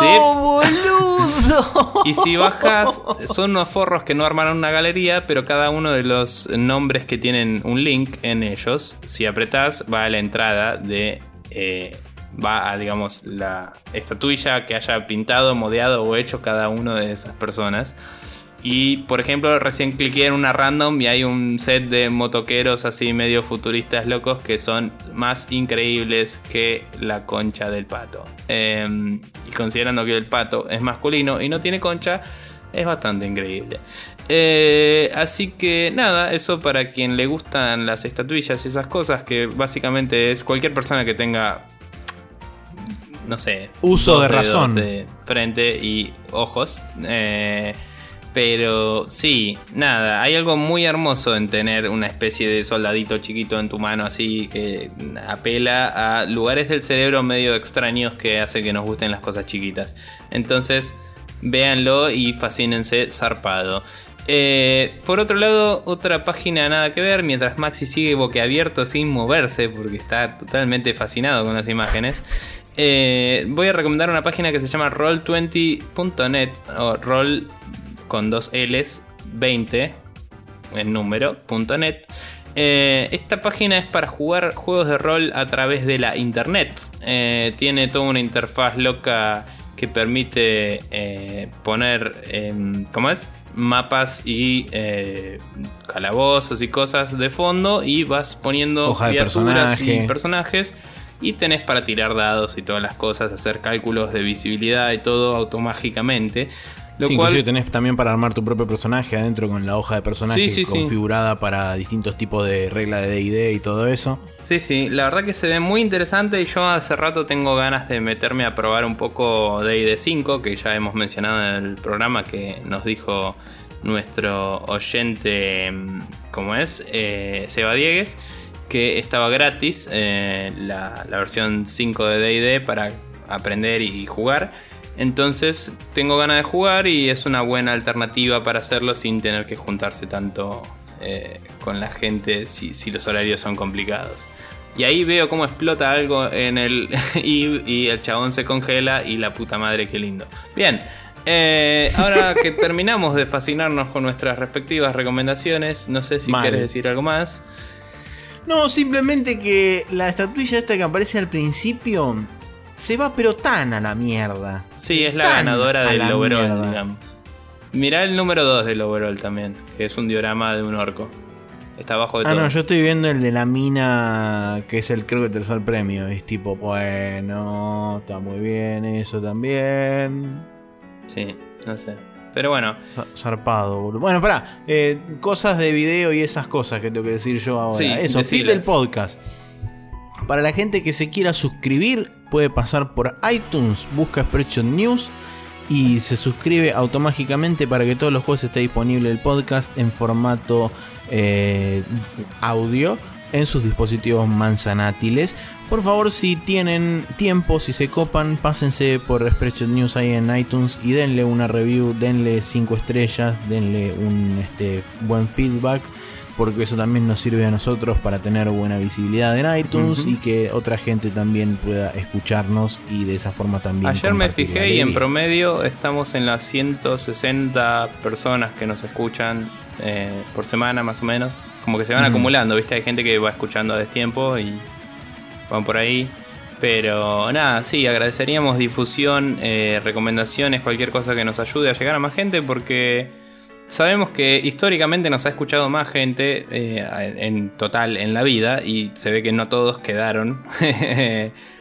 boludo! Y si bajas, son unos forros que no armaron una galería, pero cada uno de los nombres que tienen un link en ellos, si apretás, va a la entrada de... Eh, va a, digamos, la estatuilla que haya pintado, modeado o hecho cada uno de esas personas. Y, por ejemplo, recién cliqué en una random y hay un set de motoqueros así medio futuristas locos que son más increíbles que la concha del pato. Eh, y considerando que el pato es masculino y no tiene concha, es bastante increíble. Eh, así que nada, eso para quien le gustan las estatuillas y esas cosas, que básicamente es cualquier persona que tenga... no sé, uso de razón de frente y ojos. Eh, pero sí, nada, hay algo muy hermoso en tener una especie de soldadito chiquito en tu mano así que apela a lugares del cerebro medio extraños que hace que nos gusten las cosas chiquitas. Entonces, véanlo y fascínense zarpado. Eh, por otro lado, otra página nada que ver, mientras Maxi sigue boquiabierto sin moverse porque está totalmente fascinado con las imágenes. Eh, voy a recomendar una página que se llama roll veinte punto net o roll con dos L's veinte en número punto net. Eh, esta página es para jugar juegos de rol a través de la internet. Eh, tiene toda una interfaz loca que permite eh, poner eh, ¿cómo es? mapas y eh, calabozos y cosas de fondo y vas poniendo hoja de criaturas personaje. y personajes. Y tenés para tirar dados y todas las cosas, hacer cálculos de visibilidad y todo automáticamente. Lo sí, cual... inclusive tenés también para armar tu propio personaje adentro con la hoja de personaje sí, sí, configurada sí. para distintos tipos de reglas de D and D y todo eso. Sí, sí, la verdad que se ve muy interesante y yo hace rato tengo ganas de meterme a probar un poco D and D cinco, que ya hemos mencionado en el programa, que nos dijo nuestro oyente, ¿cómo es? Eh, Seba Diegues, que estaba gratis eh, la, la versión cinco de D and D para aprender y jugar. Entonces tengo ganas de jugar y es una buena alternativa para hacerlo sin tener que juntarse tanto eh, con la gente si, si los horarios son complicados. Y ahí veo cómo explota algo en el y, y el chabón se congela y la puta madre, qué lindo. Bien, eh, ahora que terminamos de fascinarnos con nuestras respectivas recomendaciones, no sé si Mal. quieres decir algo más. No, simplemente que la estatuilla esta que aparece al principio se va pero tan a la mierda. Sí, es la Tan ganadora a del la overall, mierda. digamos. Mirá el número dos del overall también, que es un diorama de un orco. Está abajo de Ah, todo. no, yo estoy viendo el de la mina, que es el, creo que el tercer premio. Es tipo, bueno, está muy bien eso también. Sí, no sé. Pero bueno. Zarpado, boludo. Bueno, pará, eh, cosas de video y esas cosas que tengo que decir yo ahora. Sí, eso, feed decilas. del podcast. Para la gente que se quiera suscribir, puede pasar por iTunes, busca Spreadshot News y se suscribe automáticamente para que todos los jueves esté disponible el podcast en formato eh, audio en sus dispositivos manzanátiles. Por favor, si tienen tiempo, si se copan, pásense por Spreadshot News ahí en iTunes y denle una review, denle cinco estrellas, denle un este, buen feedback, porque eso también nos sirve a nosotros para tener buena visibilidad en iTunes uh-huh. y que otra gente también pueda escucharnos y de esa forma también. Ayer me fijé y en promedio estamos en las ciento sesenta personas que nos escuchan eh, por semana más o menos. Como que se van mm. acumulando, ¿viste? Hay gente que va escuchando a destiempo y van por ahí. Pero nada, sí, agradeceríamos difusión, eh, recomendaciones, cualquier cosa que nos ayude a llegar a más gente, porque sabemos que históricamente nos ha escuchado más gente eh, en total en la vida y se ve que no todos quedaron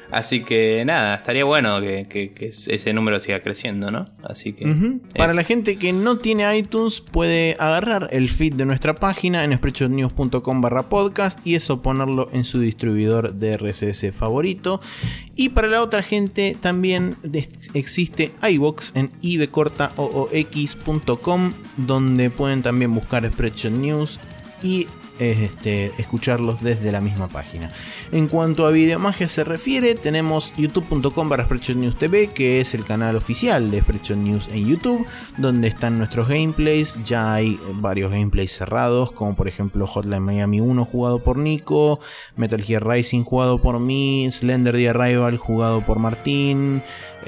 Así que nada, estaría bueno que, que, que ese número siga creciendo, ¿no? Así que... Uh-huh. Para es... la gente que no tiene iTunes, puede agarrar el feed de nuestra página en spreadshotnews punto com barra podcast y eso ponerlo en su distribuidor de R S S favorito. Y para la otra gente también existe iVoox en i b corta o o x punto com, donde pueden también buscar Spreadshot News y Este, escucharlos desde la misma página. En cuanto a Videomagia se refiere, tenemos youtube punto com barra Spreadshot News T V, que es el canal oficial de Spreadshot News en YouTube, donde están nuestros gameplays. Ya hay varios gameplays cerrados, como por ejemplo Hotline Miami uno jugado por Nico, Metal Gear Rising jugado por mí, Slender The Arrival jugado por Martín,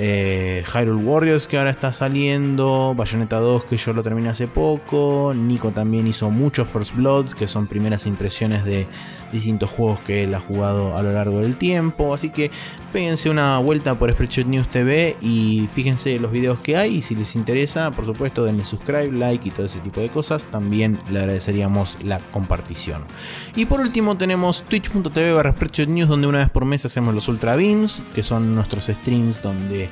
eh, Hyrule Warriors que ahora está saliendo, Bayonetta dos que yo lo terminé hace poco, Nico también hizo muchos First Bloods que son primeras impresiones de distintos juegos que él ha jugado a lo largo del tiempo, así que péguense una vuelta por Spreadshot News T V y fíjense los videos que hay y si les interesa, por supuesto denle subscribe, like y todo ese tipo de cosas, también le agradeceríamos la compartición. Y por último tenemos twitch punto t v barra Spreadshot News, donde una vez por mes hacemos los Ultra Beams, que son nuestros streams donde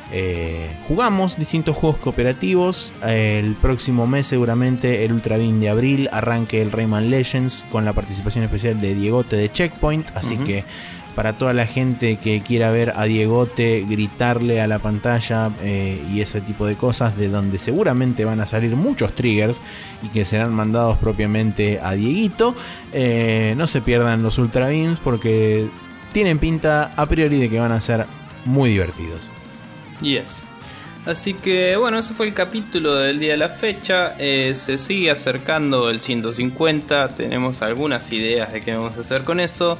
Eh, jugamos distintos juegos cooperativos. Eh, el próximo mes seguramente el Ultra Beam de abril arranque el Rayman Legends con la participación especial de Diegote de Checkpoint, así uh-huh. que para toda la gente que quiera ver a Diegote gritarle a la pantalla eh, y ese tipo de cosas, de donde seguramente van a salir muchos triggers y que serán mandados propiamente a Dieguito, eh, no se pierdan los Ultra Beams porque tienen pinta a priori de que van a ser muy divertidos. Yes. Así que bueno, ese fue el capítulo del día de la fecha. Eh, se sigue acercando el ciento cincuenta. Tenemos algunas ideas de qué vamos a hacer con eso.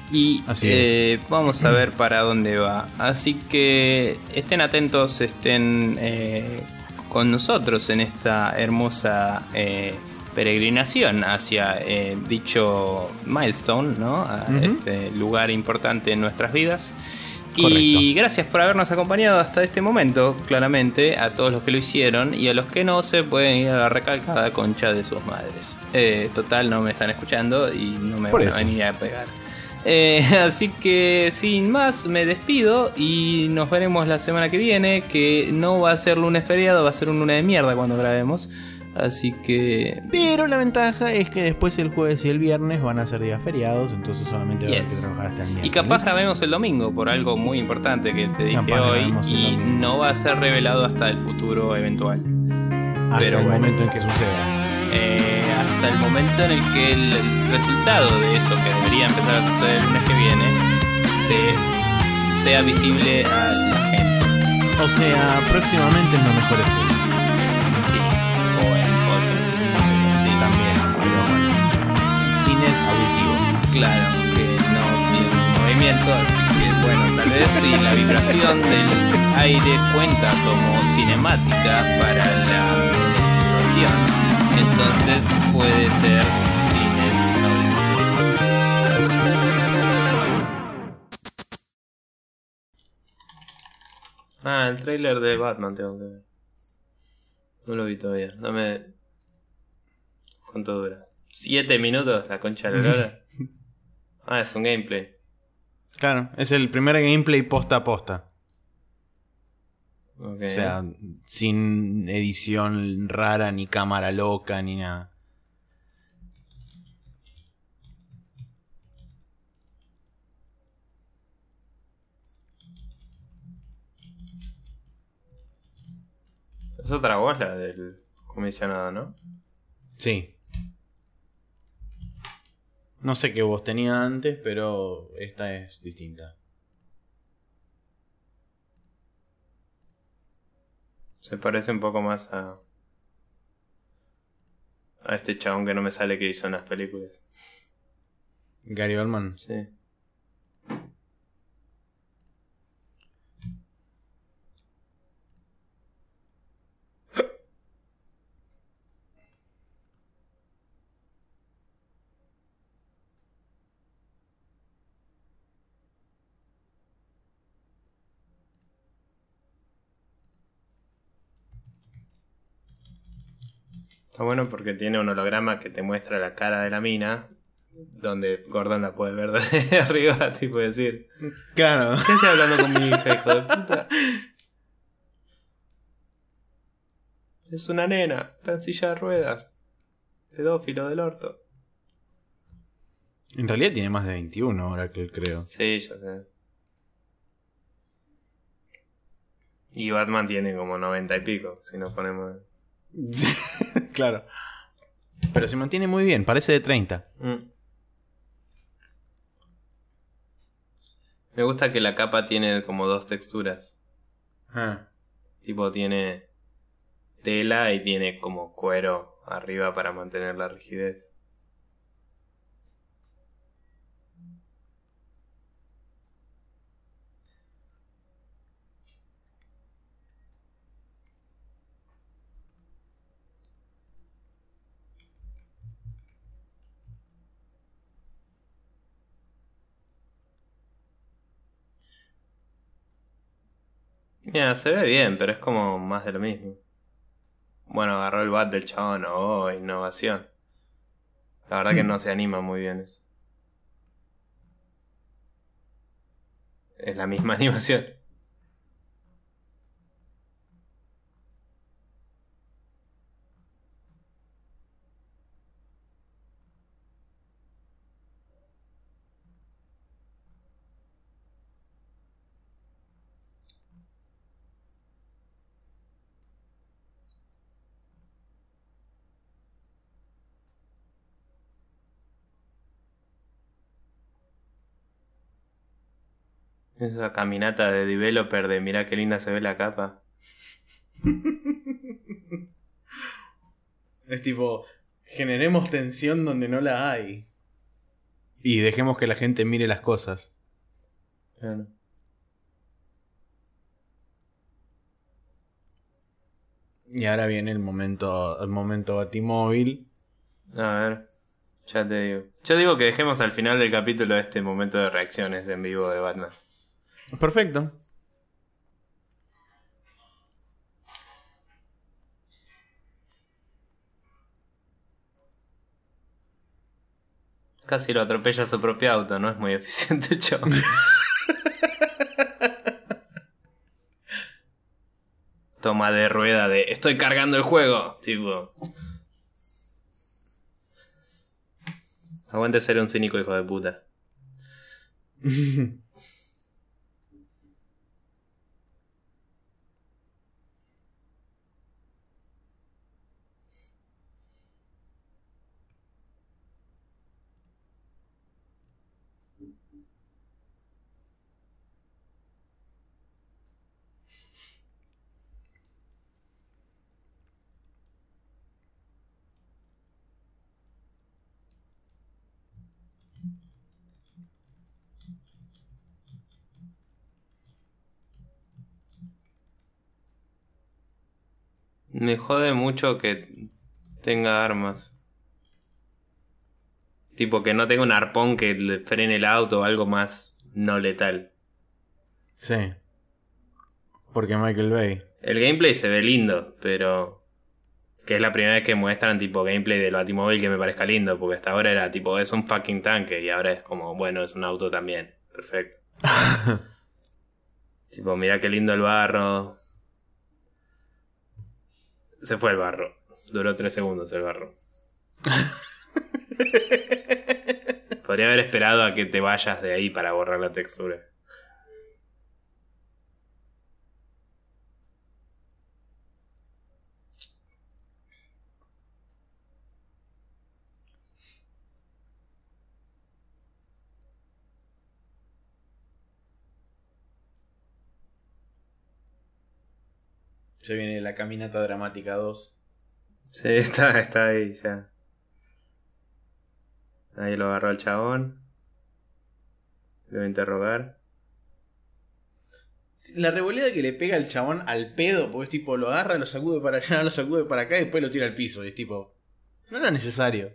Y eh, vamos a ver para dónde va. Así que estén atentos, estén eh, con nosotros en esta hermosa eh, peregrinación hacia eh, dicho milestone, ¿no? A uh-huh. este lugar importante en nuestras vidas. Correcto. Y gracias por habernos acompañado hasta este momento, claramente, a todos los que lo hicieron, y a los que no se pueden ir a la recalcada concha de sus madres. Eh, total, no me están escuchando y no me por van eso. a venir a pegar. Eh, así que sin más me despido y nos veremos la semana que viene, que no va a ser lunes feriado, va a ser un lunes de mierda cuando grabemos. Así que... Pero la ventaja es que después el jueves y el viernes van a ser días feriados, entonces solamente yes. va a haber que trabajar hasta el miércoles. Y capaz grabemos el domingo por algo muy importante que te dije capaz hoy y no va a ser revelado hasta el futuro eventual. Hasta Pero el bueno, momento en que suceda. Eh, hasta el momento en el que el resultado de eso que debería empezar a suceder el lunes que viene se, sea visible a la gente. O sea, próximamente en los mejores cines. O en podcast. Sí, también. Pero bueno, cines auditivos. Claro, que no tiene movimiento, así que bueno, tal vez si la vibración del aire cuenta como cinemática para la situación, entonces puede ser cine auditivo. Ah, el trailer de Batman tengo que ver. No lo vi todavía. Dame... ¿Cuánto dura? ¿Siete minutos? La concha de la lora. Ah, es un gameplay. Claro, es el primer gameplay posta a posta. Okay. O sea, sin edición rara, ni cámara loca, ni nada. Es otra voz la del comisionado, ¿no? Sí. No sé qué voz tenía antes, pero esta es distinta. Se parece un poco más a... a este chabón que no me sale que hizo en las películas. Gary Oldman. Sí. Está bueno porque tiene un holograma que te muestra la cara de la mina donde Gordon la puede ver desde arriba, tipo decir. Claro. ¿Qué haces hablando con mi hija, hijo de puta? Es una nena, está en silla de ruedas. Pedófilo del orto. En realidad tiene más de veintiuno ahora que creo. Sí, ya sé. Y Batman tiene como noventa y pico, si nos ponemos... Claro. Pero se mantiene muy bien, parece de treinta. Mm. Me gusta que la capa tiene como dos texturas. Ah. Tipo tiene tela y tiene como cuero arriba para mantener la rigidez. Mira, se ve bien, pero es como más de lo mismo. Bueno, agarró el bat del chabón, oh, innovación. La verdad que no se anima muy bien eso. Es la misma animación. Esa caminata de developer de mirá qué linda se ve la capa. Es tipo, generemos tensión donde no la hay. Y dejemos que la gente mire las cosas. Claro. Y ahora viene el momento, el momento Batimóvil. A ver, ya te digo. Yo digo que dejemos al final del capítulo este momento de reacciones en vivo de Batman. Perfecto. Casi lo atropella su propio auto, no es muy eficiente el chavo. Toma de rueda de estoy cargando el juego. Tipo. Aguante ser un cínico hijo de puta. Me jode mucho que tenga armas. Tipo que no tenga un arpón que le frene el auto o algo más no letal. Sí. Porque Michael Bay. El gameplay se ve lindo, pero... Que es la primera vez que muestran tipo gameplay del Batimóvil que me parezca lindo. Porque hasta ahora era tipo, es un fucking tanque. Y ahora es como, bueno, es un auto también. Perfecto. Tipo, mirá qué lindo el barro. Se fue el barro. Duró tres segundos el barro. Podría haber esperado a que te vayas de ahí para borrar la textura. Se viene la caminata dramática dos. Sí, está, está ahí ya. Ahí lo agarró el chabón. Lo voy a interrogar. La revoleda que le pega el chabón al pedo, porque es tipo, lo agarra, lo sacude para allá, lo sacude para acá y después lo tira al piso. Y es tipo, no era necesario.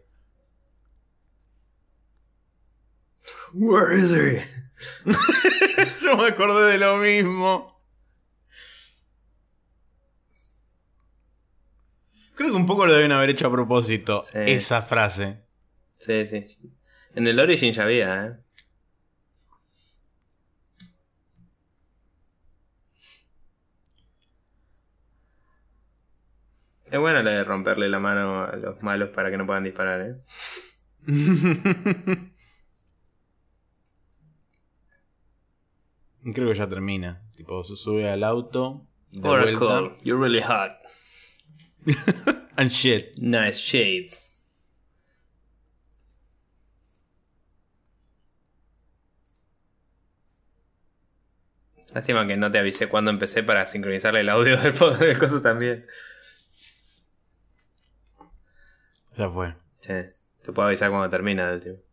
Where is he? Yo me acordé de lo mismo. Creo que un poco lo deben haber hecho a propósito, Sí. esa frase. Sí, sí. En el Origin ya había, ¿eh? Es bueno la de romperle la mano a los malos para que no puedan disparar, ¿eh? Creo que ya termina. Tipo, se sube al auto. De Oracle, vuelta. you're really hot. And shit. Nice shades. Lástima que no te avisé cuando empecé para sincronizarle el audio del podcast del coso también. Ya fue. Sí, te puedo avisar cuando termina el tío.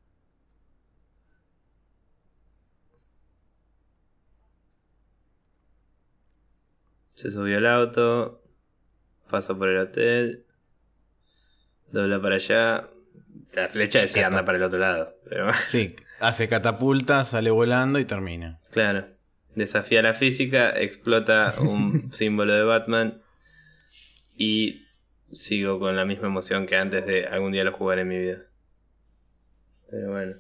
Se subió el auto. Pasó por el hotel. Dobla para allá. La flecha decía Cata- anda para el otro lado. Pero Sí, hace catapulta, sale volando y termina. claro. Desafía la física. Explota un símbolo de Batman. Y sigo con la misma emoción que antes de algún día lo jugaré en mi vida. Pero bueno.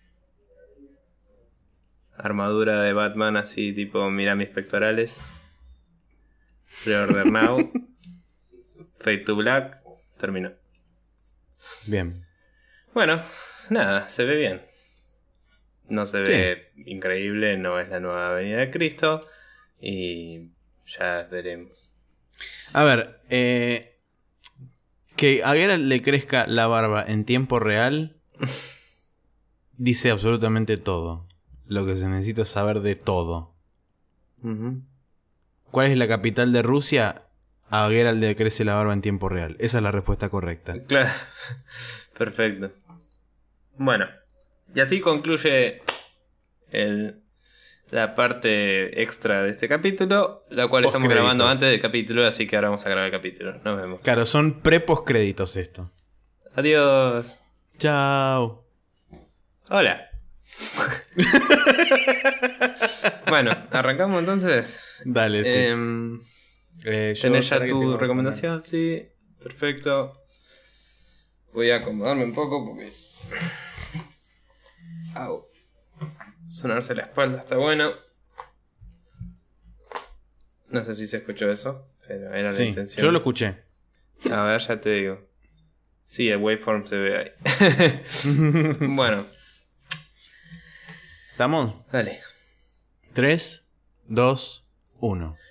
Armadura de Batman así tipo mira mis pectorales. Pre-order now. Fade to Black. Terminó. Bien. Bueno, nada, se ve bien. No se ve increíble, no es la nueva Avenida de Cristo. Y ya veremos. A ver, eh, que a Geralt le crezca la barba en tiempo real dice absolutamente todo. Lo que se necesita saber de todo. Uh-huh. ¿Cuál es la capital de Rusia? A Geralt le crece la barba en tiempo real. Esa es la respuesta correcta. Claro, perfecto. Bueno, y así concluye el, la parte extra de este capítulo, la cual estamos Postcréditos. grabando antes del capítulo, así que ahora vamos a grabar el capítulo. Nos vemos. Claro, son pre-postcréditos esto. Adiós. Chao. Hola. Bueno, arrancamos entonces. Dale, sí. Em, Eh, yo- ¿Tenés espera ya que tu tengo- recomendación? Sí, perfecto. Voy a acomodarme un poco porque... Au. Sonarse la espalda está bueno. No sé si se escuchó eso, pero era la Sí, intención. yo lo escuché. A ver, ya te digo. Sí, el waveform se ve ahí. Bueno, ¿Estamos? dale. tres, dos, uno.